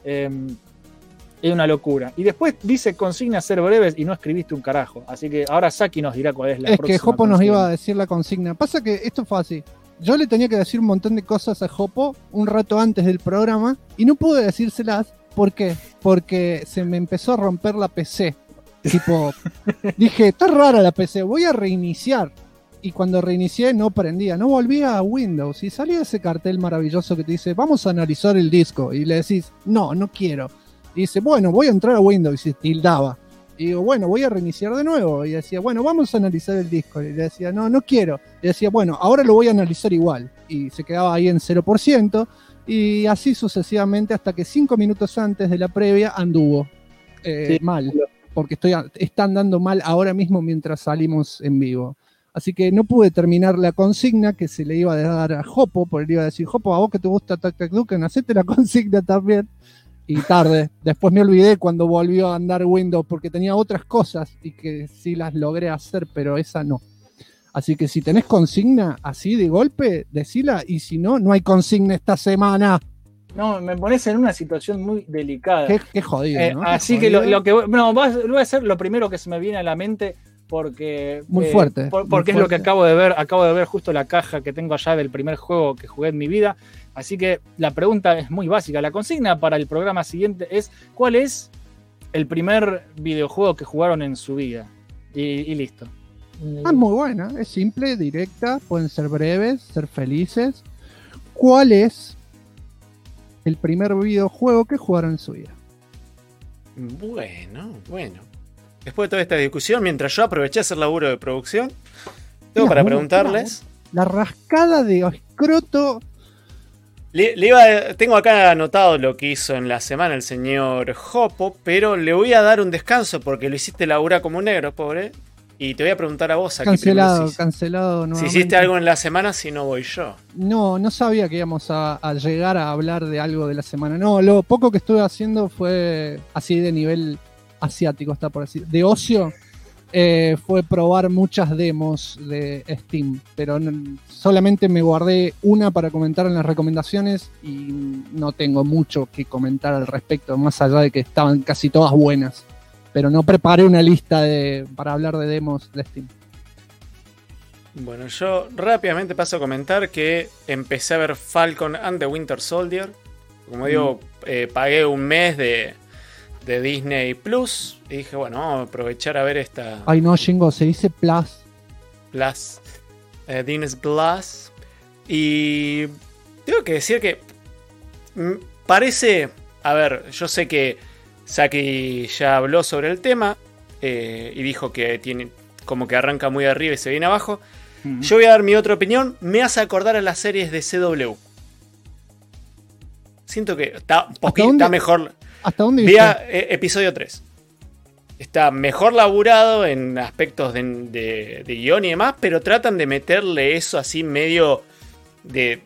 Es una locura. Y después dice consigna ser breves y no escribiste un carajo. Así que ahora Saki nos dirá cuál es la próxima.
Es que Jopo nos
consigna.
iba a decir la consigna. Pasa que esto fue así. Yo le tenía que decir un montón de cosas a Jopo un rato antes del programa y no pude decírselas. ¿Por qué? Porque se me empezó a romper la PC. Tipo, dije, está rara la PC, voy a reiniciar. Y cuando reinicié no prendía, no volvía a Windows. Y salía ese cartel maravilloso que te dice, vamos a analizar el disco. Y le decís, no quiero. Y dice, bueno, voy a entrar a Windows. Y se tildaba. Y digo, bueno, voy a reiniciar de nuevo. Y decía, bueno, vamos a analizar el disco. Y le decía, no quiero. Y decía, bueno, ahora lo voy a analizar igual. Y se quedaba ahí en 0%. Y así sucesivamente hasta que 5 minutos antes de la previa anduvo
Sí.
mal. Porque está andando mal ahora mismo mientras salimos en vivo. Así que no pude terminar la consigna que se le iba a dar a Jopo, porque le iba a decir, Jopo, a vos que te gusta Tac Tac Duken, hacete la consigna también. Y tarde, después me olvidé cuando volvió a andar Windows, porque tenía otras cosas y que sí las logré hacer, pero esa no. Así que si tenés consigna así de golpe, decila, y si no, no hay consigna esta semana.
No, me pones en una situación muy delicada.
Qué jodido, ¿no?
Así
Qué
que
jodido.
lo que voy a hacer lo primero que se me viene a la mente porque
Muy fuerte,
porque
muy
es lo que
fuerte.
acabo de ver justo la caja que tengo allá del primer juego que jugué en mi vida. Así que la pregunta es muy básica. La consigna para el programa siguiente es ¿cuál es el primer videojuego que jugaron en su vida? Y listo.
Ah, muy buena, es simple, directa, pueden ser breves, ser felices. ¿Cuál es el primer videojuego que jugaron en su vida?
Bueno. Después de toda esta discusión, mientras yo aproveché a hacer laburo de producción, tengo para preguntarles.
La rascada de escroto.
Tengo acá anotado lo que hizo en la semana el señor Jopo, pero le voy a dar un descanso porque lo hiciste laburar como un negro, pobre. Y te voy a preguntar a vos aquí
Cancelado
primero si
nuevamente.
hiciste algo en la semana, si no voy yo.
No sabía que íbamos a llegar a hablar de algo de la semana. No, lo poco que estuve haciendo fue así de nivel asiático, está por decir. De ocio, fue probar muchas demos de Steam, pero solamente me guardé una para comentar en las recomendaciones y no tengo mucho que comentar al respecto, más allá de que estaban casi todas buenas. Pero no preparé una lista para hablar de demos de Steam.
Bueno, yo rápidamente paso a comentar que empecé a ver Falcon and the Winter Soldier. Como digo, pagué un mes de Disney Plus y dije, bueno, vamos a aprovechar a ver esta
Ay no, Shingo, se dice Plus.
Disney Plus. Y tengo que decir que parece, a ver, yo sé que Saki ya habló sobre el tema y dijo que tiene como que arranca muy arriba y se viene abajo. Yo voy a dar mi otra opinión. Me hace acordar a las series de CW. Siento que está mejor.
¿Hasta dónde
Vi
viste?
episodio 3. Está mejor laburado en aspectos de guión y demás, pero tratan de meterle eso así medio de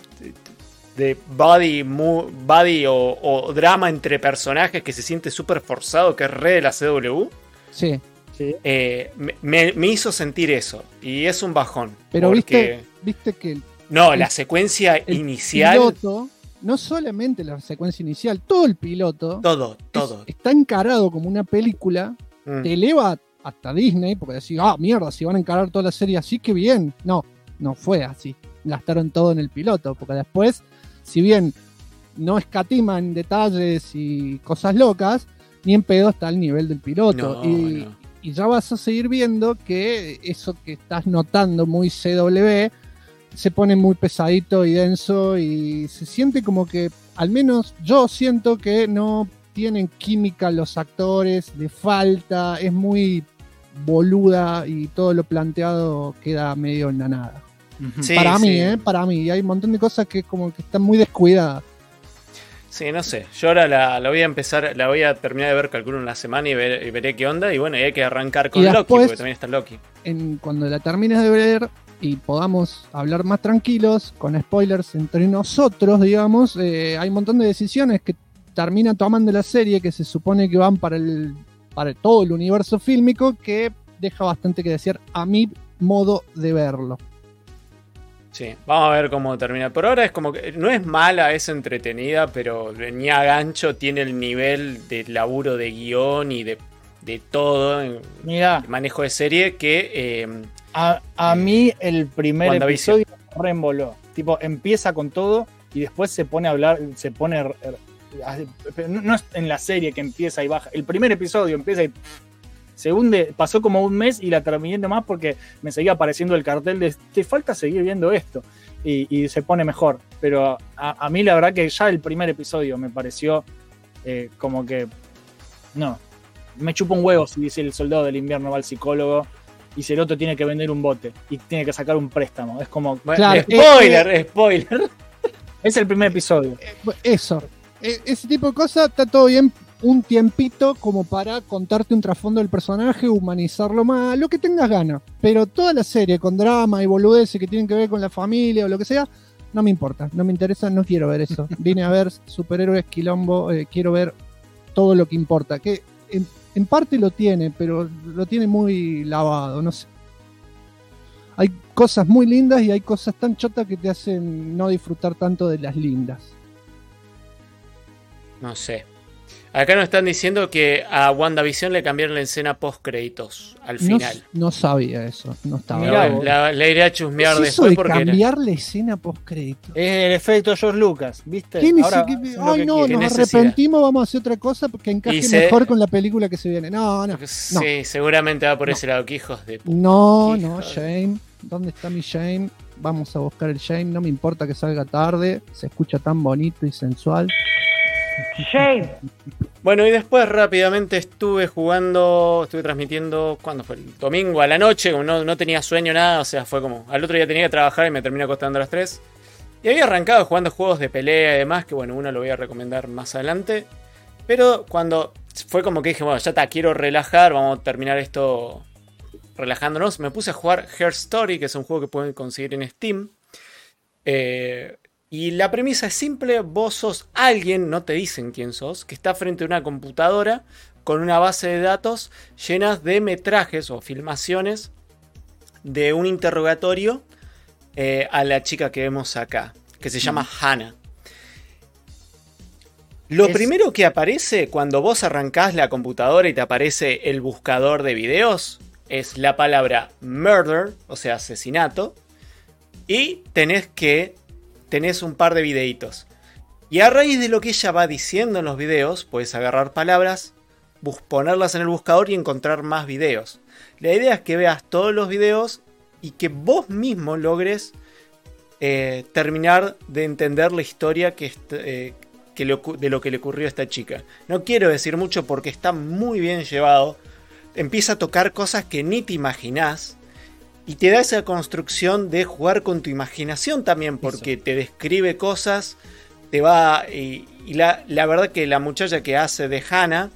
body o drama entre personajes que se siente súper forzado, que es re de la CW.
Sí.
Me hizo sentir eso. Y es un bajón.
Pero
porque...
viste que
No, la secuencia
el
inicial...
piloto, no solamente la secuencia inicial, todo el piloto
Todo.
está encarado como una película, te eleva hasta Disney, porque decís, mierda, si van a encarar toda la serie así, que bien. No fue así. Gastaron todo en el piloto, porque después, si bien no escatiman detalles y cosas locas, ni en pedo está al nivel del piloto. Y ya vas a seguir viendo que eso que estás notando muy CW se pone muy pesadito y denso y se siente como que, al menos yo siento que no tienen química los actores, le falta, es muy boluda y todo lo planteado queda medio en la nada.
Sí,
para
sí.
mí, hay un montón de cosas que como que están muy descuidadas.
Sí, no sé. Yo ahora la voy a empezar, la voy a terminar de ver, calculo, en la semana y veré qué onda. Y bueno, y hay que arrancar con
Y
Loki,
después,
porque también está Loki.
Cuando la termines de ver y podamos hablar más tranquilos, con spoilers entre nosotros, digamos, hay un montón de decisiones que termina tomando la serie que se supone que van para todo el universo fílmico, que deja bastante que decir a mi modo de verlo.
Sí, vamos a ver cómo termina. Por ahora es como que no es mala, es entretenida, pero ni a gancho tiene el nivel de laburo de guión y de todo en
Mirá,
el manejo de serie que
a mí el primer
WandaVision.
episodio me reemboló. Tipo, empieza con todo y después se pone a hablar, no es en la serie que empieza y baja. El primer episodio empieza y se hunde. Pasó como un mes y la terminé nomás porque me seguía apareciendo el cartel de te falta seguir viendo esto. Y se pone mejor. Pero a mí la verdad que ya el primer episodio me pareció como que no. Me chupa un huevo si dice el soldado del invierno va al psicólogo y si el otro tiene que vender un bote y tiene que sacar un préstamo. Es como...
Claro,
spoiler.
Es el primer episodio.
Eso. Ese tipo de cosas está todo bien un tiempito como para contarte un trasfondo del personaje, humanizarlo más, lo que tengas ganas. Pero toda la serie con drama y boludeces que tienen que ver con la familia o lo que sea, no me importa, no me interesa, no quiero ver eso. Vine a ver superhéroes, quilombo, quiero ver todo lo que importa. Que en parte lo tiene, pero lo tiene muy lavado, no sé. Hay cosas muy lindas y hay cosas tan chotas que te hacen no disfrutar tanto de las lindas.
No sé. Acá nos están diciendo que a WandaVision le cambiaron la escena post créditos al final.
No sabía eso, no estaba.
Mirá,
bien.
La iré a chusmear
¿Qué es eso
después
de
porque
cambiar la escena post crédito?
Es el efecto George Lucas, ¿viste?
Ay,
hacen lo que
no,
quieren.
nos
necesidad.
arrepentimos, vamos a hacer otra cosa porque encaje
Y se-
mejor con la película que se viene. No.
Sí, seguramente va por ese lado, que hijos de puta.
No,
Hijo de-
Shane. ¿Dónde está mi Shane? Vamos a buscar el Shane. No me importa que salga tarde. Se escucha tan bonito y sensual.
Shame.
Bueno, y después rápidamente estuve transmitiendo, ¿cuándo fue? El domingo a la noche, como no tenía sueño, nada, o sea, fue como, al otro día tenía que trabajar y me terminé acostando a las 3. Y había arrancado jugando juegos de pelea y demás, que bueno, uno lo voy a recomendar más adelante. Pero cuando fue como que dije, bueno, ya está, quiero relajar, vamos a terminar esto relajándonos, me puse a jugar Her Story, que es un juego que pueden conseguir en Steam. Y la premisa es simple, vos sos alguien, no te dicen quién sos, que está frente a una computadora con una base de datos llenas de metrajes o filmaciones de un interrogatorio a la chica que vemos acá, que se llama Hannah. Lo primero que aparece cuando vos arrancás la computadora y te aparece el buscador de videos es la palabra murder, o sea, asesinato, y tenés un par de videitos. Y a raíz de lo que ella va diciendo en los videos, puedes agarrar palabras, ponerlas en el buscador y encontrar más videos. La idea es que veas todos los videos y que vos mismo logres terminar de entender la historia de lo que le ocurrió a esta chica. No quiero decir mucho porque está muy bien llevado. Empieza a tocar cosas que ni te imaginás. Y te da esa construcción de jugar con tu imaginación también, porque te describe cosas, te va... Y la verdad que la muchacha que hace de Hannah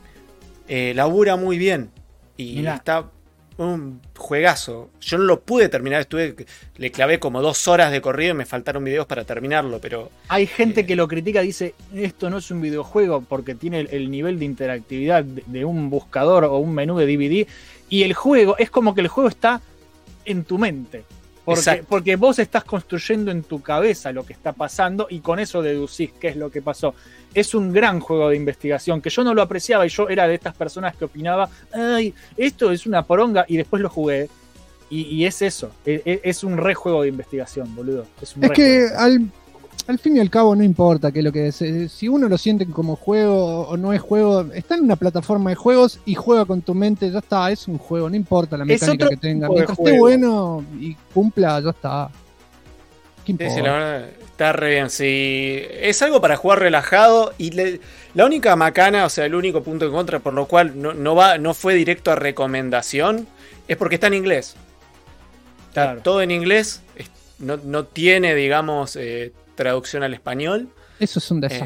labura muy bien. Y
Mirá.
está un juegazo. Yo no lo pude terminar, le clavé como 2 horas de corrido y me faltaron videos para terminarlo, pero...
Hay gente que lo critica, dice, esto no es un videojuego porque tiene el nivel de interactividad de un buscador o un menú de DVD. Y el juego, es como que el juego está en tu mente. Porque vos estás construyendo en tu cabeza lo que está pasando y con eso deducís qué es lo que pasó. Es un gran juego de investigación que yo no lo apreciaba y yo era de estas personas que opinaba, ay, esto es una poronga, y después lo jugué y es eso, es un re juego de investigación, boludo. Es
que al fin y al cabo no importa qué es lo que es. Si uno lo siente como juego o no es juego, está en una plataforma de juegos y juega con tu mente, ya está, es un juego, no importa la mecánica que tenga. Mientras esté bueno y cumpla, ya está. ¿Qué importa?
Sí, la verdad, está re bien. Sí, es algo para jugar relajado y la única macana, o sea, el único punto en contra por lo cual no fue directo a recomendación, es porque está en inglés. Está todo en inglés, no tiene, digamos, traducción al español.
Eso es un desastre.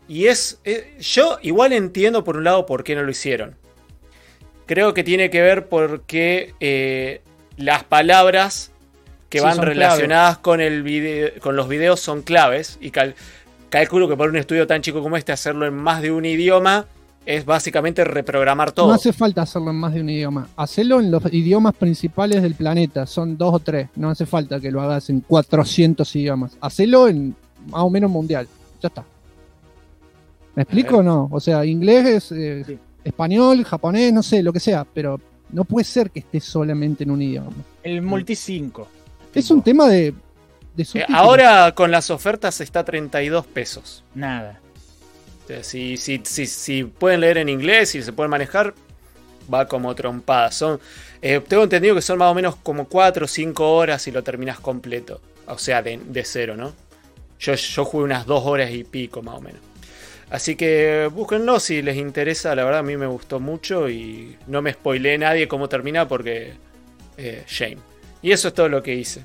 Y yo igual entiendo por un lado por qué no lo hicieron. Creo que tiene que ver porque las palabras que van relacionadas con los videos son claves. Y calculo que para un estudio tan chico como este hacerlo en más de un idioma es básicamente reprogramar todo.
No hace falta hacerlo en más de un idioma. Hacelo en los idiomas principales del planeta. Son 2 o 3. No hace falta que lo hagas en 400 idiomas. Hacelo en más o menos mundial. Ya está. ¿Me explico o no? O sea, inglés es
Sí.
español, japonés, no sé, lo que sea. Pero no puede ser que esté solamente en un idioma.
El Multi 5.
Es un tema de subtítulos.
Ahora con las ofertas está 32 pesos.
Nada.
O sea, si pueden leer en inglés y se pueden manejar, va como trompada. Tengo entendido que son más o menos como 4 o 5 horas y lo terminas completo. O sea, de cero, ¿no? Yo jugué unas 2 horas y pico más o menos. Así que búsquenlo si les interesa. La verdad a mí me gustó mucho y no me spoileé nadie cómo termina porque shame. Y eso es todo lo que hice.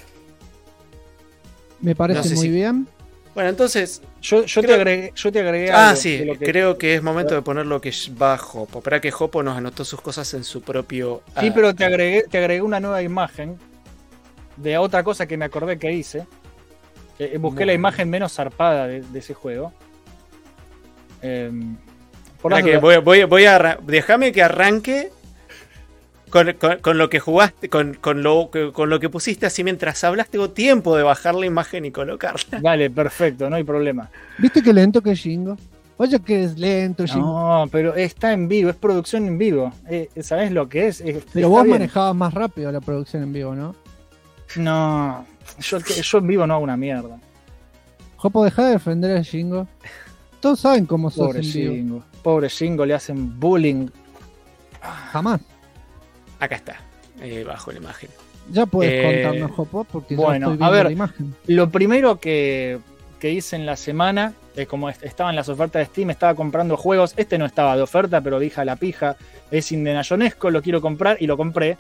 Me parece
No sé
muy
si-
bien.
Bueno, entonces...
Yo te agregué algo
sí,
de lo que-
creo que es momento de poner lo que va Jopo. Espera que Jopo nos anotó sus cosas en su propio...
Sí, pero te agregué una nueva imagen de otra cosa que me acordé que hice. Busqué la imagen menos zarpada de ese juego. Por las
Espera que voy a déjame que arranque con lo que jugaste, con lo que pusiste así mientras hablas. Tengo tiempo de bajar la imagen y colocarla.
Vale, perfecto, no hay problema.
¿Viste qué lento que es Shingo? Oye, que es lento Shingo.
No, pero está en vivo, es producción en vivo. ¿Sabés lo que es?
Pero
está
vos
bien.
manejabas más rápido la producción en vivo, ¿no?
No, yo en vivo no hago una mierda.
Jopo, deja de defender a Shingo. Todos saben cómo sos
Pobre
en vivo.
Shingo. Pobre Shingo, le hacen bullying.
Jamás.
Acá está, bajo la imagen.
Ya puedes
Eh,
contarnos, Jopo, porque ya
bueno,
estoy
a
viendo
ver.
la imagen.
Lo primero que hice en la semana, como estaban las ofertas de Steam, estaba comprando juegos. Este no estaba de oferta, pero dije a la pija, es Indiana Jonesco, lo quiero comprar y lo compré.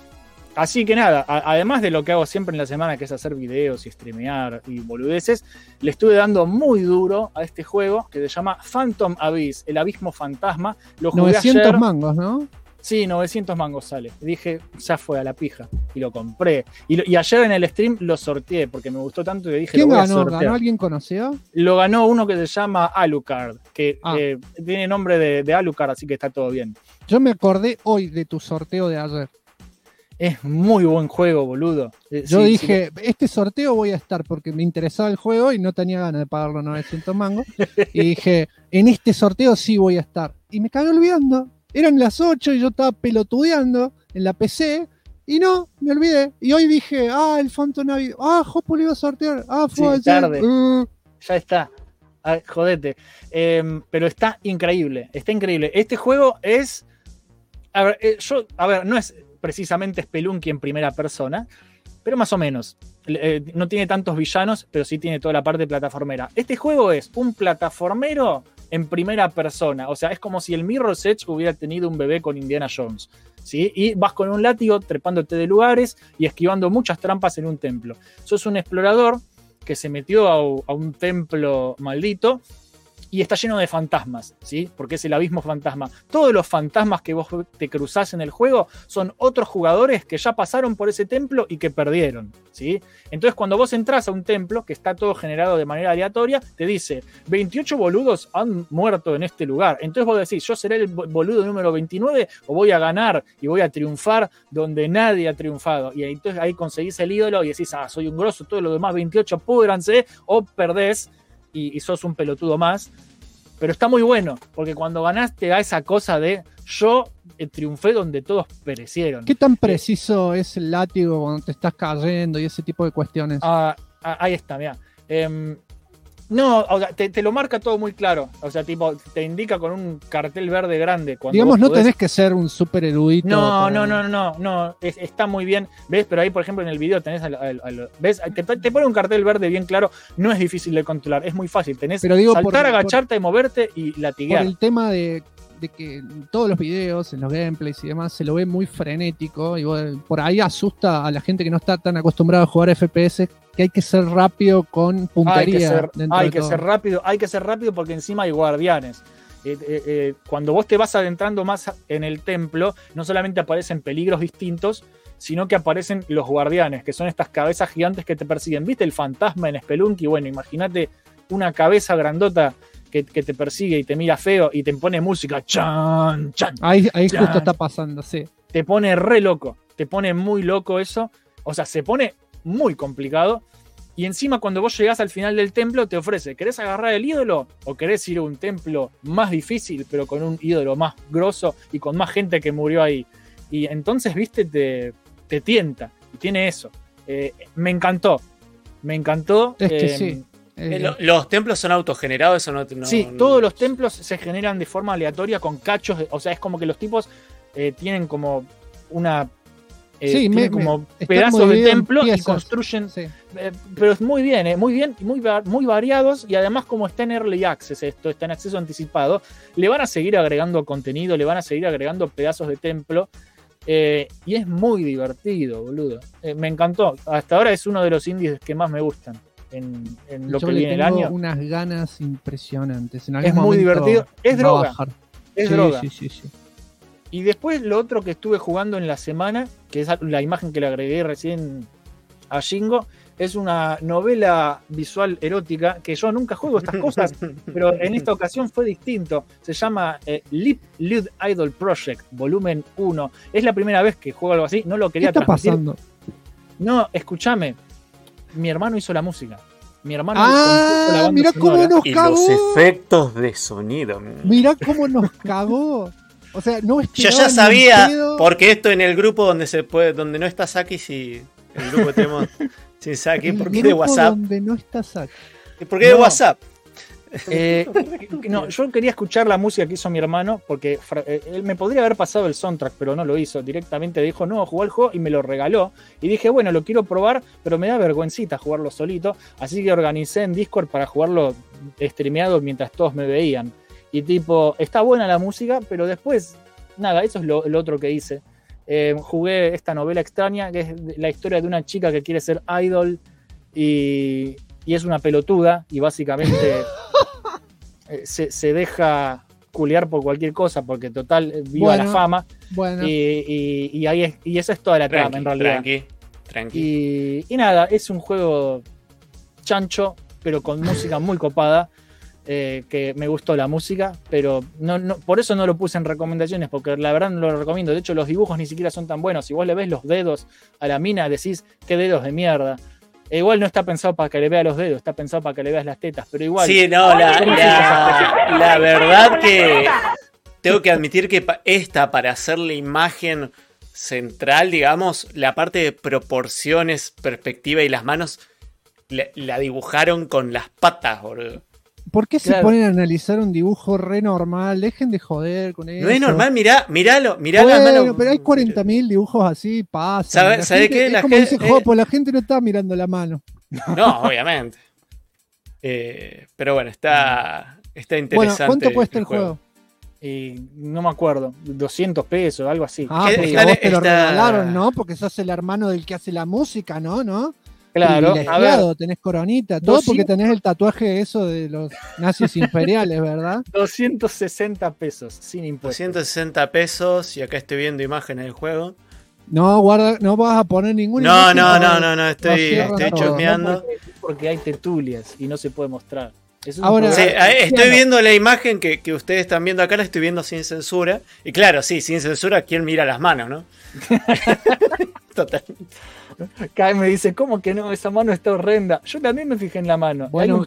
Así que nada, además de lo que hago siempre en la semana, que es hacer videos y streamear y boludeces, le estuve dando muy duro a este juego que se llama Phantom Abyss, el abismo fantasma. Lo jugué
900
ayer.
mangos, ¿no?
Sí, 900 mangos sale. Dije, ya fue a la pija. Y lo compré. Y ayer en el stream lo sorteé porque me gustó tanto que dije,
¿Quién
lo voy a
ganó?
sortear.
¿Ganó alguien conocido?
Lo ganó uno que se llama Alucard, que
Ah.
tiene nombre de Alucard, así que está todo bien.
Yo me acordé hoy de tu sorteo de ayer.
Es muy buen juego, boludo.
Yo
Sí,
dije, este sorteo voy a estar porque me interesaba el juego y no tenía ganas de pagar los 900 mangos. Y dije, en este sorteo sí voy a estar. Y me cagué olvidando. Eran las 8 y yo estaba pelotudeando en la PC. Y no, me olvidé. Y hoy dije, el Phantom Navi. Jopo lo iba a sortear. Fue
Sí,
ayer.
tarde. ya está. Jodete. Pero está increíble. Está increíble. Este juego es. A ver, no es precisamente Spelunky en primera persona, pero más o menos. No tiene tantos villanos, pero sí tiene toda la parte plataformera. Este juego es un plataformero en primera persona. O sea, es como si el Mirror's Edge hubiera tenido un bebé con Indiana Jones. ¿Sí? Y vas con un látigo trepándote de lugares y esquivando muchas trampas en un templo. Sos un explorador que se metió a un templo maldito y está lleno de fantasmas, ¿sí? Porque es el abismo fantasma. Todos los fantasmas que vos te cruzás en el juego son otros jugadores que ya pasaron por ese templo y que perdieron, ¿sí? Entonces cuando vos entras a un templo, que está todo generado de manera aleatoria, te dice, 28 boludos han muerto en este lugar. Entonces vos decís, yo seré el boludo número 29 o voy a ganar y voy a triunfar donde nadie ha triunfado. Y entonces ahí conseguís el ídolo y decís, soy un grosso, todos los demás 28 púdranse, o perdés y sos un pelotudo más. Pero está muy bueno, porque cuando ganás te da esa cosa de yo triunfé donde todos perecieron.
¿Qué tan preciso es el látigo cuando te estás cayendo y ese tipo de cuestiones?
Ahí está, mira. No, o sea, te lo marca todo muy claro. O sea, tipo, te indica con un cartel verde grande. Cuando
Digamos,
vos
no
podés...
tenés que ser un súper erudito.
No. Está muy bien. ¿Ves? Pero ahí, por ejemplo, en el video tenés ¿ves? Te pone un cartel verde bien claro. No es difícil de controlar, es muy fácil. Tenés
Pero digo,
saltar, agacharte, moverte y
Por
latiguear.
el tema de de que en todos los videos, en los gameplays y demás, se lo ve muy frenético y bueno, por ahí asusta a la gente que no está tan acostumbrada a jugar FPS, que hay que ser rápido con puntería.
Hay que ser rápido porque encima hay guardianes. Cuando vos te vas adentrando más en el templo, no solamente aparecen peligros distintos, sino que aparecen los guardianes, que son estas cabezas gigantes que te persiguen. ¿Viste el fantasma en Spelunky? Bueno, imagínate una cabeza grandota que te persigue y te mira feo y te pone música. ¡Chan! ¡Chan!
Ahí
¡chan!
Justo está pasando, sí.
Te pone re loco, te pone muy loco eso. O sea, se pone muy complicado. Y encima cuando vos llegás al final del templo te ofrece, ¿querés agarrar el ídolo? ¿O querés ir a un templo más difícil, pero con un ídolo más grosso y con más gente que murió ahí? Y entonces, viste, te tienta. Y tiene eso. Me encantó.
Es que sí.
¿Los templos son autogenerados? ¿Eso no,
sí, todos los templos se generan de forma aleatoria con cachos. O sea, es como que los tipos tienen como una... tienen como pedazos de templo y construyen... Sí. Pero es muy bien, muy variados. Y además, como está en Early Access esto, está en acceso anticipado, le van a seguir agregando contenido, le van a seguir agregando pedazos de templo. Y es muy divertido, boludo. Me encantó. Hasta ahora es uno de los indies que más me gustan en lo que viene el año.
Tengo unas ganas impresionantes.
Es muy divertido. Es droga. Es droga.
Sí.
Y después lo otro que estuve jugando en la semana, que es la imagen que le agregué recién a Shingo, es una novela visual erótica, que yo nunca juego estas cosas, pero en esta ocasión fue distinto. Se llama Lip Lud Idol Project, volumen 1. Es la primera vez que juego algo así, no lo quería transmitir.
¿Qué está pasando?
No, escúchame. Mi hermano hizo la música. Mi hermano
hizo la banda mirá sonora. Cómo nos cagó.
Y los efectos de sonido.
Mirá cómo nos cagó. O sea, no
yo ya sabía, porque esto en el grupo donde no está Saki, si el grupo tenemos sin Saki, ¿por qué de WhatsApp?
Donde no está Saki.
¿Por qué de WhatsApp?
No, yo quería escuchar la música que hizo mi hermano, porque él me podría haber pasado el soundtrack, pero no lo hizo. Directamente dijo, no, jugó el juego y me lo regaló. Y dije, bueno, lo quiero probar, pero me da vergüencita jugarlo solito. Así que organicé en Discord para jugarlo streameado mientras todos me veían. Y tipo, está buena la música, pero después, nada, eso es lo otro que hice. Jugué esta novela extraña, que es la historia de una chica que quiere ser idol y es una pelotuda y básicamente se deja culear por cualquier cosa porque total viva la fama. Bueno. Y esa es toda la trama en realidad. Tranqui. Y nada, es un juego chancho, pero con música muy copada. Que me gustó la música, pero no, por eso no lo puse en recomendaciones, porque la verdad no lo recomiendo. De hecho, los dibujos ni siquiera son tan buenos. Si vos le ves los dedos a la mina, decís, qué dedos de mierda. Igual no está pensado para que le veas los dedos, está pensado para que le veas las tetas, pero igual...
Sí, no, la verdad que tengo que admitir que para hacer la imagen central, digamos, la parte de proporciones, perspectiva y las manos, la dibujaron con las patas, boludo.
¿Por qué se ponen a analizar un dibujo re normal? Dejen de joder con eso.
No es normal, miralo
bueno, las manos. Pero hay 40.000 dibujos así, pasa.
¿Sabe qué?
Es como dice Jopo, la gente no está mirando la mano.
No, obviamente. Pero bueno, está interesante.
Bueno, ¿cuánto cuesta el juego?
No me acuerdo, 200 pesos, algo así.
Porque a vos te lo regalaron, ¿no? Porque sos el hermano del que hace la música, ¿no?
Claro,
a ver, tenés coronita, todo porque tenés el tatuaje eso de los nazis imperiales, ¿verdad?
260 pesos, sin impuestos.
260 pesos, y acá estoy viendo imágenes del juego.
No, guarda, no vas a poner ninguna
imagen. No, estoy chusmeando.
No, porque hay tertulias y no se puede mostrar.
Ahora,
sí, estoy viendo la imagen que ustedes están viendo acá, la estoy viendo sin censura. Y claro, sí, sin censura, ¿quién mira las manos, no?
Totalmente. Kai me dice, ¿cómo que no? Esa mano está horrenda. Yo también me fijé en la mano.
Bueno,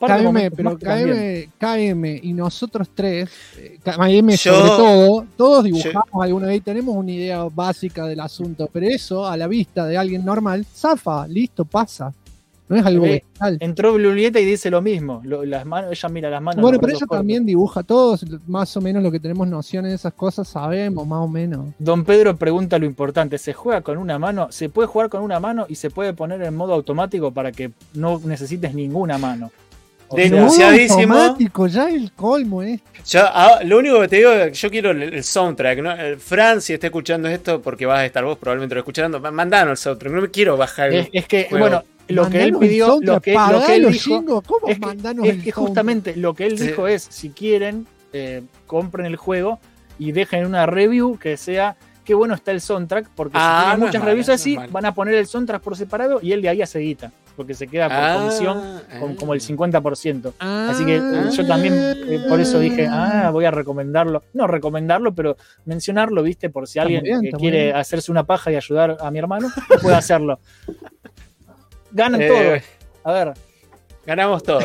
KM y nosotros tres, KM sobre todo, todos dibujamos alguna vez, tenemos una idea básica del asunto, pero eso a la vista de alguien normal, zafa, listo, pasa. No es algo vital.
Entró Julieta y dice lo mismo. Las manos, ella mira las manos.
Bueno, pero ella también dibuja. Todos más o menos lo que tenemos nociones de esas cosas sabemos, más o menos.
Don Pedro pregunta lo importante. ¿Se juega con una mano? Se puede jugar con una mano y se puede poner en modo automático para que no necesites ninguna mano.
Denunciadísimo.
Automático, ya el colmo,
Lo único que te digo es que yo quiero el soundtrack, ¿no? Fran, si está escuchando esto, porque vas a estar vos probablemente lo escuchando, mandanos el soundtrack, no me quiero bajar el
Es que,
juego.
bueno, lo que él pidió, lo que él dijo,
¿cómo
es
mandanos
que,
el
es que
soundtrack?
justamente lo que él dijo es, si quieren, compren el juego y dejen una review que sea qué bueno está el soundtrack, porque si tienen
no
muchas
es
reviews
malo,
así,
no es malo.
van a poner el soundtrack por separado y él de ahí hace guita, porque se queda por comisión con como el 50%. Así que yo también por eso dije, voy a recomendarlo. No recomendarlo, pero mencionarlo, ¿viste? Por si alguien quiere hacerse una paja y ayudar a mi hermano, puede hacerlo. Ganan todos. A ver.
Ganamos todos.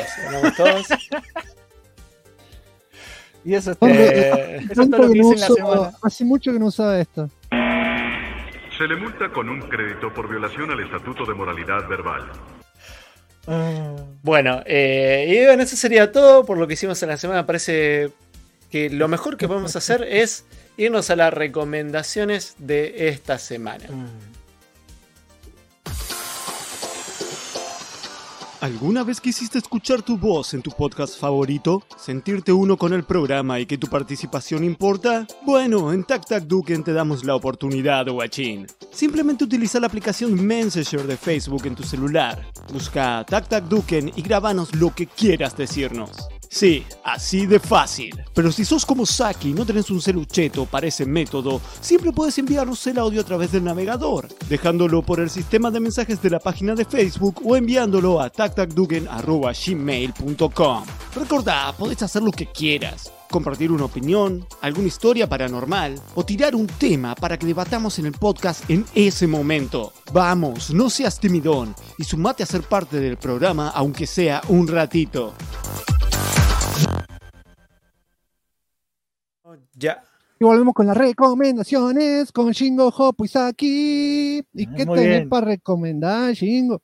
Y eso es todo. Eso es todo lo que hice en la semana.
Hace mucho que no usaba esto.
Se le multa con un crédito por violación al Estatuto de Moralidad Verbal.
Bueno, y bueno, eso sería todo por lo que hicimos en la semana. Me parece que lo mejor que podemos hacer es irnos a las recomendaciones de esta semana.
¿Alguna vez quisiste escuchar tu voz en tu podcast favorito? ¿Sentirte uno con el programa y que tu participación importa? Bueno, en TacTacDuken te damos la oportunidad, guachín. Simplemente utiliza la aplicación Messenger de Facebook en tu celular. Busca TacTacDuken y grabanos lo que quieras decirnos. Sí, así de fácil. Pero si sos como Saki y no tenés un celucheto para ese método, siempre puedes enviarnos el audio a través del navegador, dejándolo por el sistema de mensajes de la página de Facebook o enviándolo a tactacduken@gmail.com. Recordá, podés hacer lo que quieras. Compartir una opinión, alguna historia paranormal o tirar un tema para que debatamos en el podcast en ese momento. Vamos, no seas timidón y sumate a ser parte del programa aunque sea un ratito.
Ya.
Y volvemos con las recomendaciones con Shingo, Hopo y Saki. ¿Y qué
muy
tenés
bien.
para recomendar, Shingo?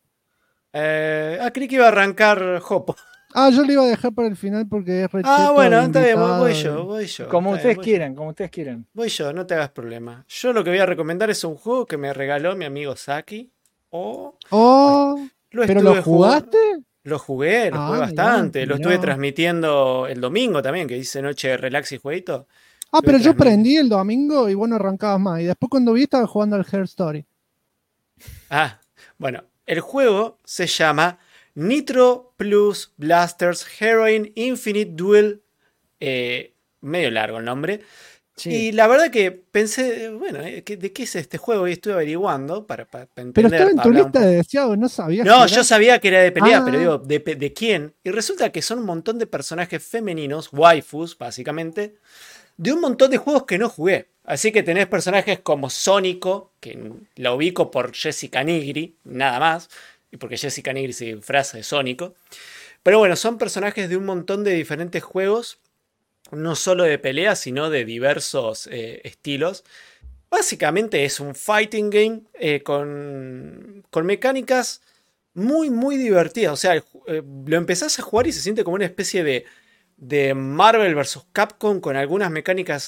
Creí que iba a arrancar Hopo.
Yo le iba a dejar para el final porque es recheto.
Bueno, está bien,
invitado.
voy yo.
Como
Está bien,
ustedes quieran, como ustedes quieran.
Voy yo, no te hagas problema. Yo lo que voy a recomendar es un juego que me regaló mi amigo Saki.
¿Pero
estuve
lo jugaste?
Lo jugué bastante.
Mirá.
Lo estuve transmitiendo el domingo también, que dice noche de relax y jueguito.
Pero yo prendí el domingo y vos no arrancabas más. Y después cuando vi estaba jugando al Her Story.
Bueno, el juego se llama Nitro Plus Blasters Heroin Infinite Duel. Medio largo el nombre. Sí. Y la verdad que pensé, bueno, ¿de qué es este juego? Y estuve averiguando para entender.
Pero estaba en tu lista de deseados, no sabías.
No, yo sabía que era de pelea, pero digo, ¿de quién? Y resulta que son un montón de personajes femeninos, waifus, básicamente, de un montón de juegos que no jugué. Así que tenés personajes como Sónico, que la ubico por Jessica Nigri, nada más, y porque Jessica Nigri se disfraza de Sónico. Pero bueno, son personajes de un montón de diferentes juegos, no solo de pelea, sino de diversos estilos. Básicamente es un fighting game con mecánicas muy, muy divertidas. O sea, lo empezás a jugar y se siente como una especie de Marvel vs. Capcom con algunas mecánicas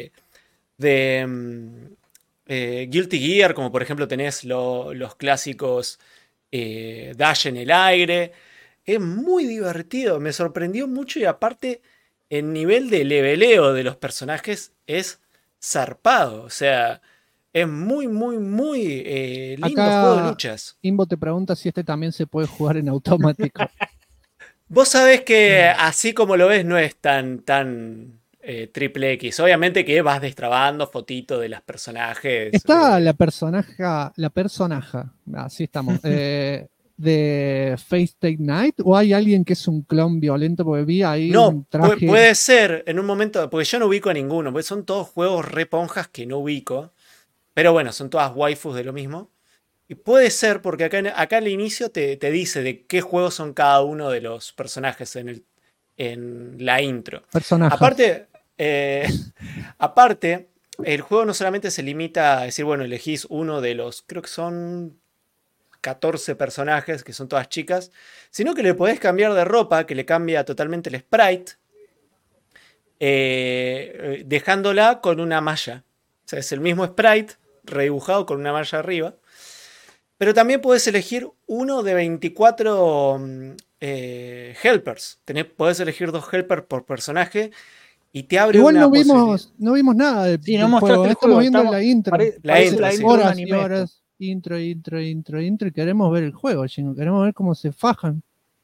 de Guilty Gear, como por ejemplo tenés los clásicos dash en el aire. Es muy divertido, me sorprendió mucho y aparte el nivel de leveleo de los personajes es zarpado. O sea, es muy, muy, muy lindo juego de luchas.
Imbo te pregunta si este también se puede jugar en automático.
Vos sabés que así como lo ves no es tan triple X. Obviamente que vas destrabando fotitos de los personajes.
Está la personaja, así estamos, de Face Take Night, o hay alguien que es un clon violento, porque vi ahí un traje.
Puede ser en un momento, porque yo no ubico a ninguno, porque son todos juegos reponjas que no ubico, pero bueno, son todas waifus de lo mismo. Y puede ser, porque acá al inicio te dice de qué juegos son cada uno de los personajes en la intro.
Personajes.
Aparte, el juego no solamente se limita a decir, bueno, elegís uno de los, creo que son 14 personajes, que son todas chicas, sino que le podés cambiar de ropa, que le cambia totalmente el sprite, dejándola con una malla. O sea, es el mismo sprite redibujado con una malla arriba. Pero también podés elegir uno de 24 helpers. Podés elegir 2 helpers por personaje y te abre
Igual
una
no vimos nada del,
Sí, no
del
mostraste
juego.
el
Estamos
juego,
viendo
estamos-
la intro.
Parece
intro,
la
sí.
intro de un
Horas y
anime.
horas. Intro, y queremos ver el juego, Jingo. Queremos ver cómo se fajan.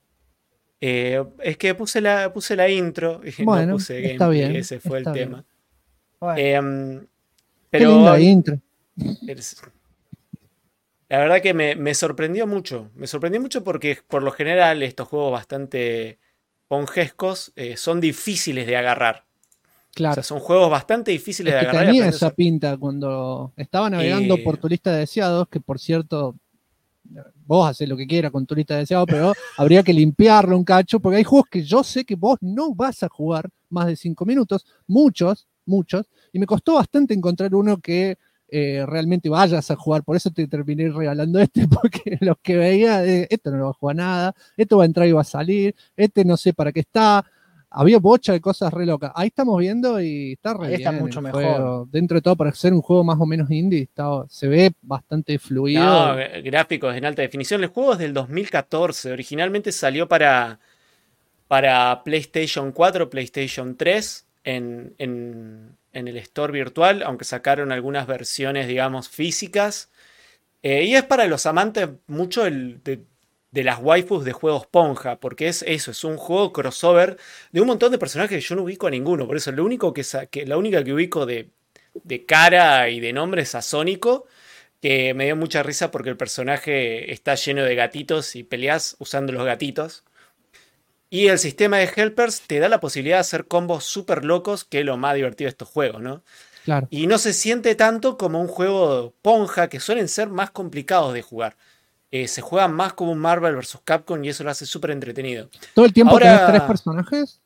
Es que puse la intro y
Bueno,
no puse
está
gameplay,
bien,
ese fue
está
el
bien.
tema.
Bueno,
Qué
Pero
linda intro.
es- la verdad que me sorprendió mucho. Me sorprendió mucho porque por lo general estos juegos bastante ponjescos son difíciles de agarrar. O
Claro.
sea, son juegos bastante difíciles
Es
de
que
agarrar. y
tenía
aprendes
esa
a-
pinta cuando estaba navegando
Y-
por tu lista de deseados, que por cierto, vos haces lo que quieras con tu lista de deseados, pero habría que limpiarlo un cacho, porque hay juegos que yo sé que vos no vas a jugar más de 5 minutos, muchos, y me costó bastante encontrar uno que realmente vayas a jugar, por eso te terminé regalando este, porque los que veía, esto no lo va a jugar nada, esto va a entrar y va a salir, este no sé para qué está. Había bocha de cosas re locas. Ahí estamos viendo y está re
Ahí está
bien
mucho
el
mejor.
juego. Dentro de todo, para ser un juego más o menos indie, se ve bastante fluido.
No, gráficos en alta definición. El juego es del 2014. Originalmente salió para PlayStation 4, PlayStation 3 en el store virtual, aunque sacaron algunas versiones, digamos, físicas. Y es para los amantes mucho de las waifus de juegos Ponja, porque es eso, es un juego crossover de un montón de personajes que yo no ubico a ninguno. Por eso la única que ubico de cara y de nombre es a Sónico, que me dio mucha risa porque el personaje está lleno de gatitos y peleas usando los gatitos. Y el sistema de helpers te da la posibilidad de hacer combos súper locos, que es lo más divertido de estos juegos, ¿no?
Claro.
Y no se siente tanto como un juego Ponja, que suelen ser más complicados de jugar. Se juega más como un Marvel vs. Capcom y eso lo hace súper entretenido.
¿Todo el tiempo
Ahora-
tenés 3 personajes?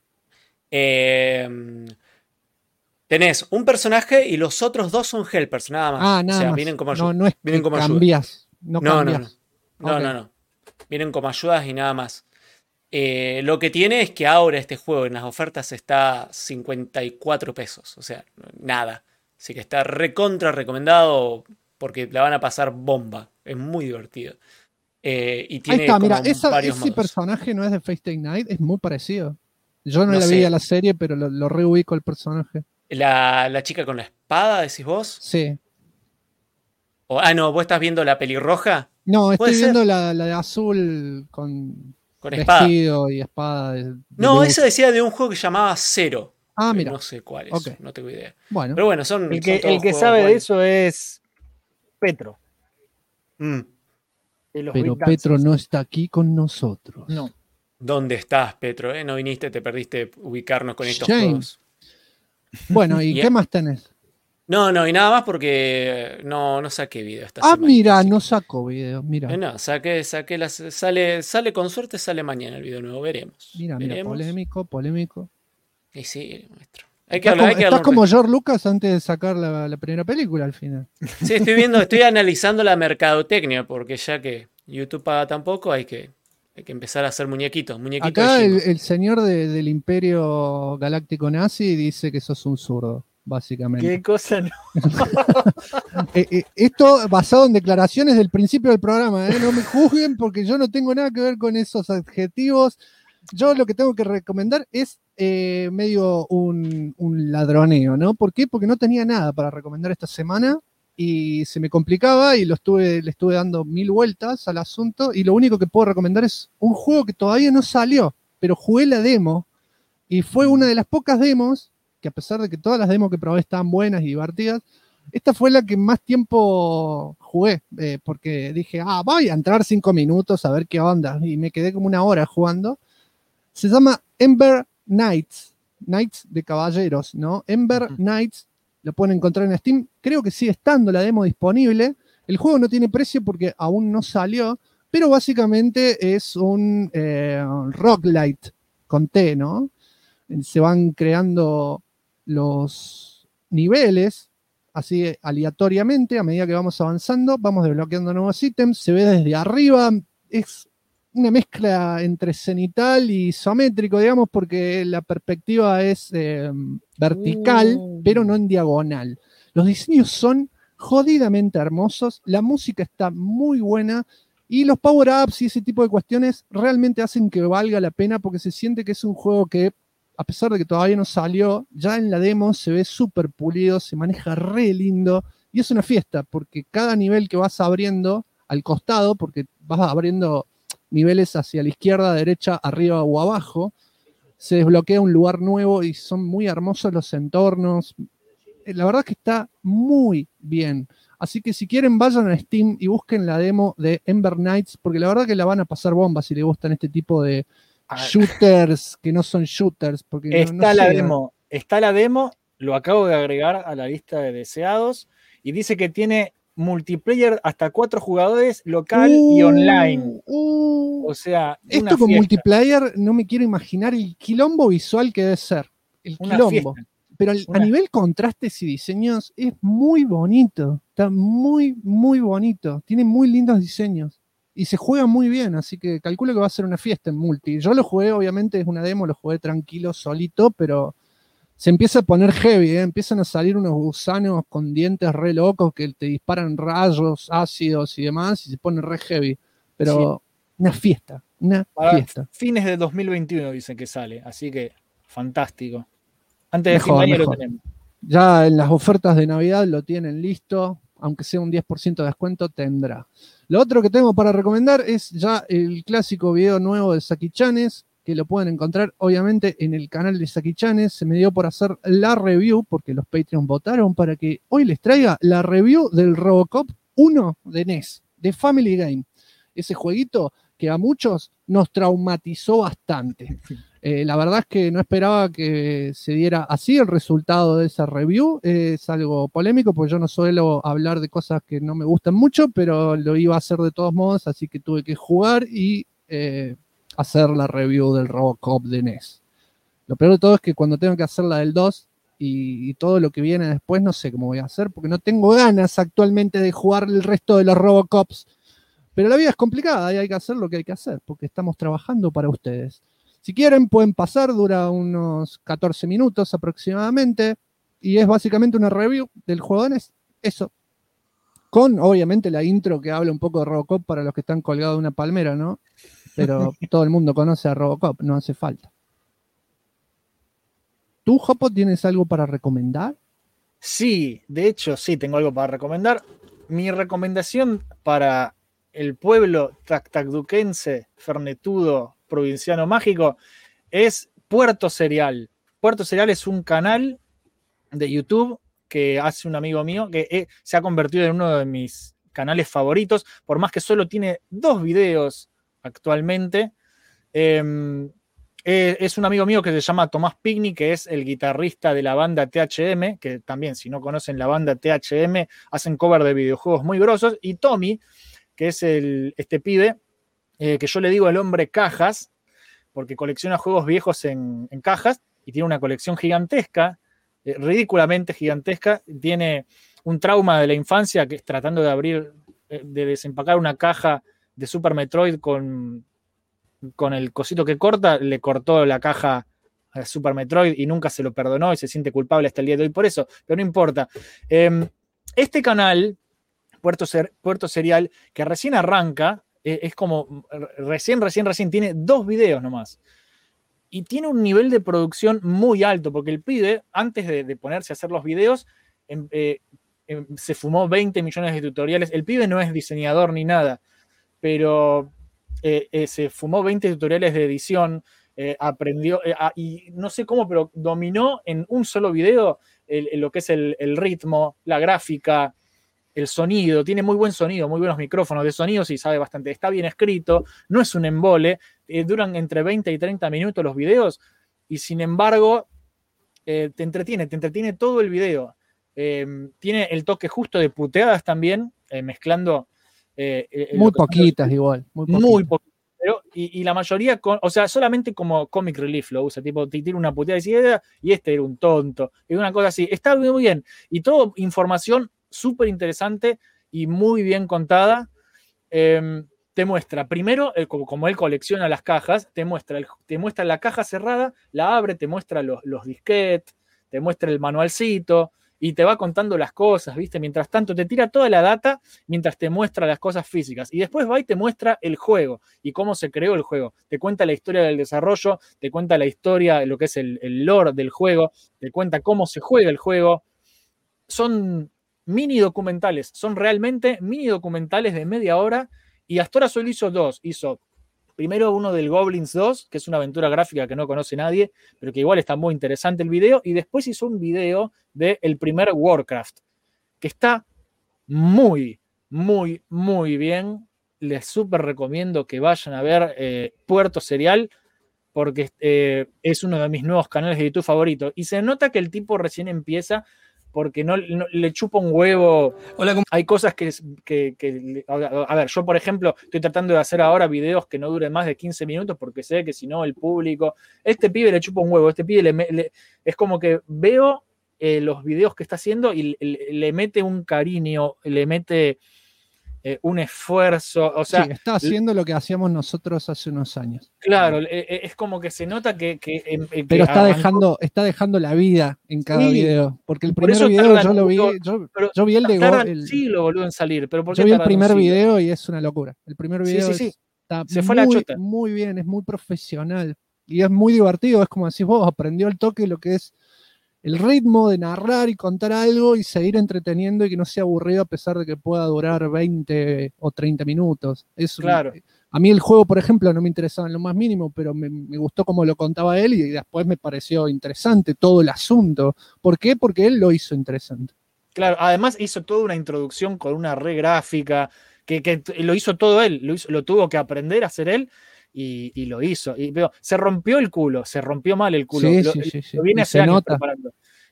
Tenés un personaje y los otros 2 son helpers, nada más.
Ah, nada
o sea,
más.
vienen como ayuda.
No es
vienen
que
como ayuda.
cambias.
No.
Cambias. Ok.
No. Vienen como ayudas y nada más. Lo que tiene es que ahora este juego en las ofertas está 54 pesos. O sea, nada. Así que está recontra recomendado porque la van a pasar bomba. Es muy divertido. Y
Ahí
tiene
está, mira,
como varios
ese
modos.
personaje no es de Fate Stay Night, es muy parecido. Yo no
No
la
sé.
vi a la serie, pero lo reubico el personaje.
La chica con la espada, decís vos.
Sí.
No, vos estás viendo la pelirroja
No,
Puede
estoy
ser.
viendo la de azul con
con espada.
vestido y espada. de
No,
luz.
esa decía de un juego que llamaba Zero.
Ah, mira.
No sé cuál es,
Ok.
no tengo idea.
Bueno,
Pero bueno, son
El que
todos juegos
sabe de
buenos.
eso es Petro.
Mm.
De los
pero
Big Guns.
Petro no está aquí con nosotros.
No.
¿Dónde estás, Petro? No viniste, te perdiste ubicarnos con estos
Shame.
juegos.
Bueno, ¿y
Y-
qué más tenés?
No, y nada más porque no saqué video esta
Ah,
semana.
mira,
así
no
que-
sacó video. Mira,
No, saqué sale con suerte, sale mañana el video nuevo, veremos.
mira,
Veremos.
polémico.
Y sí, maestro. Hay
Estás
que hablar, hay que
estás
hablar.
como George Lucas antes de sacar la primera película al final.
Sí, estoy analizando la mercadotecnia, porque ya que YouTube paga tan poco, hay que empezar a hacer muñequitos
Acá
de
el,
Jingo.
el señor del Imperio Galáctico Nazi dice que sos un zurdo, básicamente.
¿Qué cosa no?
Esto basado en declaraciones del principio del programa, ¿eh? No me juzguen porque yo no tengo nada que ver con esos adjetivos. Yo lo que tengo que recomendar es medio un ladroneo, ¿no? ¿Por qué? Porque no tenía nada para recomendar esta semana y se me complicaba y le estuve dando 1000 vueltas al asunto y lo único que puedo recomendar es un juego que todavía no salió, pero jugué la demo y fue una de las pocas demos que a pesar de que todas las demos que probé estaban buenas y divertidas, esta fue la que más tiempo jugué, porque dije, voy a entrar 5 minutos a ver qué onda, y me quedé como una hora jugando. Se llama Ember Knights, Knights de caballeros, ¿no? Ember Knights, lo pueden encontrar en Steam, creo que sigue estando la demo disponible. El juego no tiene precio porque aún no salió, pero básicamente es un roguelite con T, ¿no? Se van creando los niveles así aleatoriamente a medida que vamos avanzando, vamos desbloqueando nuevos ítems, se ve desde arriba, es una mezcla entre cenital y isométrico, digamos, porque la perspectiva es vertical, pero no en diagonal. Los diseños son jodidamente hermosos, la música está muy buena y los power-ups y ese tipo de cuestiones realmente hacen que valga la pena porque se siente que es un juego que, a pesar de que todavía no salió, ya en la demo se ve súper pulido, se maneja re lindo y es una fiesta porque cada nivel que vas abriendo al costado, porque vas abriendo niveles hacia la izquierda, derecha, arriba o abajo, se desbloquea un lugar nuevo y son muy hermosos los entornos. La verdad es que está muy bien. Así que si quieren, vayan a Steam y busquen la demo de Ember Knights, porque la verdad que la van a pasar bomba si les gustan este tipo de shooters que no son shooters. Porque
está la demo, lo acabo de agregar a la lista de deseados y dice que tiene multiplayer hasta 4 jugadores, local y online. O sea,
esto con multiplayer no me quiero imaginar el quilombo visual que debe ser. El quilombo. Pero a nivel contrastes y diseños es muy bonito. Está muy, muy bonito. Tiene muy lindos diseños. Y se juega muy bien, así que calculo que va a ser una fiesta en multi. Yo lo jugué, obviamente es una demo, lo jugué tranquilo, solito, pero se empieza a poner heavy, ¿eh? Empiezan a salir unos gusanos con dientes re locos que te disparan rayos, ácidos y demás, y se pone re heavy. Pero una fiesta, fiesta.
Fines de 2021 dicen que sale, así que fantástico. Antes de fin de año lo tenemos.
Ya en las ofertas de Navidad lo tienen listo, aunque sea un 10% de descuento, tendrá. Lo otro que tengo para recomendar es ya el clásico video nuevo de Saki Chanes, que lo pueden encontrar obviamente en el canal de Saki Chanes. Se me dio por hacer la review, porque los Patreons votaron para que hoy les traiga la review del Robocop 1 de NES, de Family Game. Ese jueguito que a muchos nos traumatizó bastante. La verdad es que no esperaba que se diera así el resultado de esa review. Es algo polémico porque yo no suelo hablar de cosas que no me gustan mucho, pero lo iba a hacer de todos modos, así que tuve que jugar y hacer la review del Robocop de NES. Lo peor de todo es que cuando tengo que hacer la del 2 y todo lo que viene después, no sé cómo voy a hacer porque no tengo ganas actualmente de jugar el resto de los Robocops. Pero la vida es complicada y hay que hacer lo que hay que hacer porque estamos trabajando para ustedes. Si quieren, pueden pasar, dura unos 14 minutos aproximadamente, y es básicamente una review del juego de NES. Eso. Con, obviamente, la intro que habla un poco de Robocop para los que están colgados de una palmera, ¿no? Pero todo el mundo conoce a Robocop, no hace falta. ¿Tú, Jopo, tienes algo para recomendar?
Sí, de hecho, sí, tengo algo para recomendar. Mi recomendación para el pueblo tactacduquense, fernetudo, provinciano mágico, es Puerto Serial. Puerto Serial es un canal de YouTube que hace un amigo mío que se ha convertido en uno de mis canales favoritos, por más que solo tiene 2 videos actualmente. Es un amigo mío que se llama Tomás Pigny, que es el guitarrista de la banda THM, que también, si no conocen la banda THM, hacen cover de videojuegos muy grosos, y Tommy, que es este pibe, que yo le digo el hombre cajas, porque colecciona juegos viejos en cajas y tiene una colección gigantesca, ridículamente gigantesca. Tiene un trauma de la infancia que es tratando de abrir, de desempacar una caja de Super Metroid con el cosito que corta, le cortó la caja a Super Metroid y nunca se lo perdonó y se siente culpable hasta el día de hoy por eso, pero no importa. Este canal, Puerto Serial, que recién arranca, es como recién tiene 2 videos nomás. Y tiene un nivel de producción muy alto, porque el pibe, antes de ponerse a hacer los videos, se fumó 20 millones de tutoriales. El pibe no es diseñador ni nada, pero se fumó 20 tutoriales de edición, aprendió, y no sé cómo, pero dominó en un solo video lo que es el ritmo, la gráfica, el sonido. Tiene muy buen sonido, muy buenos micrófonos de sonido, sí sabe bastante, está bien escrito, no es un embole, duran entre 20 y 30 minutos los videos, y sin embargo te entretiene todo el video. Tiene el toque justo de puteadas también, mezclando
muy poquitas igual,
muy poquitas, y la mayoría, o sea, solamente como comic relief lo usa, tipo, te tira una puteada y este era un tonto, y una cosa así. Está muy bien, y todo información súper interesante y muy bien contada. Te muestra, primero, como él colecciona las cajas, te muestra la caja cerrada, la abre, te muestra los disquetes, te muestra el manualcito, y te va contando las cosas, ¿viste? Mientras tanto, te tira toda la data mientras te muestra las cosas físicas. Y después va y te muestra el juego y cómo se creó el juego. Te cuenta la historia del desarrollo, te cuenta la historia, lo que es el lore del juego, te cuenta cómo se juega el juego. Son mini documentales, son realmente mini documentales de media hora, y hasta ahora solo hizo 2. Hizo primero uno del Goblins 2, que es una aventura gráfica que no conoce nadie, pero que igual está muy interesante el video, y después hizo un video del primer Warcraft, que está muy, muy, muy bien. Les súper recomiendo que vayan a ver Puerto Serial, porque es uno de mis nuevos canales de YouTube favoritos, y se nota que el tipo recién empieza, porque no le chupa un huevo.
Hola,
hay cosas que a ver, yo por ejemplo estoy tratando de hacer ahora videos que no duren más de 15 minutos, porque sé que si no el público, este pibe le chupa un huevo, este pibe es como que veo los videos que está haciendo y le mete un cariño, le mete un esfuerzo, o sea,
sí, está haciendo lo que hacíamos nosotros hace unos años.
Claro, es como que se nota que
pero está dejando la vida en cada video, porque el primer video yo lo vi, yo vi el de
Goblins. Sí, lo volvió a salir, pero ¿por qué
yo vi el primer video y es una locura. El primer video está
se fue la chota.
Muy bien, es muy profesional y es muy divertido, es como decís vos, aprendió al toque lo que es el ritmo de narrar y contar algo y seguir entreteniendo y que no sea aburrido a pesar de que pueda durar 20 o 30 minutos.
Claro.
A mí el juego, por ejemplo, no me interesaba en lo más mínimo, pero me gustó cómo lo contaba él y después me pareció interesante todo el asunto. ¿Por qué? Porque él lo hizo interesante.
Claro, además hizo toda una introducción con una red gráfica, que lo hizo todo él, lo tuvo que aprender a hacer él. Y lo hizo. Pero se rompió el culo, se rompió mal el culo.
Sí.
Lo viene hace años preparando.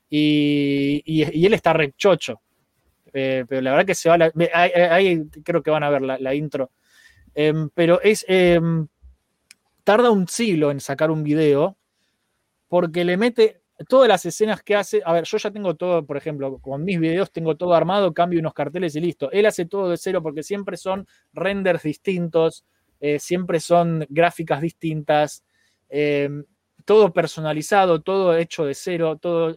Y él está re chocho. Pero la verdad que se va. Ahí creo que van a ver la intro. Pero tarda un siglo en sacar un video, porque le mete todas las escenas que hace. A ver, yo ya tengo todo, por ejemplo, con mis videos tengo todo armado, cambio unos carteles y listo. Él hace todo de cero porque siempre son renders distintos. Siempre son gráficas distintas, todo personalizado, todo hecho de cero, todo,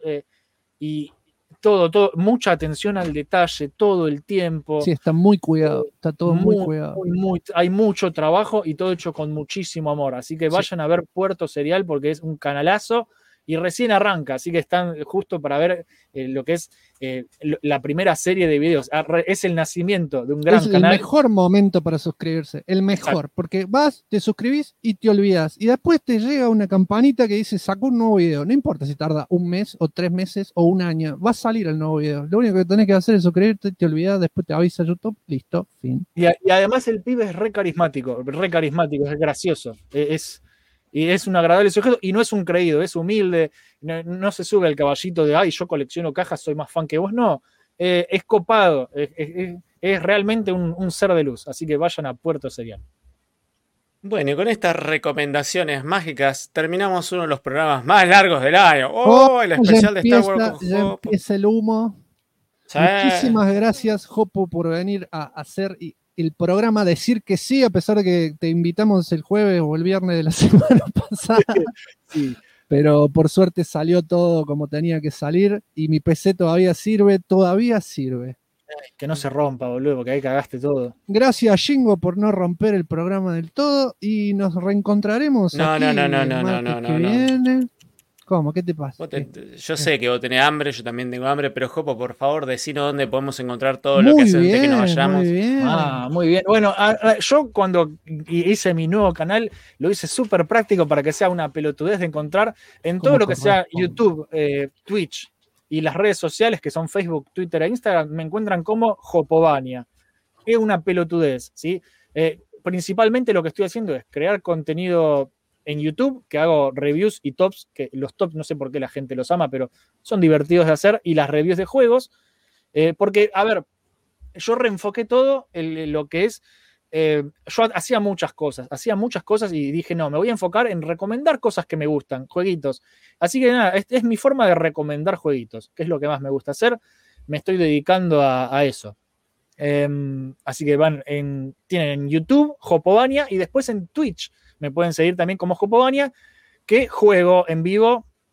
mucha atención al detalle todo el tiempo.
Sí, está muy cuidado, está todo muy cuidado.
Hay mucho trabajo y todo hecho con muchísimo amor, así que vayan a ver Puerto Serial porque es un canalazo y recién arranca, así que están justo para ver lo que es la primera serie de videos. Es el nacimiento de un gran canal.
Es el mejor momento para suscribirse, el mejor, exacto, porque vas, te suscribís y te olvidás, y después te llega una campanita que dice sacó un nuevo video, no importa si tarda un mes o 3 meses o un año, va a salir el nuevo video, lo único que tenés que hacer es suscribirte, te olvidás, después te avisa YouTube, listo, fin.
Y además el pibe es re carismático, es gracioso, y es un agradable sujeto y no es un creído, es humilde, no se sube al caballito de ay, yo colecciono cajas, soy más fan que vos, no, es copado, es realmente un ser de luz, así que vayan a Puerto Serial.
Bueno, y con estas recomendaciones mágicas terminamos uno de los programas más largos del año. El especial de Star Wars con
ya
Jopo.
Empieza el humo. Sí. Muchísimas gracias, Jopo, por venir a hacer el programa, decir que sí, a pesar de que te invitamos el jueves o el viernes de la semana pasada.
Sí.
Pero por suerte salió todo como tenía que salir y mi PC todavía sirve.
Que no se rompa, boludo, porque ahí cagaste todo.
Gracias, Jingo, por no romper el programa del todo y nos reencontraremos.
No.
¿Cómo? ¿Qué te pasa?
Yo sé que vos tenés hambre, yo también tengo hambre, pero Jopo, por favor, decinos dónde podemos encontrar todo lo que hace antes de que nos vayamos.
Muy bien. Bueno, yo cuando hice mi nuevo canal, lo hice súper práctico para que sea una pelotudez de encontrar en todo lo que sea YouTube, Twitch y las redes sociales que son Facebook, Twitter e Instagram, me encuentran como Jopovania. Es una pelotudez, ¿sí? Principalmente lo que estoy haciendo es crear contenido en YouTube, que hago reviews y tops, que los tops no sé por qué la gente los ama, pero son divertidos de hacer, y las reviews de juegos, porque, a ver, yo reenfoqué todo en lo que es, yo hacía muchas cosas y dije, no, me voy a enfocar en recomendar cosas que me gustan, jueguitos. Así que nada, es mi forma de recomendar jueguitos, que es lo que más me gusta hacer, me estoy dedicando a eso. Así que tienen en YouTube, Jopovania, y después en Twitch, me pueden seguir también como Jopovania, que juego en vivo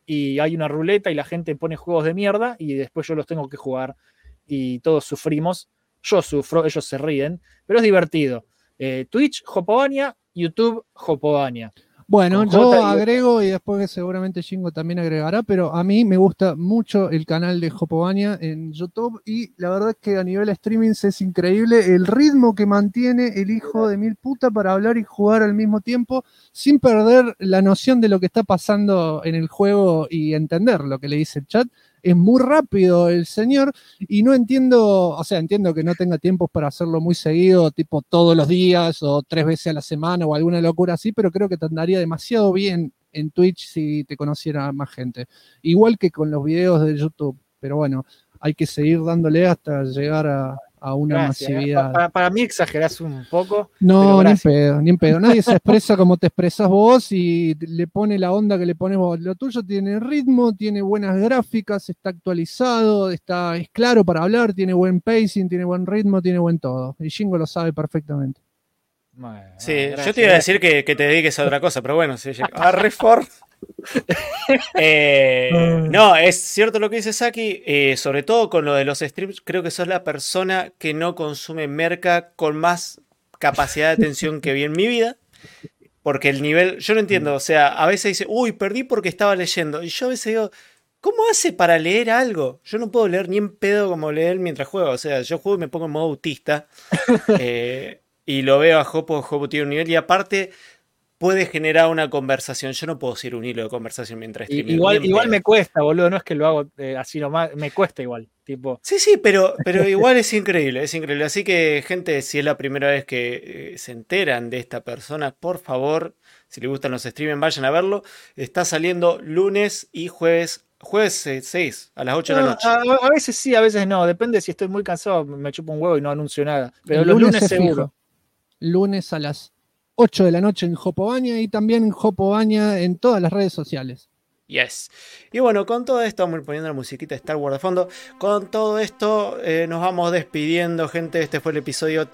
y hay una ruleta y la gente pone juegos de mierda y después yo los tengo que jugar y todos sufrimos. Yo sufro, ellos se ríen, pero es divertido. Twitch, Jopobania, YouTube, Jopobania.
Bueno,
Con
yo
J y-
agrego y después seguramente Shingo también agregará, pero a mí me gusta mucho el canal de Jopobania en YouTube y la verdad es que a nivel streaming es increíble el ritmo que mantiene el hijo de mil puta para hablar y jugar al mismo tiempo sin perder la noción de lo que está pasando en el juego y entender lo que le dice el chat. Es muy rápido el señor y no entiendo, o sea, entiendo que no tenga tiempos para hacerlo muy seguido, tipo todos los días o 3 veces a la semana o alguna locura así, pero creo que te andaría demasiado bien en Twitch si te conociera más gente. Igual que con los videos de YouTube, pero bueno, hay que seguir dándole hasta llegar a una
Gracias.
masividad.
Para mí exagerás un poco.
No,
pero
ni en
gracias.
pedo, ni en pedo. Nadie se expresa como te expresas vos y le pone la onda que le pones vos. Lo tuyo tiene ritmo, tiene buenas gráficas, está actualizado, es claro para hablar, tiene buen pacing, tiene buen ritmo, tiene buen todo. Y Shingo lo sabe perfectamente.
Bueno,
Sí,
gracias,
yo te iba a
gracias.
decir que te dediques a otra cosa, pero bueno, sí, Reform. No, es cierto lo que dice Saki, sobre todo con lo de los streams, creo que sos la persona que no consume merca con más capacidad de atención que vi en mi vida, porque el nivel, yo no entiendo, o sea, a veces dice, uy, perdí porque estaba leyendo, y yo a veces digo, ¿cómo hace para leer algo? Yo no puedo leer ni en pedo como leer mientras juego, o sea, yo juego y me pongo en modo autista, y lo veo a Jopo tiene un nivel, y aparte puede generar una conversación. Yo no puedo seguir un hilo de conversación mientras streameo.
Igual me cuesta, boludo. No es que lo hago así nomás. Me cuesta igual. Tipo.
Sí, pero igual es increíble, es increíble. Así que, gente, si es la primera vez que se enteran de esta persona, por favor, si les gustan los streaming, vayan a verlo. Está saliendo lunes y jueves 6 a las 8 de la noche.
A veces sí, a veces no. Depende si estoy muy cansado, me chupo un huevo y no anuncio nada. Pero
El
los lunes
es
seguro.
fijo. Lunes a las 8 de la noche en Jopobania y también en Jopobania en todas las redes sociales.
Yes. Y bueno, con todo esto, vamos a ir poniendo la musiquita de Star Wars de fondo. Con todo esto, nos vamos despidiendo, gente. Este fue el episodio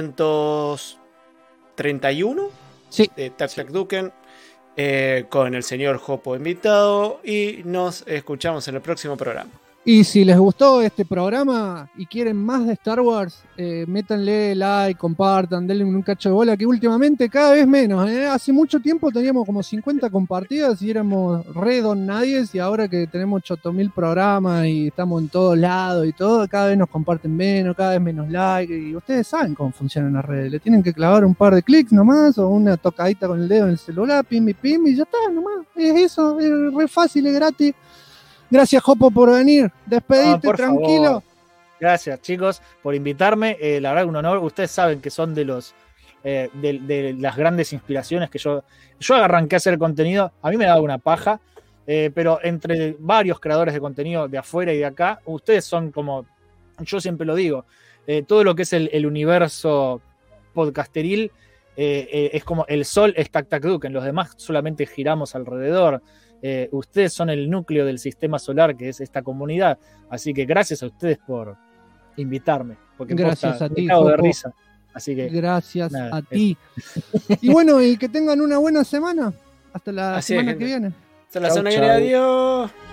331 de Tac Tac Duken, con el señor Jopo invitado. Y nos escuchamos en el próximo programa.
Y si les gustó este programa y quieren más de Star Wars, métanle like, compartan, denle un cacho de bola, que últimamente cada vez menos. Hace mucho tiempo teníamos como 50 compartidas y éramos re don nadies, y ahora que tenemos 8.000 programas y estamos en todos lados y todo, cada vez nos comparten menos, cada vez menos like, y ustedes saben cómo funcionan las redes. Le tienen que clavar un par de clics nomás o una tocadita con el dedo en el celular, pim y ya está, nomás. Es eso, es re fácil, es gratis. Gracias, Jopo, por venir. Despedite,
por
tranquilo.
favor. Gracias, chicos, por invitarme. La verdad, un honor. Ustedes saben que son de los de las grandes inspiraciones que yo arranqué a hacer contenido. A mí me daba una paja, pero entre varios creadores de contenido de afuera y de acá, ustedes son como, yo siempre lo digo, todo lo que es el universo podcasteril es como el sol es Tac Tac Duken. Los demás solamente giramos alrededor. Ustedes son el núcleo del sistema solar que es esta comunidad, así que gracias a ustedes por invitarme, porque
gracias a ti,
me cago de
Jopo.
risa, así que
gracias
nada,
a ti. Y bueno, y que tengan una buena semana hasta la
Así es,
semana
gente.
que viene.
Hasta la
Chau,
semana que viene,
chau.
adiós.